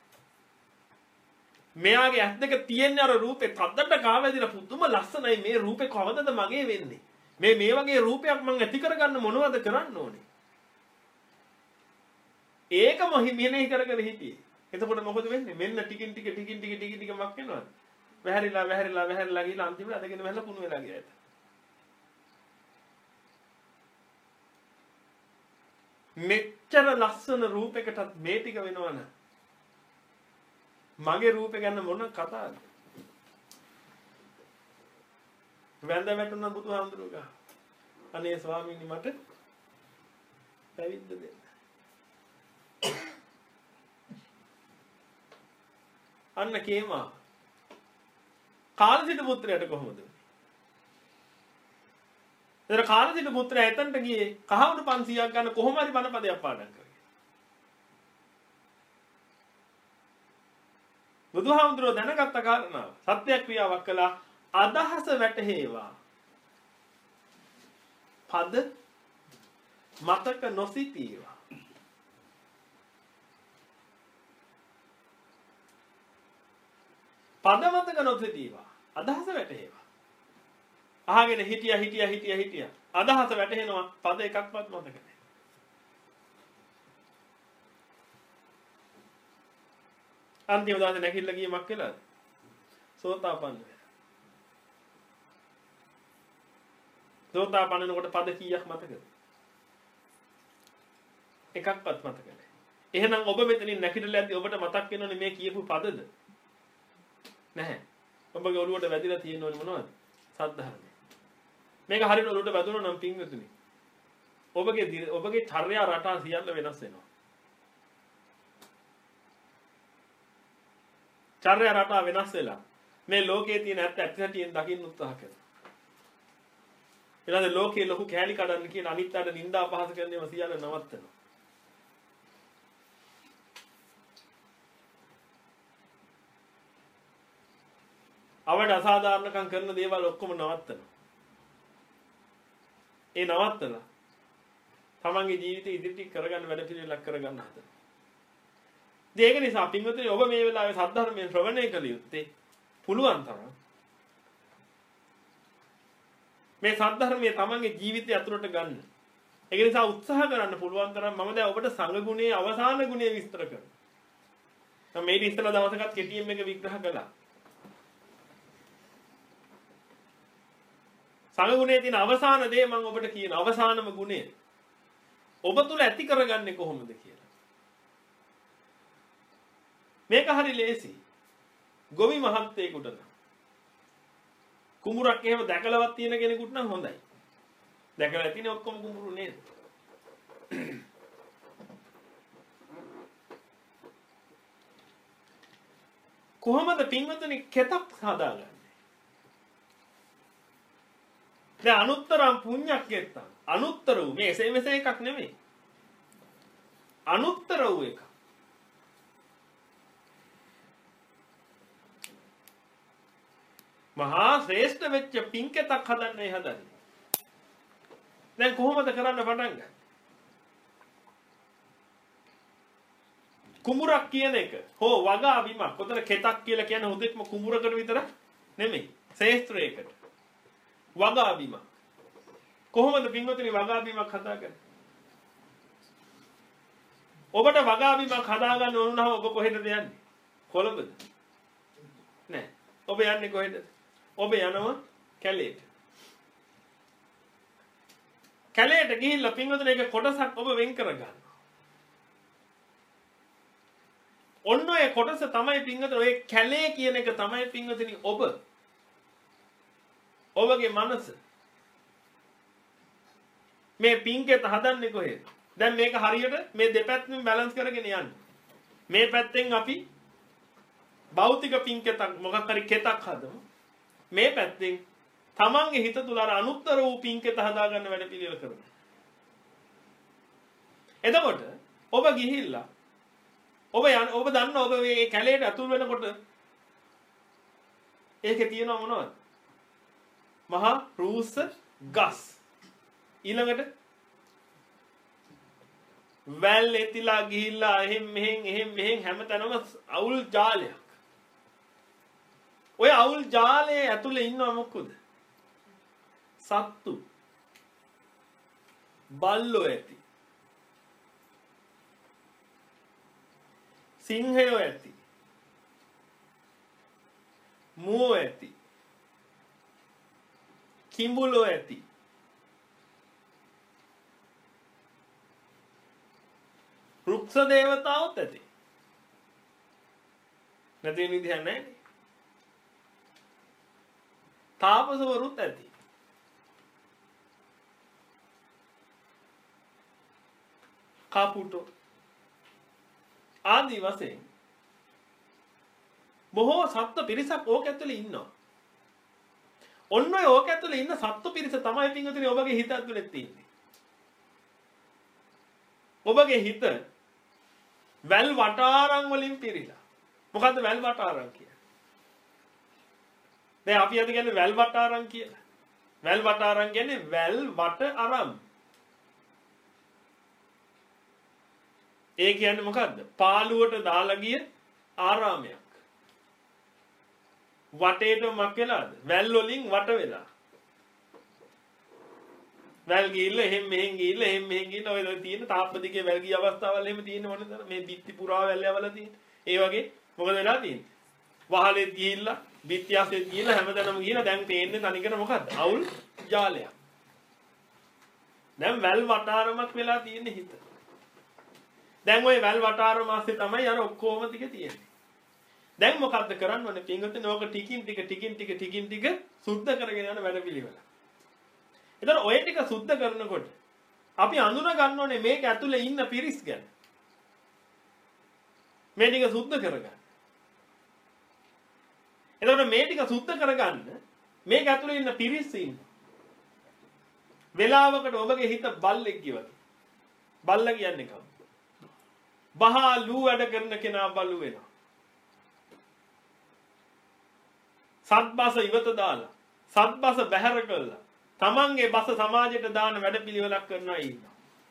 මෙයාගේ ඇස් දෙක තියෙන්නේ අර රූපේ තද්දට කාවැදිලා පුදුම ලස්සනයි මේ රූපේ කවදද මගේ වෙන්නේ? මේ මේ වගේ රූපයක් මං ඇති කරගන්න මොනවද කරන්න ඕනේ? ඒකම මෙනෙහි කර කර හිටියේ. එතකොට මොකද වෙන්නේ? මෙන්න ටිකින් ටික ටිකින් ටික ටිකින් ටික මක් වෙනවද? වැහැරිලා වැහැරිලා වැහැරිලා ගිහලා අන්තිමට අදගෙන වැහැලා කුණු වෙලා ගියා ඒක. මෙච්චර ලස්සන රූපයකටත් මේ ටික වෙනවනේ. මගේ රූපේ ගැන මොන කතාවද? වැඳ වැටුණා බුදුහාමුදුරුවෝ ගා. අනේ ස්වාමීනි මට පැවිද්ද දෙන්න. අන්න කේමා. කාලසිට පුත්‍රයාට කොහොමද? ඒතර කාලසිට පුත්‍රයා එතනට ගියේ කහවණු පන්සීයක් ගන්න කොහොම හරි බණපදයක් පාඩම් කරගෙන. බුදුහාමුදුරුවෝ දැනගත්ත කාරණාව සත්‍ය ක්‍රියාවක් කළා අදහස වැටහෙවා. පද මතක නොසිතීවා. පද මතක නොසිතීවා. අදහස වැටහෙවා. අහගෙන හිටියා හිටියා හිටියා හිටියා. අදහස වැටහෙනවා පද එකක්වත් මතක නැහැ. අන්තිම දවසේ නැගිටලා ගියේ මක් වෙලාද? සෝතාපන්න වෙලා. සෝතාපන්න වෙනකොට පද කීයක් මතකද? එකක්වත් මතක නැහැ. එහෙනම් ඔබ මෙතනින් නැගිටලා යද්දි ඔබට මතක් වෙනවනේ මේ කියපු පදද? නැහැ. ඔබගේ ඔළුවට වැදිලා තියෙනවනේ මොනවද? සද්ධර්මය. මේක හරියට ඔළුවට වැදුණා නම් පින්වතුනි. ඔබගේ ඔබගේ චර්යා රටා සියල්ල වෙනස් වෙනවා. චර්යා රටා වෙනස් වෙලා මේ ලෝකයේ තියෙන ඇත්ත ඇත්තටියෙන් දකින්න උත්සාහ කරනවා. ඊළඟ ලෝකයේ ලොකු කෑලි කඩන්න කියන අනිත් අයට නිନ୍ଦා අපහාස කරන ඒවා සියල්ල නවත්තනවා. අවඩ අසාධාරණකම් කරන දේවල් ඔක්කොම නවත්තනවා. ඒ නවත්තලා තමන්ගේ ජීවිතය ඉදිරියට කරගන්න වැඩ පිළිවෙලක් කරගන්න හදනවා. ඒක නිසා පින්වතුනි ඔබ මේ වෙලාවේ සද්ධර්මයෙන් ශ්‍රවණය කළ යුත්තේ පුළුවන් තරම් මේ සද්ධර්මයේ තමන්ගේ ජීවිතය ඇතුළට ගන්න. ඒක නිසා උත්සාහ කරන්න පුළුවන් තරම් මම දැන් ඔබට සංඝ ගුණයේ අවසාන ගුණය විස්තර කරනවා. මම මේ ඉස්සෙල්ලා දවසකත් කෙටියෙන් මේක විග්‍රහ කළා. සංඝ ගුණයේ තියෙන අවසාන දේ මම ඔබට කියන අවසානම ගුණය. ඔබ තුල ඇති කරගන්නේ කොහොමද කියලා. මේක හරි ලේසි. ගොවි මහත්තයෙකුට නම් කුඹුරක් එහෙම දැකලවත් තියෙන කෙනෙකුට නම් හොඳයි. දැකලා තියෙන ඔක්කොම කුඹුරු නේද? කොහොමද පින්වතුනි කෙතක් හදාගන්නේ? දැන් අනුත්තරම් පුණ්‍යක්කෙත්තම් අනුත්තර වූ මේ එසේ මෙසේ එකක් නෙමෙයි. අනුත්තර වූ එක. මහා ශ්‍රේෂ්ඨ වෙච්ච පින්කෙතක් හදන්නේ හදන්නේ. දැන් කොහොමද කරන්න පටන් ගන්නේ? කුඹුරක් කියන එක හෝ වගා බිමක්. කොතන කෙතක් කියලා කියන්නේ හුදෙක්ම කුඹුරකට විතර නෙමෙයි. ශ්‍රේෂ්ඨයකට. වගා බිමක්. කොහොමද පින්වතුනි වගා බිමක් හදාගන්නේ? ඔබට වගා බිමක් හදාගන්න ඕන නම් ඔබ කොහෙටද යන්නේ? කොළඹද? නෑ. ඔබ යන්නේ කොහෙද? ඔබ යනවා කැලේට. කැලේට ගිහිල්ලා පින්වතුනි එක කොටසක් ඔබ වෙන් කරගන්න. ඔන්න ඔය කොටස තමයි පින්වතුනි ඔය කැලේ කියන එක තමයි පින්වතුනි ඔබ. ඔබගේ මනස. මේ පින්කෙත හදන්නේ කොහෙද? දැන් මේක හරියට මේ දෙපැත්තෙන් බැලන්ස් කරගෙන යන්න. මේ පැත්තෙන් අපි භෞතික පින්කෙතක් මොකක් හරි කෙතක් හදමු. මේ පැත්තෙන් තමන්ගේ හිත තුල අර අනුත්තර වූ පින්කෙත හදාගන්න වැඩ පිළිවෙල කරමු. එතකොට ඔබ ගිහිල්ලා ඔබ යන ඔබ දන්න ඔබ මේ කැලේට අතුල් වෙනකොට ඒකේ තියෙනව මොනවද? මහා රූස්ස ගස්. ඊළඟට වැල් එතිලා ගිහිල්ලා එහෙම් මෙහෙන් එහෙම් මෙහෙන් හැමතැනම අවුල් ජාලයක්. ඔය අවුල් ජාලයේ ඇතුලේ ඉන්නව මොකද? සත්තු. බල්ලෝ ඇති. සිංහයෝ ඇති. මුවෝ ඇති. කිඹුලෝ ඇති. රුක්ෂ දේවතාවොත් ඇති. නැති වෙන විදිහක් නැහැ. තාපසවරුත් ඇති. කාපුටෝ ආදි වශයෙන් බොහෝ සත්ත්ව පිරිසක් ඕක ඇතුලේ ඉන්නවා. ඔන්න ඔය ඕක ඇතුලේ ඉන්න සත්ත්ව පිරිස තමයි පින්වතුනි ඔබගේ හිත ඇතුලේ තියෙන්නේ. ඔබගේ හිත වැල් වටාරම් වලින් පිරීලා. මොකද්ද වැල් වටාරම් කියන්නේ? දැන් අපි අද කියන්නේ වැල් වටාරම් කියලා. වැල් වටාරම් කියන්නේ වැල් වට අරම්. ඒ කියන්නේ මොකද්ද? පාළුවට දාලා ගිය ආරාමයක්. වටේට මක් වෙලාද? වැල් වලින් වට වෙලා. වැල් ගිහිල්ලා එහෙම මෙහෙන් ගිහිල්ලා එහෙම මෙහෙන් ගිහිල්ලා ඔය තියෙන තාප්පදිකේ වැල් ගිය අවස්ථාවල් එහෙම තියෙන මොනද? මේ බිත්ති පුරා වැල් යවලා තියෙන. ඒ වගේ මොකද වෙලා තියෙන්නේ? වහලෙත් ගිහිල්ලා, බිත්තියසෙත් ගිහිල්ලා හැමතැනම ගිහිල්ලා දැන් පේන්නේ තනිකර මොකද්ද? අවුල් ජාලයක්. දැන් වැල් වටාරමක් වෙලා තියෙන්නේ හිත. දැන් ওই වැල් වටාරම ASCII තමයි අර ඔක්කොම ටික තියෙන්නේ. දැන් මොකද්ද කරන්න ඕනේ? පින්වතුනි ඕක ටිකින් ටික ටිකින් ටික ටිකින් ටික සුද්ධ කරගෙන යන වැඩ පිළිවෙල. එතන ඔය ටික සුද්ධ කරනකොට අපි අඳුන ගන්න ඕනේ මේක ඇතුලේ ඉන්න පිරිස් ගැන. මේ ටික සුද්ධ කරගන්න. එතකොට මේ ටික සුද්ධ කරගන්න මේක ඇතුලේ ඉන්න පිරිස් ඉන්න. වෙලාවකට ඔබගේ හිත බල්ලෙක් වගේ. බල්ලා කියන්නේ කවුද? බහලු වැඩ කරන කෙනා බලු වෙනවා. සත්බස ඉවත දාලා සත්බස බැහැර කළා. තමන්ගේ බස සමාජයට දාන වැඩපිළිවෙලක් කරනවා ඉන්නවා.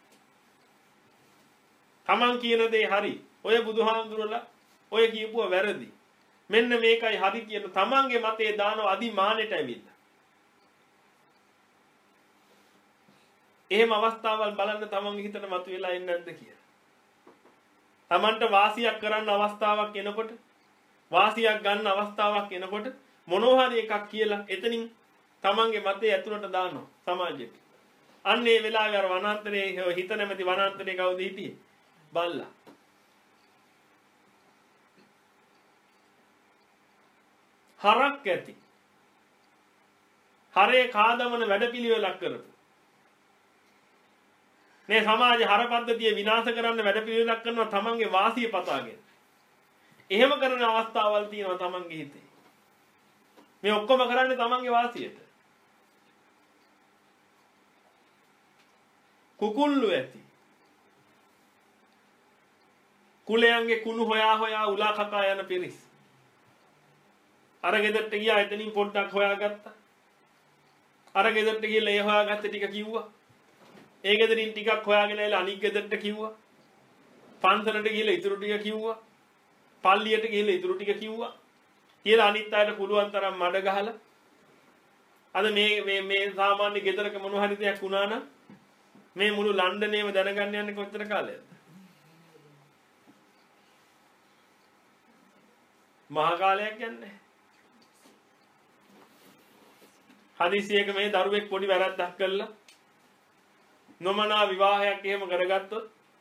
තමන් කියන දේ හරි. ඔය බුදුහාමුදුරලා ඔය කියපුවා වැරදි. මෙන්න මේකයි හරි කියන තමන්ගේ මතේ දානවා අදිමානෙට ඇවිල්ලා. එහෙම අවස්ථාවල් බලන්න තමන්ගේ හිතට මතුවලා එන්නේ නැද්ද කියලා. තමන්ට වාසියක් කරන්න අවස්ථාවක් එනකොට වාසියක් ගන්න අවස්ථාවක් එනකොට මොනවා හරි එකක් කියලා එතනින් තමන්ගේ මතය ඇතුළට දානවා සමාජයට. අන්න ඒ වෙලාවේ අර වනාන්තරයේ හිත නැමැති වනාන්තරයේ කවුද හිටියේ? බල්ලා. හරක් ඇති. හරේ කාදමන වැඩපිළිවෙලක් කරපු. මේ සමාජයේ හර පද්ධතිය විනාශ කරන්න වැඩපිළිවෙලක් කරනවා තමන්ගේ වාසිය පතාගෙන. එහෙම කරන අවස්ථාවල් තියෙනවා තමන්ගේ හිතේ. මේ ඔක්කොම කරන්නේ තමන්ගේ වාසියට. කුකුල්ලු ඇති. කුලයන්ගේ කුණු හොයා හොයා උලා කකා යන පිරිස්. අර ගෙදරට ගියා එතනින් පොඩ්ඩක් හොයාගත්තා. අර ගෙදරට ගිහලා ඒ හොයාගත්ත ටික කිව්වා. ඒ ගෙදරින් ටිකක් හොයාගෙන ඇවිල්ලා අනිත් ගෙදරට කිව්වා. පන්සලට ගිහලා ඉතුරු ටික කිව්වා. පල්ලියට ගිහලා ඉතුරු ටික කිව්වා. කියලා අනිත් අයට පුළුවන් තරම් මඩ ගහලා අද මේ මේ මේ සාමාන්‍ය ගෙදරක මොන හරි දෙයක් වුණා නම් මේ මුළු ලන්ඩනේම දැනගන්න යන්නේ කොච්චර කාලයක්ද? මහා කාලයක් යන්නේ. හදිසියක මේ දරුවෙක් පොඩි වැරද්දක් කළා නොමනා විවාහයක් එහෙම කරගත්තොත්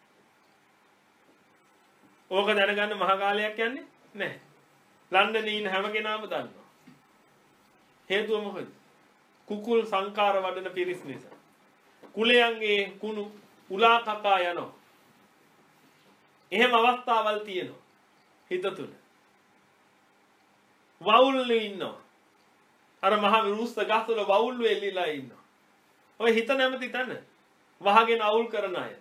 ඕක දැනගන්න මහා කාලයක් යන්නේ නැහැ. ලන්ඩනයේ ඉන්න හැම කෙනාම දන්නවා. හේතුව මොකද? කුකුල් සංකාර වඩන පිරිස් නිසා. කුලයන්ගේ කුණු උලා කකා යනවා. එහෙම අවස්ථාවල් තියෙනවා හිත තුල. වවුල්ලු ඉන්නවා. අර මහ විරුස්ත ගස්වල වවුල්ලු එල්ලීලා ඉන්නවා. ඔය හිත නැමැති තැන වහගෙන අවුල් කරන අය.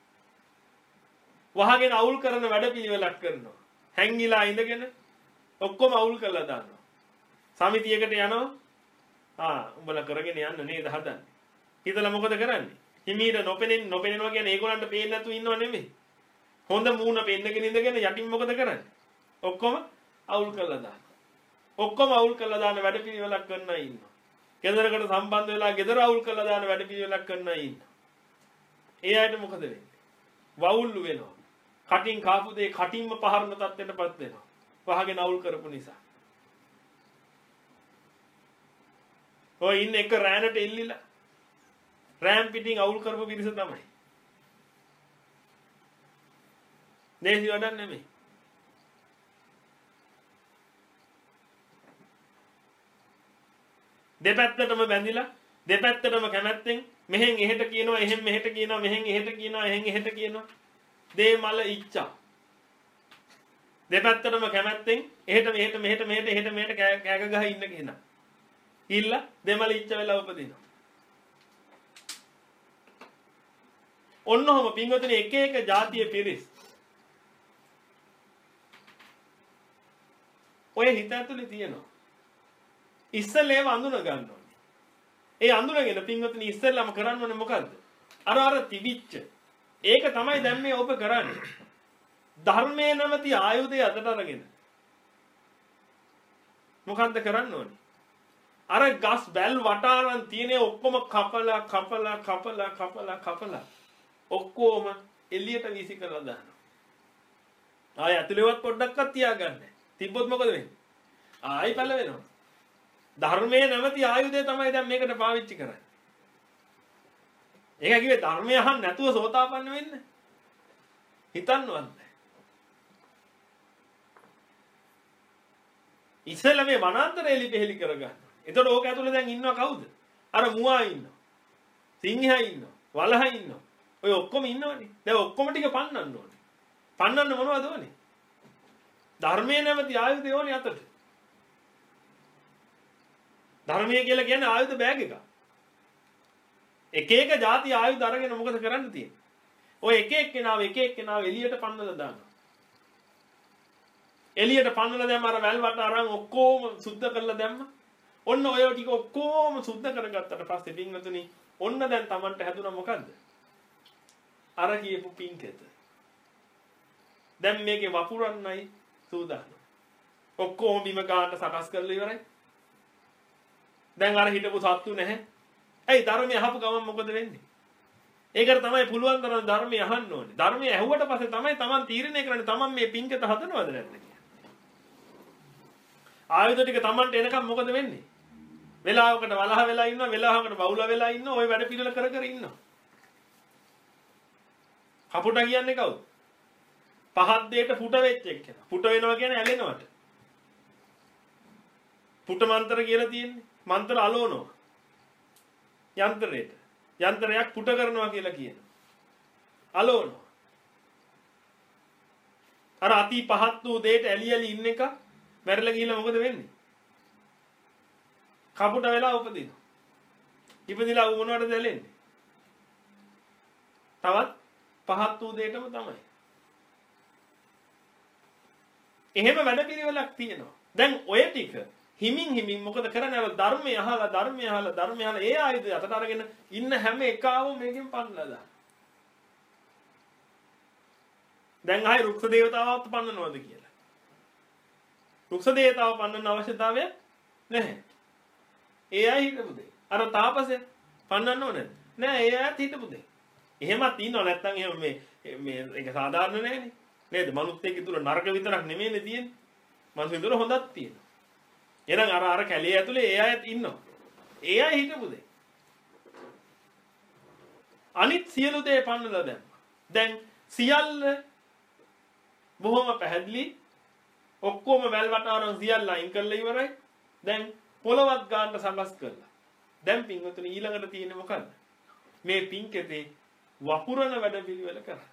වහගෙන අවුල් කරන වැඩපිළිවෙලක් කරනවා. හැංගිලා ඉඳගෙන ඔක්කොම අවුල් කරලා දානවා. සමිතියකට යනවා. ආ උඹලා කරගෙන යන්න නේද හදන්නේ. හිතලා මොකද කරන්නේ? හිමීට නොපෙනෙන නොපෙනෙනවා කියන්නේ ඒගොල්ලන්ට පේන්නේ නැතුව ඉන්නව නෙමෙයි. හොඳ මූණ පෙන්නගෙන ඉඳගෙන යටින් මොකද කරන්නේ? ඔක්කොම අවුල් කරලා දානවා. ඔක්කොම අවුල් කරලා දාන වැඩපිළිවෙලක් කරන අය ඉන්නවා. ගෙදරකට සම්බන්ධ වෙලා ගෙදර අවුල් කරලා දාන වැඩපිළිවෙලක් කරන අය ඉන්නවා. ඒ අයට මොකද වෙන්නේ? වවුල්ලු වෙනවා. කටින් කාපු දේ කටින්ම පහරන තත්ත්වයටපත් වෙනවා. වහගෙන අවුල් කරපු නිසා. ඔය ඉන්න එක රෑනට එල්ලිලා රෑම් පිටින් අවුල් කරපු පිරිස තමයි. දේශි වැඩක් නෙමෙයි. දෙපැත්තටම බැඳිලා දෙපැත්තටම කැමැත්තෙන් මෙහෙන් එහෙට කියනවා එහෙන් මෙහෙට කියනවා මෙහෙන් එහෙට කියනවා එහෙන් එහෙට කියනවා දේ මල ඉච්චා දෙපැත්තටම කැමැත්තෙන් එහෙට මෙහෙට මෙහෙට මෙහෙට එහෙට මෙහෙට කෑක ගහ ඉන්න කෙනා ඉල්ල දෙමල ඉච්ච වෙලා උපදිනවා. ඔන්නෝම පින්වතුනි එක එක જાතිය පිරිස් ඔය හිත ඇතුලේ තියෙනවා. ඉස්සෙල්ලේව අඳුන ගන්න ඕනේ. ඒ අඳුනගෙන පින්වතුනි ඉස්සෙල්ලාම කරන්න ඕනේ මොකද්ද? අර අර තිබිච්ච ඒක තමයි දැන් මේ ඔබ කරන්නේ. ධර්මයේ නැමැති ආයුධය අතට අරගෙන මොකද්ද කරන්න ඕනේ? අර ගස් බැල් වටාරන් තියෙන ඔක්කොම කපලා කපලා කපලා කපලා කපලා ඔක්කොම එළියට වීසි කරලා දානවා. ආය ඇතුළේවත් පොඩ්ඩක්වත් තියාගන්න. තිබ්බොත් මොකද වෙන්නේ? ආයි පැල වෙනවා. ධර්මයේ නැමැති ආයුධය තමයි දැන් මේකට පාවිච්චි කරන්නේ. ඒක කිව්වේ ධර්මය අහන්න නැතුව සෝතාපන්න වෙන්න. හිතන්නවත්. ඉස්සෙල්ලා මේ වනාන්තරය එලි පෙහෙලි කරගන්න. එතකොට ඕක ඇතුලේ දැන් ඉන්නව කවුද? අර මුවා ඉන්නවා. සිංහයා ඉන්නවා. වලහා ඉන්නවා. ඔය ඔක්කොම ඉන්නවනේ. දැන් ඔක්කොම ටික පන්නන්න ඕනේ. පන්නන්න මොනවද ඕනේ? ධර්මයේ නැමැති ආයුධය ඕනේ අතට. ධර්මය කියලා කියන්නේ ආයුධ බෑග් එකක්. එක එක જાති ආයුධ අරගෙන මොකද කරන්න තියෙන්නේ? ඔය එක එක කෙනාව එක එක කෙනාව එළියට පන්නලා දානවා. එළියට පන්නලා දැම්ම අර වැල් වට අරන් ඔක්කොම සුද්ධ කරලා දැම්ම. ඔන්න ඔය ටික ඔක්කොම සුද්ධ කරගත්තට පස්සේ පින්වතුනි ඔන්න දැන් Tamanට හැදුනා මොකද්ද? අර කියපු පින්කෙත. දැන් මේකේ වපුරන්නයි සූදානම්. ඔක්කොම බිම ගන්න සකස් කරලා ඉවරයි. දැන් අර හිටපු සත්තු නැහැ. ඇයි ධර්මය අහපු ගමන් මොකද වෙන්නේ? ඒකට තමයි පුළුවන් තරම් ධර්මය අහන්න ඕනේ. ධර්මය ඇහුවට පස්සේ තමයි Taman තීරණය කරන්නේ Taman මේ පින්කෙත හදනවද නැද්ද කියලා. ආයුධ ටික Tamanට එනකම් මොකද වෙන්නේ? වෙලාවකට වලහ වෙලා ඉන්නවා, වෙලාවකට බවුල වෙලා ඉන්නවා, ওই වැඩ පිළිවෙල කර කර ඉන්නවා. කපුට කියන්නේ කවුද? පහත් දෙයට පුට වෙච්ච එක්කෙනා. පුට වෙනවා කියන්නේ ඇලෙනවට. පුට මන්ත්‍ර කියලා තියෙන්නේ. මන්ත්‍ර අලවනවා. යන්ත්‍රයට. යන්ත්‍රයක් පුට කරනවා කියලා කියනවා. අලවනවා. අර අති පහත් වූ දෙයට ඇලි ඇලි ඉන්න එක මැරලා ගිහිල්ලා මොකද වෙන්නේ? කපුට වෙලා උපදිනවා. ඉපදිලා ඌ මොනවටද ඇලෙන්නේ? තවත් පහත් වූ දෙයටම තමයි. එහෙම වැඩපිළිවෙලක් තියෙනවා. දැන් ඔය ටික හිමින් හිමින් මොකද කරන්නේ? අර ධර්මය අහලා ධර්මය අහලා ධර්මය අහලා ඒ ආයුධය අතට අරගෙන ඉන්න හැම එකාම මේකෙන් පන්නලා දාන. දැන් ආයේ රුක්ෂ දේවතාවවත් පන්නනවද කියලා? රුක්ෂ දේවතාව පන්නන අවශ්‍යතාවය නැහැ. ඒ අය හිටපු දෙයි. අර තාපසය පන්නන්න ඕනේ නෑ. ඒ අයත් හිටපු දෙයි. එහෙමත් ඉන්නව නැත්නම් එහෙම මේ මේ ඒක සාධාරණ නෑනේ. නේද? මනුස්සයෙක් තුල නරක විතරක් නෙමෙයිනේ තියෙන්නේ. මනුස්සයෙක් තුල හොඳක් තියෙනවා. එහෙනම් අර අර කැලේ ඇතුලේ ඒ අයත් ඉන්නවා. ඒ අය හිටපු දෙයි. අනිත් සියලු දේ පන්නලා දැම්මා. දැන් සියල්ල බොහොම පැහැදිලි. ඔක්කොම වැල් වටාරම් සියල්ල අයින් කරලා ඉවරයි. දැන් පොළවත් ගානට සකස් කරලා. දැන් පින්වතුනි ඊළඟට තියෙන්නේ මොකද්ද? මේ පින්කෙතේ වපුරන වැඩ පිළිවෙල කරා.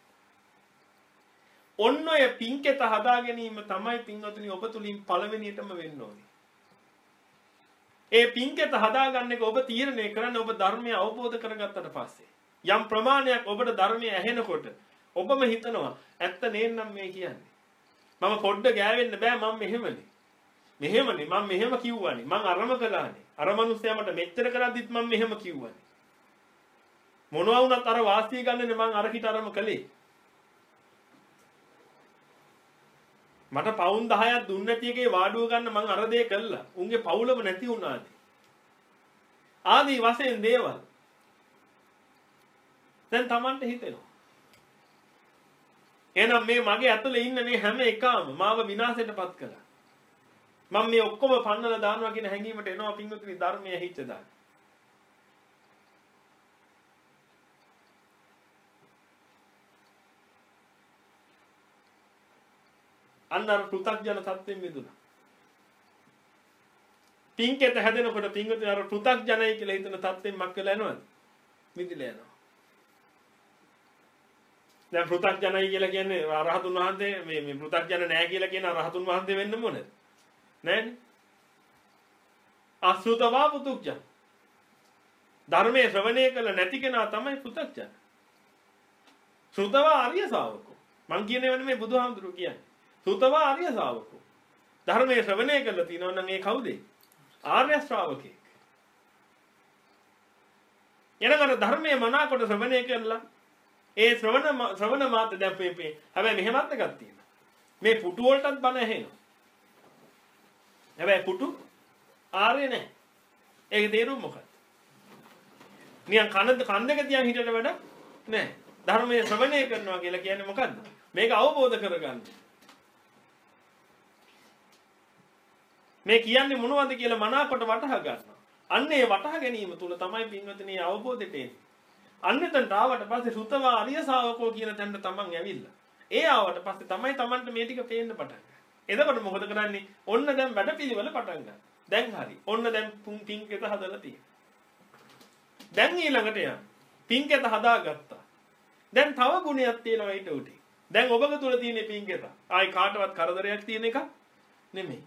ඔන්න ඔය පින්කෙත හදා ගැනීම තමයි පින්වතුනි ඔබ තුලින් පළවෙනියටම වෙන්න ඕනේ. ඒ පින්කෙත හදාගන්න එක ඔබ තීරණය කරන්න ඔබ ධර්මය අවබෝධ කරගත්තට පස්සේ. යම් ප්‍රමාණයක් ඔබට ධර්මය ඇහෙනකොට ඔබම හිතනවා ඇත්ත නේනම් මේ කියන්නේ. මම පොඩ්ඩ ගෑවෙන්න බෑ මම මෙහෙමනේ. මෙහෙමනේ මම මෙහෙම කිව්වනේ. මං අරම කළානේ. අර මිනිස්සයා මට මෙච්චර කරද්දිත් මම මෙහෙම කිව්වනේ. මොනවා වුණත් අර වාසිය ගන්නනේ මං අරකිට අරම කළේ. මට පවුන් දහයක් දුන්න නැති එකේ වාඩුව ගන්න මං අර දේ කළා. උන්ගේ පවුලම නැති වුණානේ. ආදී වශයෙන් දේවල්. දැන් Tamanට හිතෙනවා. එහෙනම් මේ මගේ ඇතුලේ ඉන්න මේ හැම එකම මාව විනාශයටපත් කළා. මම මේ ඔක්කොම පන්නලා දානවා කියන හැඟීමට එනවා පින්වතුනි ධර්මයේ හිච්ච දාන්න. අන්නර පෘථග්ජන තත්ත්වෙන් මිදුණා. පින්කෙත හැදෙනකොට පින්වතුනි අර පෘථග්ජනයි කියලා හිතන තත්ත්වෙන් මක් වෙලා යනවද? මිදිලා යනවා. දැන් පෘථග්ජනයි කියලා කියන්නේ රහතුන් වහන්සේ මේ මේ පෘථග්ජන නැහැ කියලා කියන රහතුන් වහන්සේ වෙන්න මොනද? නෑනේ. අසෘතවා පුතුක්ජන. ධර්මයේ ශ්‍රවණය කළ නැති කෙනා තමයි පුතුක්ජන. ශ්‍රුතවා ආර්ය ශාවකෝ. මං කියන්නේ වෙන්නේ මේ බුදුහාමුදුරුවෝ කියන්නේ. ශ්‍රුතවා ආර්ය ශාවකෝ. ධර්මයේ ශ්‍රවණය කළා තිනවනම් ඒ කවුද? ආර්ය ශ්‍රාවකෙක්. එනකට ධර්මයේ මනාකොට ශ්‍රවණය කළා ඒ ශ්‍රවණ ශ්‍රවණ මාත් දැන් මේ හැබැයි මෙහෙමත් එකක් තියෙනවා. මේ පුටු වලටත් බණ ඇහෙනවා. හැබැයි පුටු ආර්ය නැහැ. ඒක තේරුම් මොකක්ද? නිකන් කන කන් දෙක තියන් හිටට වැඩ නැහැ. ධර්මයේ ශ්‍රවණය කරනවා කියලා කියන්නේ මොකද්ද? මේක අවබෝධ කරගන්න. මේ කියන්නේ මොනවද කියලා මනාකොට වටහා ගන්නවා. අන්න ඒ වටහා ගැනීම තුල තමයි පින්වතුනි අවබෝධයට එන්නේ. අන්නෙතන්ට ආවට පස්සේ සුතවා අරිය ශාවකෝ කියන තැනට තමන් ඇවිල්ලා. ඒ ආවට පස්සේ තමයි තමන්ට මේ ටික පේන්න පටන් ගන්නේ. එතකොට මොකද කරන්නේ? ඔන්න දැන් වැඩපිළිවෙල පටන් ගන්න. දැන් හරි. ඔන්න දැන් පින්කෙත හදලා තියෙනවා. දැන් ඊළඟට යන්න. පින්කෙත හදාගත්තා. දැන් තව ගුණයක් තියෙනවා ඊට උඩින්. දැන් ඔබගේ තුල තියෙන පින්කෙත. ආයි කාටවත් කරදරයක් තියෙන එක නෙමෙයි.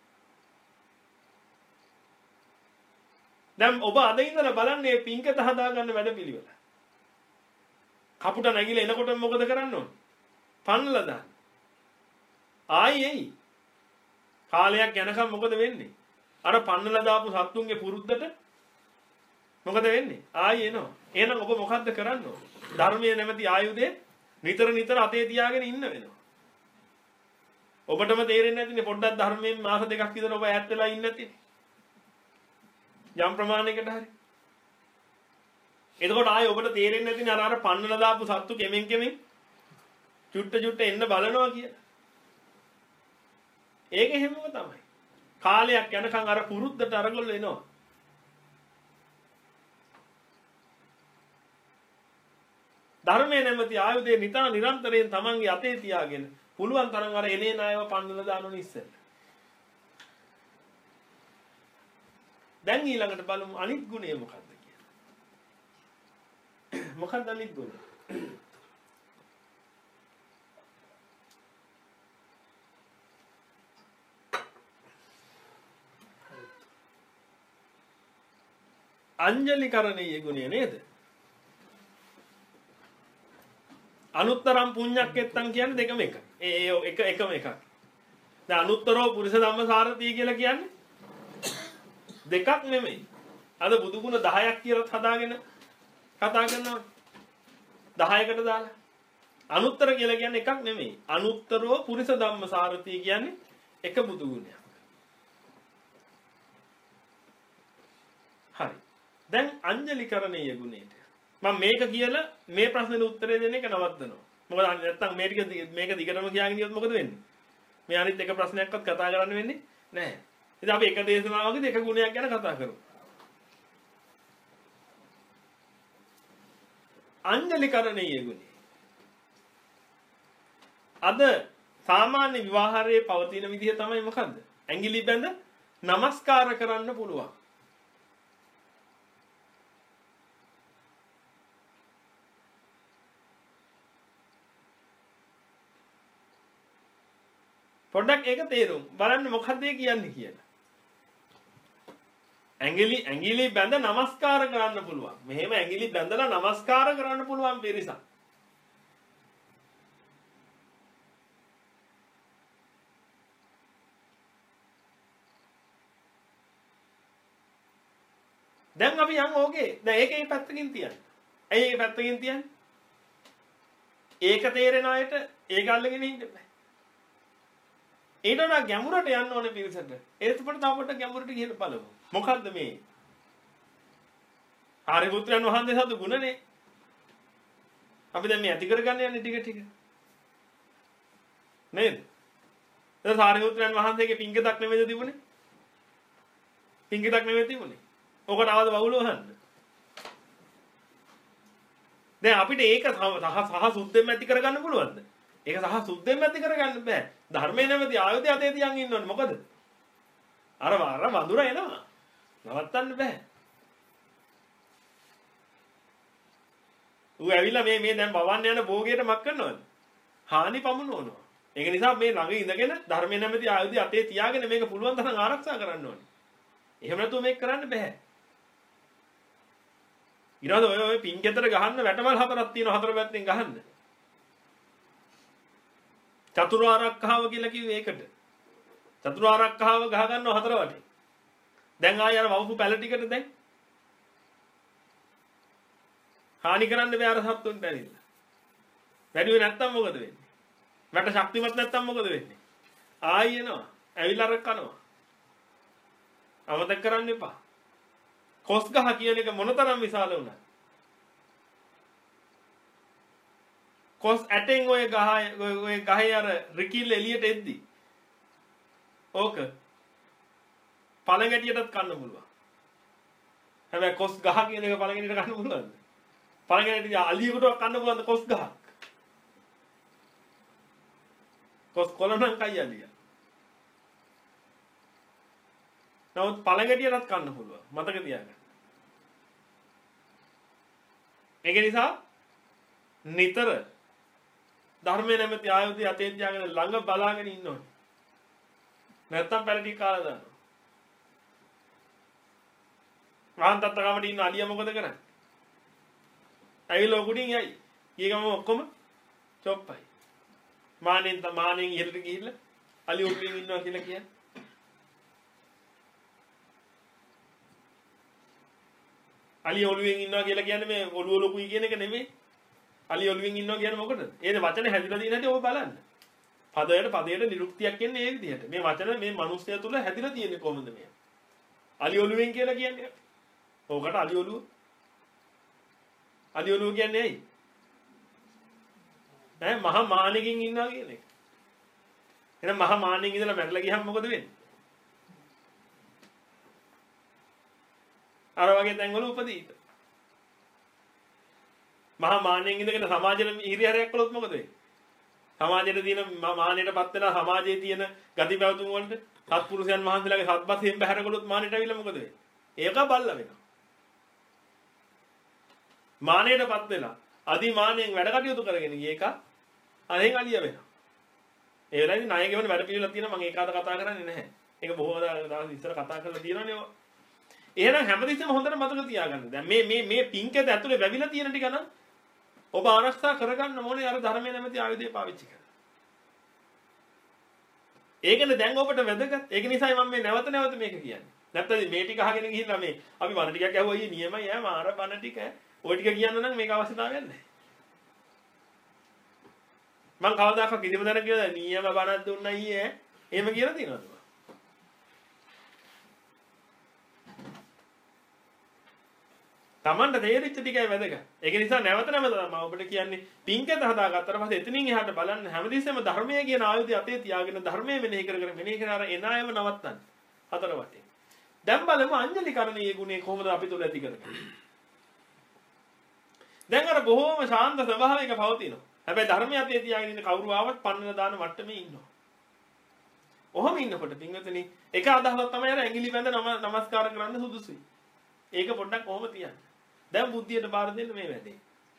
දැන් ඔබ අද ඉඳලා බලන්නේ මේ පින්කෙත හදාගන්න වැඩපිළිවෙල. කපුට නැගිලා එනකොට මොකද කරන්න ඕනේ? පන්නලා දාන්න. ආයි එයි. කාලයක් යනකම් මොකද වෙන්නේ? අර පන්නලා දාපු සත්තුන්ගේ පුරුද්දට මොකද වෙන්නේ? ආයි එනවා. එහෙනම් ඔබ මොකද්ද කරන්න ඕනේ? ධර්මයේ නැමැති ආයුධය නිතර නිතර අතේ තියාගෙන ඉන්න වෙනවා. ඔබටම තේරෙන්නේ නැතිනේ පොඩ්ඩක් ධර්මයෙන් මාස දෙකක් විතර ඔබ ඈත් වෙලා ඉන්නේ නැතිනේ. යම් ප්‍රමාණයකට හරි. එතකොට ආයේ ඔබට තේරෙන්නේ නැතිනේ අර අර පන්නලා දාපු සත්තු කෙමෙන් කෙමෙන් චුට්ට චුට්ට එන්න බලනවා කියලා. ඒක එහෙමම තමයි. කාලයක් යනකම් අර පුරුද්දට අරගොල්ලෝ එනවා. ධර්මයේ නැමැති ආයුධය නිතා නිරන්තරයෙන් තමන්ගේ අතේ තියාගෙන පුළුවන් තරම් අර එනේන අයව පන්නලා දානෝනේ ඉස්සෙල්ලා. දැන් ඊළඟට බලමු අනිත් ගුණය මොකක්ද කියලා. මොකක්ද අනිත් ගුණය? අංජලිකරණීය ගුණය නේද? අනුත්තරම් පුඤ්ඤක්කෙත්තං කියන්නේ දෙකම එක. ඒ එක එකම එකක්. දැන් අනුත්තරෝ පුරිස ධම්මසාරති කියලා කියන්නේ දෙකක් නෙමෙයි. අද බුදු ගුණ දහයක් කියලා හදාගෙන කතා කරනවා. දහයකට දාලා. අනුත්තර කියලා කියන්නේ එකක් නෙමෙයි. අනුත්තරෝ පුරිස ධම්මසාරති කියන්නේ එක බුදු ගුණයක්. හරි. දැන් අංජලිකරණීය ගුණයට මම මේක කියලා මේ ප්‍රශ්නෙට උත්තරේ දෙන එක නවත්තනවා. මොකද නැත්තම් මේ ටික මේක දිගටම කියාගෙන ගියොත් මොකද වෙන්නේ? මේ අනිත් එක ප්‍රශ්නයක්වත් කතා කරන්න වෙන්නේ නැහැ. ඉතින් අපි එක දේශනාවකදී එක ගුණයක් ගැන කතා කරමු. අංජලිකරණීය ගුණය. අද සාමාන්‍ය විවාහයේ පවතින විදිහ තමයි මොකද්ද? ඇඟිලි බැඳ নমස්කාර කරන්න පුළුවන්. පොඩ්ඩක් ඒක තේරුම් බලන්න මොකක්ද කියන්නේ කියලා. ඇඟිලි ඇඟිලි බැඳ নমස්කාර කරන්න පුළුවන්. මෙහෙම ඇඟිලි බැඳලා নমස්කාර කරන්න පුළුවන් පිරිසක්. දැන් අපි යන් ඕකේ. දැන් ඒකේ පැත්තකින් තියන්න. ඇයි ඒක පැත්තකින් තියන්නේ? ඒක තේරෙන අයට ඒක අල්ලගෙන ඉන්න බෑ. ඊට වඩා ගැඹුරට යන්න ඕනේ පිරිසට. ඒත් පොඩ්ඩක් තව පොඩ්ඩක් ගැඹුරට ගිහින් බලමු. මොකද්ද මේ? ආරියපුත්‍රයන් වහන්සේ සතු ගුණනේ. අපි දැන් මේ ඇති කරගන්න යන්නේ ටික ටික. නේද? ඒක ආරියපුත්‍රයන් වහන්සේගේ පිංගතක් නෙමෙයිද තිබුණේ? පිංගතක් නෙමෙයි තිබුණේ. ඔකට ආවද බහුලව අහන්න. දැන් අපිට ඒක සහ සුද්ධෙන් ඇති කරගන්න පුළුවන්ද? ඒක සහ සුද්ධෙන් ඇති කරගන්න බෑ. ධර්මයේ නැමැති ආයුධය අතේ තියන් ඉන්න ඕනේ. මොකද? අර අර වඳුර එනවා. නවත්තන්න බෑ. ඌ ඇවිල්ලා මේ මේ දැන් බවන්න යන භෝගයට මක් කරනවද? හානි පමුණවනවා. ඒක නිසා මේ ළඟ ඉඳගෙන ධර්මයේ නැමැති ආයුධය අතේ තියාගෙන මේක පුළුවන් තරම් ආරක්ෂා කරන්න ඕනේ. එහෙම නැතුව මේක කරන්න බෑ. ඊළඟ ඔය ඔය පින්කෙතර ගහන්න වැටමල් හතරක් තියෙනවා හතර පැත්තෙන් ගහන්න. චතුරාර්යකහව කියලා කිව්වේ ඒකට. චතුරාර්යකහව ගහ ගන්නව හතර වටේ. දැන් ආය අර වවුපු පැල ටිකට දැන් හානි කරන්න බෑ අර සත්තුන්ට ඇවිල්ලා. වැඩිවෙ නැත්තම් මොකද වෙන්නේ? මට ශක්තිමත් නැත්තම් මොකද වෙන්නේ? ආයි එනවා. ඇවිල්ලා අර කනවා. අමතක කරන්න එපා. කොස් ගහ කියන එක මොනතරම් විශාල වුණාද? කොස් ඇටෙන් ඔය ගහ ඔය ගහේ අර රිකිල් එළියට එද්දි ඕක පළඟැටියටත් කන්න පුළුවන්. හැබැයි කොස් ගහ කියන එක පළඟැටියට කන්න පුළුවන්ද? පළඟැටිය අලියෙකුට කන්න පුළුවන්ද කොස් ගහක්? කොස් කොළ නම් කයි අලියා. නමුත් පළඟැටියටත් කන්න පුළුවන්. මතක තියාගන්න. ඒක නිසා නිතර ධර්මයේ නැමැති ආයුධය අතේ තියාගෙන ළඟ බලාගෙන ඉන්න ඕනේ. නැත්තම් පැලටි කාලා දානවා. රාන්තත් ගමට ඉන්න අලියා මොකද කරන්නේ? ඇවිල්ලා උඩින් යයි. ඊගම ඔක්කොම චොප්පයි. මානෙන් මානෙන් ඉහළට ගිහිල්ලා අලිය උඩින් ඉන්නවා කියලා කියන්නේ. අලිය ඔළුවෙන් ඉන්නවා කියලා කියන්නේ මේ ඔළුව ලොකුයි කියන එක නෙමෙයි. අලිය ඔළුවෙන් ඉන්නවා කියන්නේ මොකටද? ඒ වචනේ හැදිලා තියෙන හැටි ඔබ බලන්න. පදයට පදයට නිරුක්තියක් එන්නේ ඒ විදිහට. මේ වචන මේ මිනිස්යා තුල හැදිලා තියෙන්නේ කොහොමද මේ? අලිය ඔළුවෙන් කියලා කියන්නේ. ඕකට අලිය ඔළුව. අලිය ඔළුව කියන්නේ ඇයි? ඈ මහා මානෙකින් ඉන්නවා කියන එක. එහෙනම් මහා මානෙකින් ඉඳලා මැරලා ගියහම මොකද වෙන්නේ? අර වගේ තැන්වල උපදීත. මහා මාන්නෙන් ඉඳගෙන සමාජෙට හිරිහැරයක් කළොත් මොකද වෙන්නේ? සමාජයේ තියෙන මානෙටපත් වෙලා සමාජයේ තියෙන ගති පැවතුම් වලට සත්පුරුෂයන් වහන්සේලාගේ සත්පසයෙන් බැහැර කළොත් මානෙට ඇවිල්ලා මොකද වෙන්නේ? ඒක බල්ලා වෙනවා. මානෙටපත් වෙලා අදි මානෙන් වැඩ කටයුතු කරගෙන ගිය එක අරෙන් අලිය වෙනවා. ඒ වෙලාවේදී ණය ගෙවන වැඩ පිළිවෙලක් තියෙනවා මම ඒක අද කතා කරන්නේ නැහැ. ඒක බොහෝ දවස් ඉස්සර කතා කරලා තියෙනවනේ. එහෙනම් හැමදෙස්සම හොඳට මතක තියාගන්න. දැන් මේ මේ මේ පින්කෙත ඇතුලේ වැවිලා තියෙන ටික නම් ඔබ ආරක්ෂා කරගන්න ඕනේ අර ධර්මයේ නැමැති ආයුධය පාවිච්චි කරලා. ඒකනේ දැන් ඔබට වැදගත්. ඒක නිසායි මම මේ නැවත නැවත මේක කියන්නේ. නැත්නම් මේ ටික අහගෙන ගිහිල්ලා මේ අපි වණ ටිකක් ඇහුවා ඊයේ නියමයි ඈ මාර බණ ටික. ඔය ටික කියන්න නම් මේක අවශ්‍යතාවයක් නැහැ. මං කවදාකවත් කිසිම දැනක කියලා නියම බණක් දුන්නා ඊයේ ඈ. එහෙම කියලා තියෙනවද? තමන්ට තේරිච්ච ටිකයි වැදගත්. ඒක නිසා නැවත නැවත මම ඔබට කියන්නේ පින්කත හදාගත්තට පස්සේ එතනින් එහාට බලන්න හැමදෙස්සෙම ධර්මයේ කියන ආයුධය අතේ තියාගෙන ධර්මයේ මෙනෙහි කර කර මෙනෙහි කර අර එන අයව නවත්තන්න. හතර වටේ. දැන් බලමු අංජලි කරණීය ගුණය කොහොමද අපි තුල ඇති කරගන්නේ. දැන් අර බොහෝම ශාන්ත ස්වභාවයක පවතිනවා. හැබැයි ධර්මයේ අතේ තියාගෙන ඉන්න කවුරු ආවත් පන්නන දාන මට්ටමේ ඉන්නවා. ඔහොම ඉන්නකොට පින්වතුනි එක අදහසක් තමයි අර ඇඟිලි බැඳ නමස්කාර කරන්න සුදුසුයි. ඒක පොඩ්ඩක් කොහොම තියන්න. දැන් බුද්ධියට බාර දෙන්න මේ වැඩේ.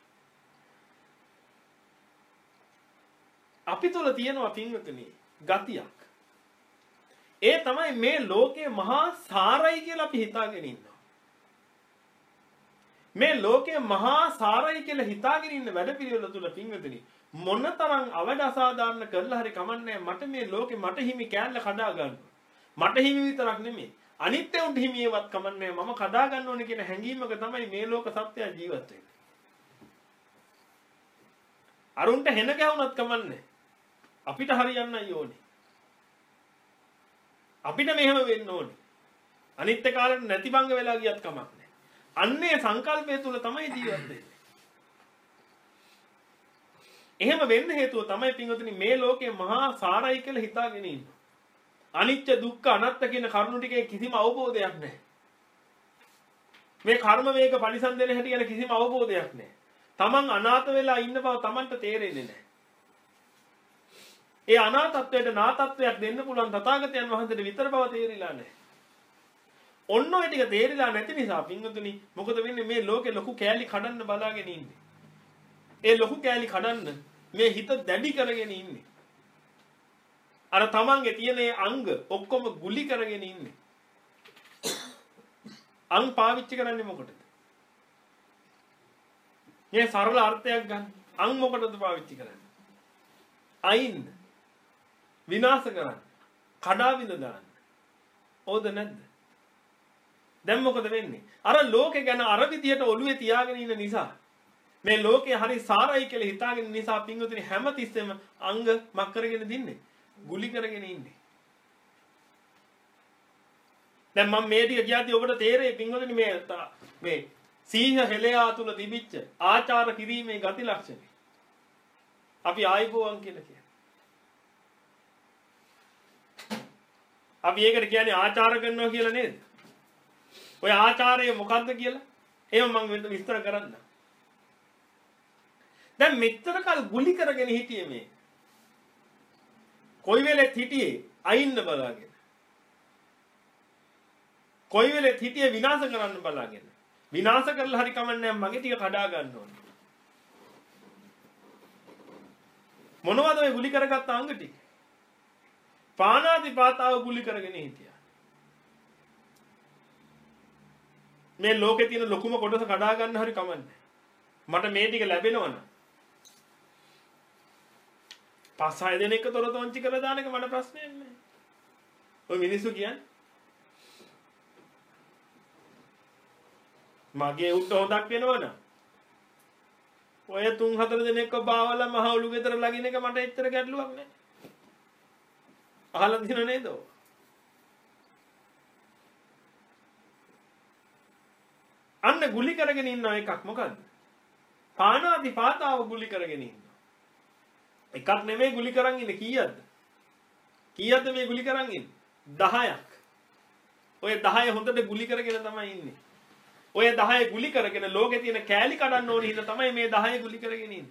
අපි තුල තියෙනවා පින්වතුනි ගතියක්. ඒ තමයි මේ ලෝකේ මහා සාරයි කියලා අපි හිතාගෙන ඉන්නවා. මේ ලෝකේ මහා සාරයි කියලා හිතාගෙන ඉන්න වැඩපිළිවෙල තුල පින්වතුනි මොනතරම් අවඩ අසාධාරණ කරලා හරි කමන්නේ මට මේ ලෝකේ මට හිමි කෑල්ල කඩා ගන්න. මට හිමි විතරක් නෙමෙයි අනිත්‍ය උන්ට හිමියවත් කමන්නේ මම කඩා ගන්න ඕනේ කියන හැඟීමක තමයි මේ ලෝක සත්‍යය ජීවත් වෙන්නේ. අරුන්ට හෙන ගැවුනත් කමන්නේ. අපිට හරියන්නයි ඕනේ. අපිට මෙහෙම වෙන්න ඕනේ. අනිත්‍ය කාලෙට නැති බංග වෙලා ගියත් කමක් නැහැ. අන්නේ සංකල්පය තුල තමයි ජීවත් වෙන්නේ. එහෙම වෙන්න හේතුව තමයි පින්වතුනි මේ ලෝකේ මහා සාරයි කියලා හිතාගෙන ඉන්නේ. අනිත්‍ය දුක්ඛ අනාත්ම කියන කරුණු ටිකේ කිසිම අවබෝධයක් නැහැ. මේ කර්ම වේග පරිසම් දෙන හැටි ගැන කිසිම අවබෝධයක් නැහැ. තමන් අනාථ වෙලා ඉන්න බව තමන්ට තේරෙන්නේ නැහැ. ඒ අනාථත්වයට නාථත්වයක් දෙන්න පුළුවන් තථාගතයන් වහන්සේට විතර බව තේරිලා නැහැ. ඔන්න ඔය ටික තේරිලා නැති නිසා පින්වතුනි මොකද වෙන්නේ මේ ලෝකේ ලොකු කෑලි කඩන්න බලාගෙන ඉන්නේ. ඒ ලොකු කෑලි කඩන්න මේ හිත දැඩි කරගෙන ඉන්නේ. අර තමන්ගේ තියෙන අංග ඔක්කොම ගුලි කරගෙන ඉන්නේ. අං පාවිච්චි කරන්නේ මොකටද? මේ සරල අර්ථයක් ගන්න. අං මොකටද පාවිච්චි කරන්නේ? අයින් විනාශ කරන්න. කඩා විඳ දාන්න. ඕද නැද්ද? දැන් මොකද වෙන්නේ? අර ලෝකේ ගැන අර විදියට ඔළුවේ තියාගෙන ඉන්න නිසා මේ ලෝකේ හරි සාරයි කියලා හිතාගෙන ඉන්න නිසා පින්වතුනි හැමතිස්සෙම අංග මක් කරගෙන දින්නේ. ගුලි කරගෙන ඉන්නේ. දැන් මම මේ ටික කියද්දි ඔබට තේරෙයි පින්වතුනි මේ මේ සීහ හෙළයා තුල තිබිච්ච ආචාර කිරීමේ ගති ලක්ෂණ. අපි ආයිබෝවන් කියලා කියනවා. අපි ඒකට කියන්නේ ආචාර කරනවා කියලා නේද? ඔය ආචාරය මොකද්ද කියලා? එහෙම මම විස්තර කරන්න. දැන් මෙච්චර කල් ගුලි කරගෙන හිටියේ මේ කොයි වෙලෙත් හිටියේ අයින්න බලාගෙන. කොයි වෙලෙත් හිටියේ විනාශ කරන්න බලාගෙන. විනාශ කරලා හරි කමන්නේ මගේ ටික කඩා ගන්න ඕනේ. මොනවද ඔය ගුලි කරගත්ත අංග ටික? පාණාතිපාතාව ගුලි කරගෙන හිටියා. මේ ලෝකේ තියෙන ලොකුම කොටස කඩා ගන්න හරි කමන්නේ. මට මේ ටික ලැබෙනවනම් පස් හය දෙනෙක් තොර තොංචි කරලා දාන එක මට ප්‍රශ්නයක් නෑ. ඔය මිනිස්සු කියන්නේ මගේ උට හොදක් වෙනවනම් ඔය තුන් හතර දෙනෙක්ව බාවලා මහ ඔලු ගෙදර ලගින එක මට එච්චර ගැටලුවක් නෑ. අහලා දිනව නේද? අන්න ගුලි කරගෙන ඉන්න එකක් මොකද්ද? පාණාතිපාතාව ගුලි කරගෙන ඉන්න. එකක් නෙමෙයි ගුලි කරන් ඉන්නේ කීයක්ද? කීයක්ද මේ ගුලි කරන් ඉන්නේ? දහයක්. ඔය දහය හොඳට ගුලි කරගෙන තමයි ඉන්නේ. ඔය දහය ගුලි කරගෙන ලෝකේ තියෙන කෑලි කඩන්න ඕන හින්දා තමයි මේ දහය ගුලි කරගෙන ඉන්නේ.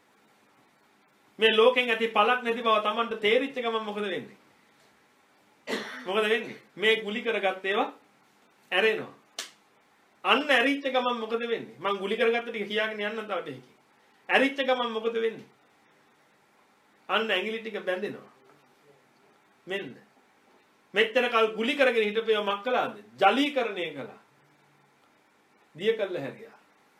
මේ ලෝකෙන් ඇති පළක් නැති බව Tamanට තේරිච්ච ගමන් මොකද වෙන්නේ? මොකද වෙන්නේ? මේ ගුලි කරගත්ත ඒවා ඇරෙනවා. අන්න ඇරිච්ච ගමන් මොකද වෙන්නේ? මං ගුලි කරගත්ත ටික කියාගෙන යන්න තව ටිකක්. ඇරිච්ච ගමන් මොකද වෙන්නේ? අන්න ඇඟිලි ටික බැඳෙනවා. මෙන්න. මෙච්චර කල් ගුලි කරගෙන හිටපේව මක් කළාද? ජලීකරණය කළා. දිය කළා හැරියා.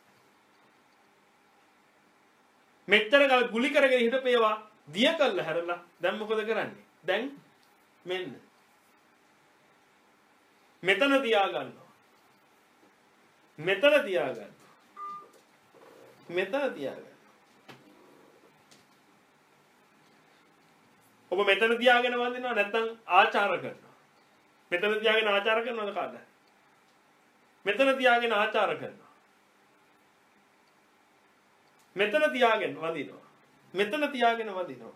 මෙච්චර කල් ගුලි කරගෙන හිටපේවා දිය කළා හැරලා දැන් මොකද කරන්නේ? දැන් මෙන්න. මෙතන තියා ගන්නවා. මෙතන තියා ගන්නවා. මෙතන තියා ගන්නවා. ඔබ මෙතන තියාගෙන වඳිනවා නැත්නම් ආචාර කරනවා. මෙතන තියාගෙන ආචාර කරනවද කාද? මෙතන තියාගෙන ආචාර කරනවා. මෙතන තියාගෙන වඳිනවා. මෙතන තියාගෙන වඳිනවා.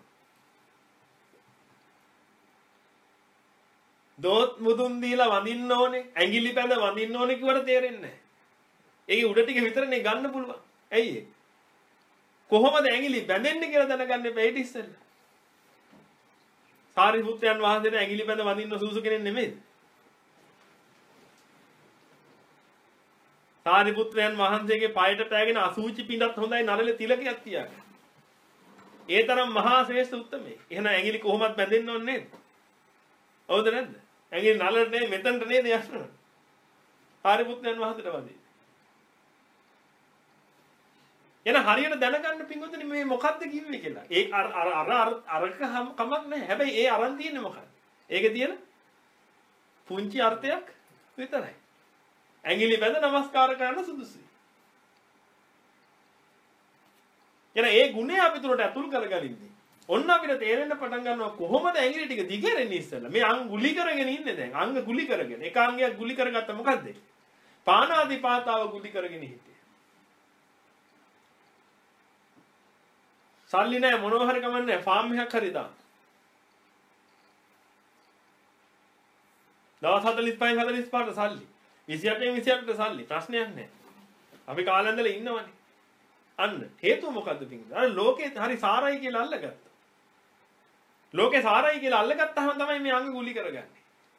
දොත් මුදුන් දීලා වඳින්න ඕනේ, ඇඟිලි පැඳ වඳින්න ඕනේ කිව්වට තේරෙන්නේ නැහැ. ඒකේ උඩ ටික විතරනේ ගන්න පුළුවන්. ඇයි ඒ? කොහොමද ඇඟිලි බැඳෙන්නේ කියලා දැනගන්න එපා ඊට ඉස්සෙල්ලා. සාරිපුත්‍රයන් වහන්සේට ඇඟිලි බැඳ වඳින්න සුසු කෙනෙක් නෙමෙයි. සාරිපුත්‍රයන් වහන්සේගේ පායට පෑගෙන අසූචි පිටත් හොඳයි නරලේ තිලකයක් තියාගන්න. ඒ තරම් මහා ශ්‍රේෂ්ඨ උත්තමයි. එහෙනම් ඇඟිලි කොහොමද බැඳෙන්න ඕනේ නේද? හවුද නැද්ද? ඇඟිලි නරලට නෙමෙයි මෙතනට නේද යන්නේ. සාරිපුත්‍රයන් වහන්සේට වඳින්න. එන හරියට දැනගන්න පින්වතුනි මේ මොකද්ද කිව්වේ කියලා. ඒ අර අර අර අරක කමක් නැහැ. හැබැයි ඒ අරන් තියෙන්නේ මොකක්ද? ඒකේ තියෙන පුංචි අර්ථයක් විතරයි. ඇඟිලි බැඳ නමස්කාර කරන්න සුදුසුයි. එන ඒ ගුණය අපි තුරට ඇතුල් කරගනින්නේ. ඔන්න අපිට තේරෙන්න පටන් ගන්නවා කොහොමද ඇඟිලි ටික දිගහැරෙන්නේ ඉස්සෙල්ලා. මේ අංග ගුලි කරගෙන ඉන්නේ දැන්. අංග ගුලි කරගෙන. එක අංගයක් ගුලි කරගත්ත මොකද්ද? පානාදිපාතාව ගුලි කරගෙන හිටියේ. සල්ලි නැහැ මොනවා හරි කමන්නේ ෆාම් එකක් හරි දාන්න. දවස් හතළිස් පහෙන් හතළිස් පහට සල්ලි. විසි අටෙන් විසි අටට සල්ලි ප්‍රශ්නයක් නැහැ. අපි කාලේ ඉඳලා ඉන්නවනේ. අන්න හේතුව මොකද්ද පිටින්? අර ලෝකේ හරි සාරයි කියලා අල්ලගත්තා. ලෝකේ සාරයි කියලා අල්ලගත්තාම තමයි මේ අංග ගුලි කරගන්නේ.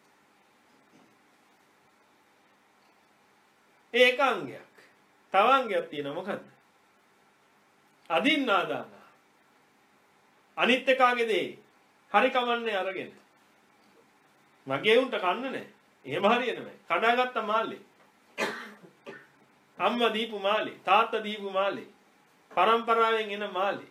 ඒක අංගයක්. තව අංගයක් තියෙනවා මොකද්ද? අදින්නාදාන. අනිත් එකාගේ දේ හරි කමන්නේ අරගෙන. මගේ උන්ට කන්න නැහැ. එහෙම හරියන්නේ නැහැ. කඩාගත්ත මාළේ. අම්මා දීපු මාළේ, තාත්තා දීපු මාළේ. පරම්පරාවෙන් එන මාළේ.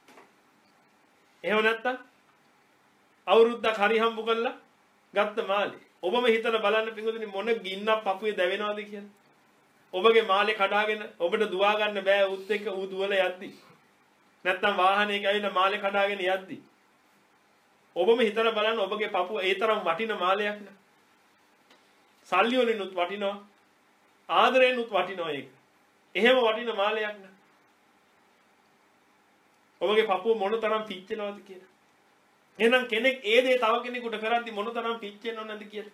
එහෙම නැත්තම් අවුරුද්දක් හරි හම්බ කරලා ගත්ත මාළේ. ඔබම හිතලා බලන්න පිටුදින මොන ගින්නක් පපුවේ දැවෙනවද කියලා. ඔබගේ මාළේ කඩාගෙන ඔබට දුවා ගන්න බෑ උත් එක්ක ඌ දුවල යද්දි. නැත්තම් වාහනයක ඇවිල්ලා මාළේ කඩාගෙන යද්දි. ඔබම හිතලා බලන්න ඔබගේ පපුව ඒ තරම් වටින මාළයක් නේ. සල්ලි වලිනුත් වටිනවා. ආදරෙනුත් වටිනවා ඒක. එහෙම වටින මාළයක් නේ. ඔබගේ පපුව මොන තරම් පිච්චෙනවද කියලා. එහෙනම් කෙනෙක් ඒ දේ තව කෙනෙකුට කරද්දි මොන තරම් පිච්චෙනව නැද්ද කියලා.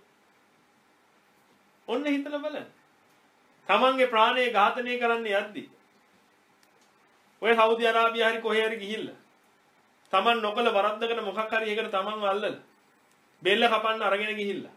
ඔන්න හිතලා බලන්න. තමන්ගේ ප්‍රාණය ඝාතනය කරන්න යද්දි ඔය සෞදි අරාබිය හරි කොහේ හරි ගිහිල්ලා තමන් නොකල වරද්දකට මොකක් හරි එකකට තමන්ව අල්ලලා බෙල්ල කපන්න අරගෙන ගිහිල්ලා